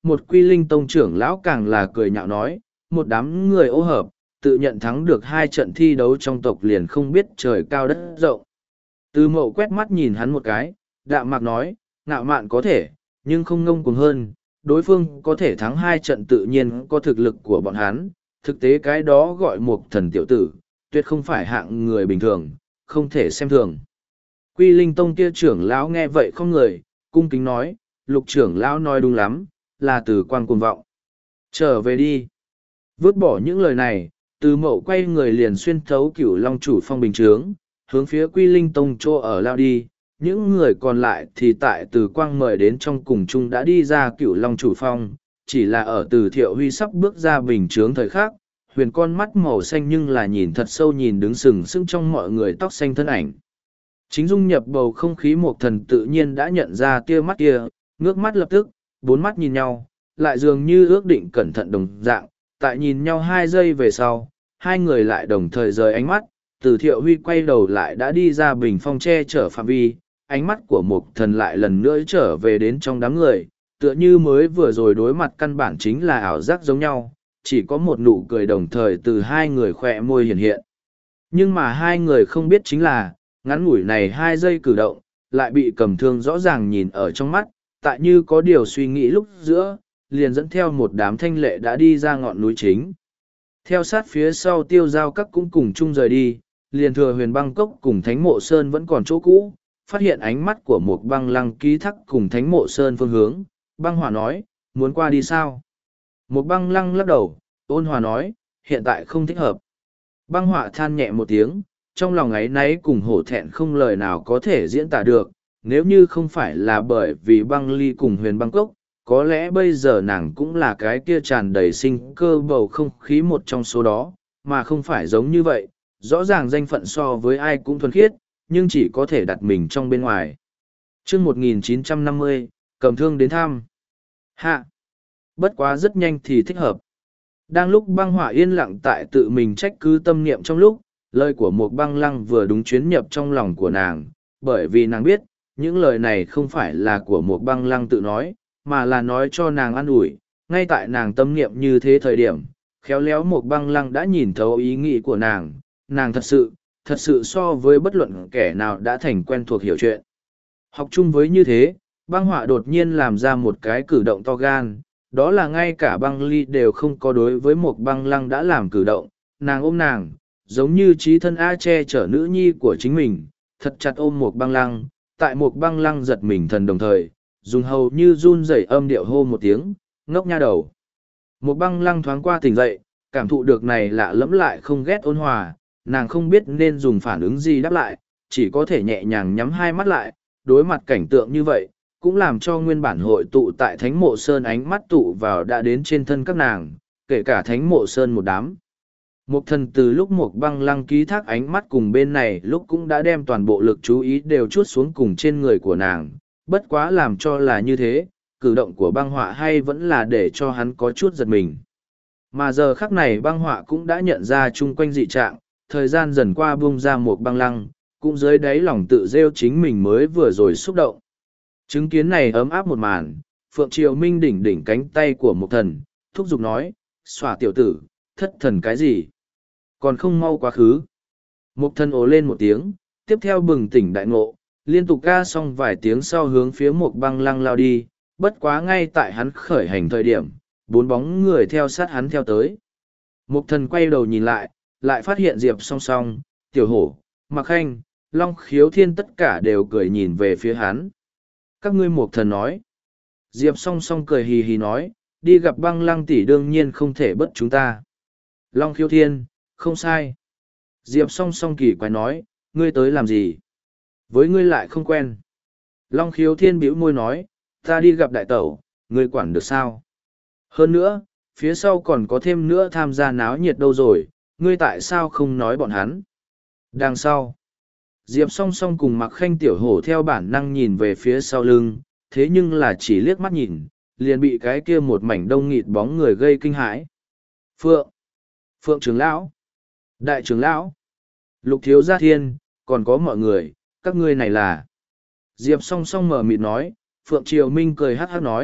một quy linh tông trưởng lão càng là cười nhạo nói, một đám người ô hợp, tự nhận thắng được hai trận thi đấu trong tộc liền không biết trời cao đất rộng. Từ Mậu quét mắt nhìn hắn một cái, đạm mạc nói, ngạo mạn có thể, nhưng không ngông cuồng hơn, đối phương có thể thắng hai trận tự nhiên có thực lực của bọn hắn, thực tế cái đó gọi một thần tiểu tử, tuyệt không phải hạng người bình thường, không thể xem thường. Quy linh tông kia trưởng lão nghe vậy không người, cung kính nói, lục trưởng lão nói đúng lắm, là từ quan cuồng vọng. Trở về đi. Vứt bỏ những lời này, từ Mậu quay người liền xuyên thấu cửu long chủ phong bình trướng, hướng phía quy linh tông chỗ ở lao đi. Những người còn lại thì tại từ quang mời đến trong cùng chung đã đi ra cửu long chủ phong, chỉ là ở từ thiệu huy sắp bước ra bình trướng thời khắc, huyền con mắt màu xanh nhưng là nhìn thật sâu nhìn đứng sừng sững trong mọi người tóc xanh thân ảnh. Chính dung nhập bầu không khí một thần tự nhiên đã nhận ra tia mắt kia, ngước mắt lập tức, bốn mắt nhìn nhau, lại dường như ước định cẩn thận đồng dạng, tại nhìn nhau hai giây về sau, hai người lại đồng thời rời ánh mắt, từ thiệu huy quay đầu lại đã đi ra bình phong che chở phạm vi, ánh mắt của một thần lại lần nữa trở về đến trong đám người, tựa như mới vừa rồi đối mặt căn bản chính là ảo giác giống nhau, chỉ có một nụ cười đồng thời từ hai người khỏe môi hiện hiện. Nhưng mà hai người không biết chính là, ngắn ngủi này hai giây cử động, lại bị cầm thương rõ ràng nhìn ở trong mắt, tại như có điều suy nghĩ lúc giữa, liền dẫn theo một đám thanh lệ đã đi ra ngọn núi chính. Theo sát phía sau tiêu giao các cũng cùng chung rời đi, liền thừa huyền băng cốc cùng thánh mộ sơn vẫn còn chỗ cũ, phát hiện ánh mắt của một băng lăng ký thắc cùng thánh mộ sơn phương hướng, băng hỏa nói, muốn qua đi sao? Một băng lăng lắc đầu, ôn hòa nói, hiện tại không thích hợp. Băng hỏa than nhẹ một tiếng, trong lòng ấy náy cùng hổ thẹn không lời nào có thể diễn tả được, nếu như không phải là bởi vì băng ly cùng huyền băng cốc, có lẽ bây giờ nàng cũng là cái kia tràn đầy sinh cơ bầu không khí một trong số đó, mà không phải giống như vậy, rõ ràng danh phận so với ai cũng thuần khiết, nhưng chỉ có thể đặt mình trong bên ngoài. Trước một nghìn chín trăm năm mươi, cầm thương đến thăm. Hạ! Bất quá rất nhanh thì thích hợp. Đang lúc băng hỏa yên lặng tại tự mình trách cứ tâm niệm trong lúc, lời của một băng lăng vừa đúng chuyến nhập trong lòng của nàng, bởi vì nàng biết, những lời này không phải là của một băng lăng tự nói, mà là nói cho nàng an ủi, ngay tại nàng tâm niệm như thế thời điểm, khéo léo một băng lăng đã nhìn thấu ý nghĩ của nàng, nàng thật sự, thật sự so với bất luận kẻ nào đã thành quen thuộc hiểu chuyện. Học chung với như thế, băng họa đột nhiên làm ra một cái cử động to gan, đó là ngay cả băng ly đều không có đối với một băng lăng đã làm cử động, nàng ôm nàng, giống như trí thân A che chở nữ nhi của chính mình, thật chặt ôm một băng lăng, tại một băng lăng giật mình thần đồng thời, dùng hầu như run rẩy âm điệu hô một tiếng, ngốc nha đầu. Một băng lăng thoáng qua tỉnh dậy, cảm thụ được này lạ lẫm lại không ghét ôn hòa, nàng không biết nên dùng phản ứng gì đáp lại, chỉ có thể nhẹ nhàng nhắm hai mắt lại, đối mặt cảnh tượng như vậy, cũng làm cho nguyên bản hội tụ tại thánh mộ sơn ánh mắt tụ vào đã đến trên thân các nàng, kể cả thánh mộ sơn một đám. Một thần từ lúc một băng lăng ký thác ánh mắt cùng bên này lúc cũng đã đem toàn bộ lực chú ý đều chút xuống cùng trên người của nàng, bất quá làm cho là như thế, cử động của băng họa hay vẫn là để cho hắn có chút giật mình. Mà giờ khắc này băng họa cũng đã nhận ra chung quanh dị trạng, thời gian dần qua buông ra một băng lăng, cũng dưới đáy lòng tự rêu chính mình mới vừa rồi xúc động. Chứng kiến này ấm áp một màn, Phượng Triều Minh đỉnh đỉnh cánh tay của một thần, thúc giục nói, xòa tiểu tử, thất thần cái gì? Còn không mau quá khứ. Một thần ố lên một tiếng, tiếp theo bừng tỉnh đại ngộ, liên tục ca xong vài tiếng sau hướng phía một băng lăng lao đi, bất quá ngay tại hắn khởi hành thời điểm, bốn bóng người theo sát hắn theo tới. Một thần quay đầu nhìn lại, lại phát hiện Diệp song song, tiểu hổ, mặc khanh, long khiếu thiên tất cả đều cười nhìn về phía hắn. Các ngươi một thần nói. Diệp song song cười hì hì nói, đi gặp băng lăng tỷ đương nhiên không thể bất chúng ta. Long khiếu thiên, không sai. Diệp song song kỳ quái nói, ngươi tới làm gì? Với ngươi lại không quen. Long khiếu thiên bĩu môi nói, ta đi gặp đại tẩu, ngươi quản được sao? Hơn nữa, phía sau còn có thêm nữa tham gia náo nhiệt đâu rồi, ngươi tại sao không nói bọn hắn? Đằng sau, Diệp song song cùng mặc khanh tiểu hổ theo bản năng nhìn về phía sau lưng, thế nhưng là chỉ liếc mắt nhìn, liền bị cái kia một mảnh đông nghịt bóng người gây kinh hãi. Phượng, Phượng trưởng lão, Đại trưởng lão, Lục thiếu gia thiên, còn có mọi người, các ngươi này là. Diệp song song mở mịt nói, Phượng Triều Minh cười hát hát nói,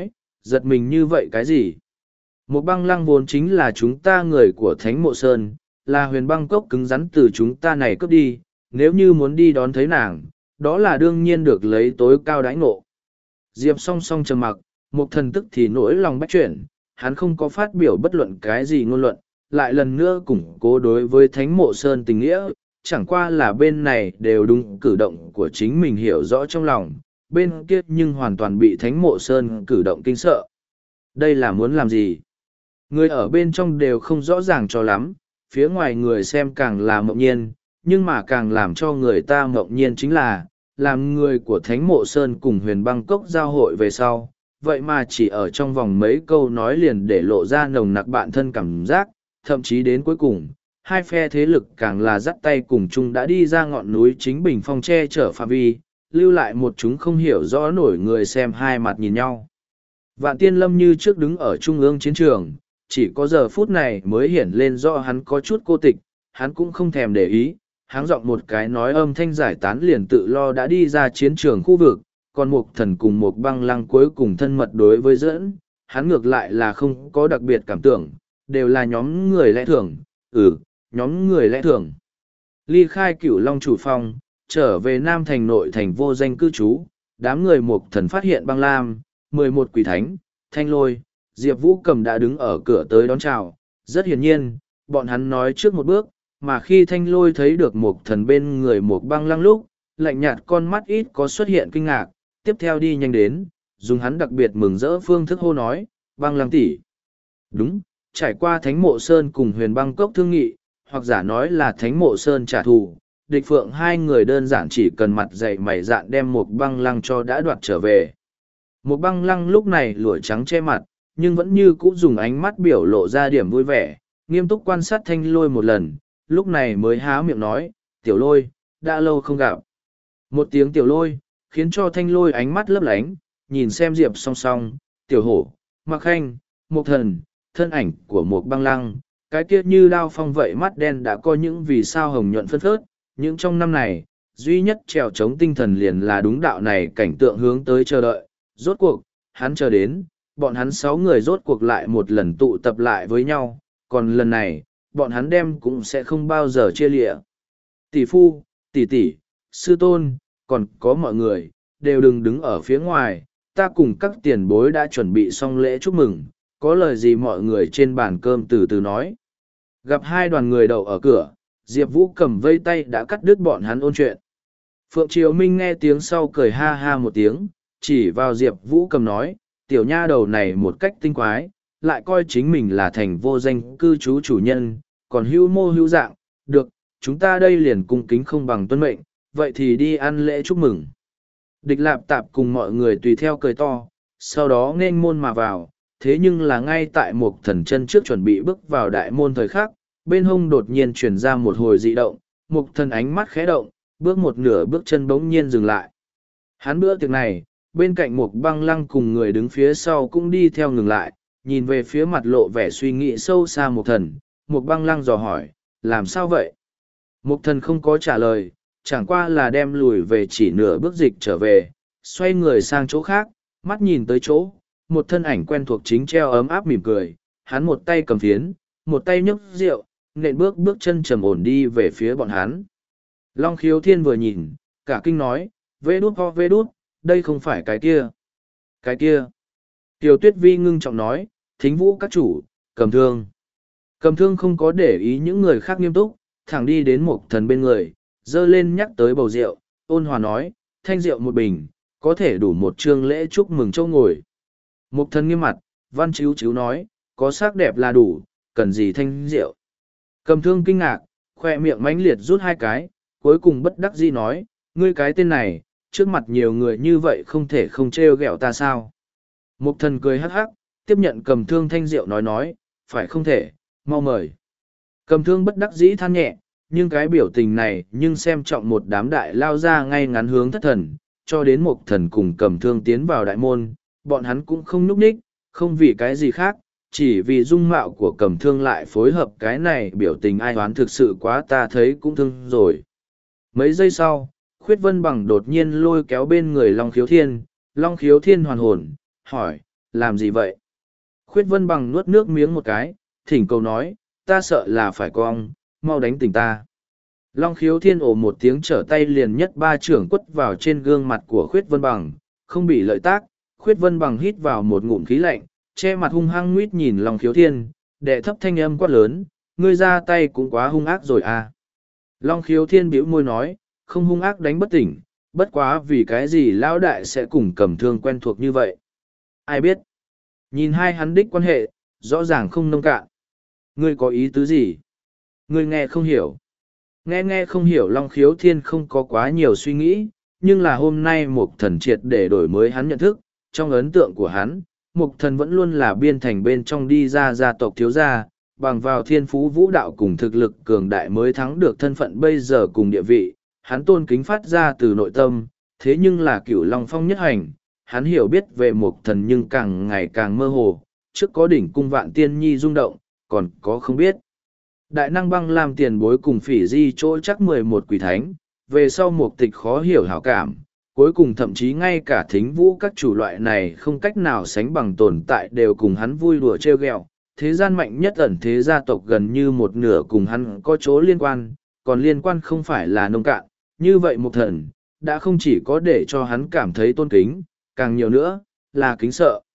giật mình như vậy cái gì? Một băng lăng vốn chính là chúng ta người của Thánh Mộ Sơn, là huyền băng cốc cứng rắn từ chúng ta này cướp đi, nếu như muốn đi đón thấy nàng, đó là đương nhiên được lấy tối cao đãi ngộ. Diệp song song trầm mặc, một thần tức thì nỗi lòng bách chuyển, hắn không có phát biểu bất luận cái gì ngôn luận, lại lần nữa củng cố đối với Thánh Mộ Sơn tình nghĩa, chẳng qua là bên này đều đúng cử động của chính mình hiểu rõ trong lòng, bên kia nhưng hoàn toàn bị Thánh Mộ Sơn cử động kinh sợ. Đây là muốn làm gì? Người ở bên trong đều không rõ ràng cho lắm, phía ngoài người xem càng là mộng nhiên, nhưng mà càng làm cho người ta mộng nhiên chính là, làm người của Thánh Mộ Sơn cùng huyền băng cốc giao hội về sau, vậy mà chỉ ở trong vòng mấy câu nói liền để lộ ra nồng nặc bạn thân cảm giác, thậm chí đến cuối cùng, hai phe thế lực càng là dắt tay cùng chung đã đi ra ngọn núi chính bình phong che chở phạm vi, lưu lại một chúng không hiểu rõ nổi người xem hai mặt nhìn nhau. Vạn Tiên Lâm như trước đứng ở trung ương chiến trường, chỉ có giờ phút này mới hiển lên rõ hắn có chút cô tịch, hắn cũng không thèm để ý, háng giọng một cái nói âm thanh giải tán liền tự lo đã đi ra chiến trường khu vực, còn một thần cùng một băng lăng cuối cùng thân mật đối với dẫn, hắn ngược lại là không có đặc biệt cảm tưởng, đều là nhóm người lẽ thường, ừ, nhóm người lẽ thường. Ly khai cửu long chủ phong, trở về Nam Thành nội thành vô danh cư trú, đám người một thần phát hiện băng lam, mười một quỷ thánh, thanh lôi, Diệp Vũ Cầm đã đứng ở cửa tới đón chào, rất hiển nhiên, bọn hắn nói trước một bước, mà khi thanh lôi thấy được một thần bên người một băng lăng lúc, lạnh nhạt con mắt ít có xuất hiện kinh ngạc, tiếp theo đi nhanh đến, dùng hắn đặc biệt mừng rỡ phương thức hô nói, băng lăng tỷ. Đúng, trải qua Thánh Mộ Sơn cùng huyền băng cốc thương nghị, hoặc giả nói là Thánh Mộ Sơn trả thù, địch phượng hai người đơn giản chỉ cần mặt dày mày dạn đem một băng lăng cho đã đoạt trở về. Một băng lăng lúc này lụa trắng che mặt, nhưng vẫn như cũ dùng ánh mắt biểu lộ ra điểm vui vẻ, nghiêm túc quan sát thanh lôi một lần, lúc này mới há miệng nói, tiểu lôi, đã lâu không gặp. Một tiếng tiểu lôi, khiến cho thanh lôi ánh mắt lấp lánh, nhìn xem Diệp song song, tiểu hổ, mặc khanh, một thần, thân ảnh của một băng lăng, cái kia như đao phong vậy mắt đen đã có những vì sao hồng nhuận phân phớt, những trong năm này, duy nhất trèo chống tinh thần liền là đúng đạo này cảnh tượng hướng tới chờ đợi, rốt cuộc, hắn chờ đến, bọn hắn sáu người rốt cuộc lại một lần tụ tập lại với nhau, còn lần này, bọn hắn đem cũng sẽ không bao giờ chia lịa. Tỷ phu, tỷ tỷ, sư tôn, còn có mọi người, đều đừng đứng ở phía ngoài, ta cùng các tiền bối đã chuẩn bị xong lễ chúc mừng, có lời gì mọi người trên bàn cơm từ từ nói. Gặp hai đoàn người đậu ở cửa, Diệp Vũ cầm vây tay đã cắt đứt bọn hắn ôn chuyện. Phượng Triều Minh nghe tiếng sau cười ha ha một tiếng, chỉ vào Diệp Vũ cầm nói, tiểu nha đầu này một cách tinh quái, lại coi chính mình là thành vô danh cư trú chủ nhân, còn hữu mô hữu dạng, được, chúng ta đây liền cung kính không bằng tuân mệnh, vậy thì đi ăn lễ chúc mừng. Địch Lạp Tạp cùng mọi người tùy theo cười to, sau đó nghênh môn mà vào, thế nhưng là ngay tại một thần chân trước chuẩn bị bước vào đại môn thời khắc, bên hông đột nhiên chuyển ra một hồi dị động, một thần ánh mắt khẽ động, bước một nửa bước chân bỗng nhiên dừng lại. Hắn bữa tiệc này, bên cạnh một băng lăng cùng người đứng phía sau cũng đi theo ngừng lại, nhìn về phía mặt lộ vẻ suy nghĩ sâu xa một thần, một băng lăng dò hỏi, làm sao vậy? Một thần không có trả lời, chẳng qua là đem lùi về chỉ nửa bước dịch trở về, xoay người sang chỗ khác, mắt nhìn tới chỗ, một thân ảnh quen thuộc chính treo ấm áp mỉm cười, hắn một tay cầm phiến, một tay nhấc rượu, nện bước bước chân trầm ổn đi về phía bọn hắn. Long Khiếu Thiên vừa nhìn, cả kinh nói, vê đút ho vê đút, đây không phải cái kia. Cái kia. Kiều Tuyết Vi ngưng trọng nói, thính vũ các chủ, cầm thương. Cầm thương không có để ý những người khác nghiêm túc, thẳng đi đến một thần bên người, dơ lên nhắc tới bầu rượu, ôn hòa nói, thanh rượu một bình, có thể đủ một trương lễ chúc mừng châu ngồi. Một thần nghiêm mặt, văn chíu chíu nói, có sắc đẹp là đủ, cần gì thanh rượu. Cầm thương kinh ngạc, khoe miệng mãnh liệt rút hai cái, cuối cùng bất đắc dĩ nói, ngươi cái tên này, trước mặt nhiều người như vậy không thể không trêu ghẹo ta sao. Một thần cười hắc hắc, tiếp nhận cầm thương thanh rượu nói nói, phải không thể, mau mời. Cầm thương bất đắc dĩ than nhẹ, nhưng cái biểu tình này nhưng xem trọng một đám đại lao ra ngay ngắn hướng thất thần, cho đến một thần cùng cầm thương tiến vào đại môn, bọn hắn cũng không núp ních, không vì cái gì khác, chỉ vì dung mạo của cầm thương lại phối hợp cái này biểu tình ai oán thực sự quá ta thấy cũng thương rồi. Mấy giây sau, Khuyết Vân Bằng đột nhiên lôi kéo bên người Long Khiếu Thiên, Long Khiếu Thiên hoàn hồn, hỏi, làm gì vậy? Khuyết Vân Bằng nuốt nước miếng một cái, thỉnh cầu nói, ta sợ là phải cong, mau đánh tỉnh ta. Long Khiếu Thiên ồ một tiếng trở tay liền nhất ba trưởng quất vào trên gương mặt của Khuyết Vân Bằng, không bị lợi tác, Khuyết Vân Bằng hít vào một ngụm khí lạnh, che mặt hung hăng nguyết nhìn Long Khiếu Thiên, đệ thấp thanh âm quát lớn, ngươi ra tay cũng quá hung ác rồi à. Long Khiếu Thiên bĩu môi nói, không hung ác đánh bất tỉnh, bất quá vì cái gì lão đại sẽ cùng cầm thương quen thuộc như vậy. Ai biết? Nhìn hai hắn đích quan hệ, rõ ràng không nông cạn. Ngươi có ý tứ gì? Ngươi nghe không hiểu. Nghe nghe không hiểu Long Khiếu Thiên không có quá nhiều suy nghĩ, nhưng là hôm nay Mục Thần triệt để đổi mới hắn nhận thức, trong ấn tượng của hắn, Mục Thần vẫn luôn là biên thành bên trong đi ra gia tộc thiếu gia, bằng vào thiên phú vũ đạo cùng thực lực cường đại mới thắng được thân phận bây giờ cùng địa vị, hắn tôn kính phát ra từ nội tâm, thế nhưng là cửu Long Phong nhất hành, hắn hiểu biết về Mục Thần nhưng càng ngày càng mơ hồ, trước có đỉnh cung vạn tiên nhi rung động, còn có không biết. Đại năng băng làm tiền bối cùng phỉ di chỗ chắc mười một quỷ thánh, về sau Mục Tịch khó hiểu hảo cảm, cuối cùng thậm chí ngay cả thính vũ các chủ loại này không cách nào sánh bằng tồn tại đều cùng hắn vui đùa trêu ghẹo. Thế gian mạnh nhất ẩn thế gia tộc gần như một nửa cùng hắn có chỗ liên quan, còn liên quan không phải là nông cạn, như vậy Mục Thần, đã không chỉ có để cho hắn cảm thấy tôn kính, càng nhiều nữa, là kính sợ.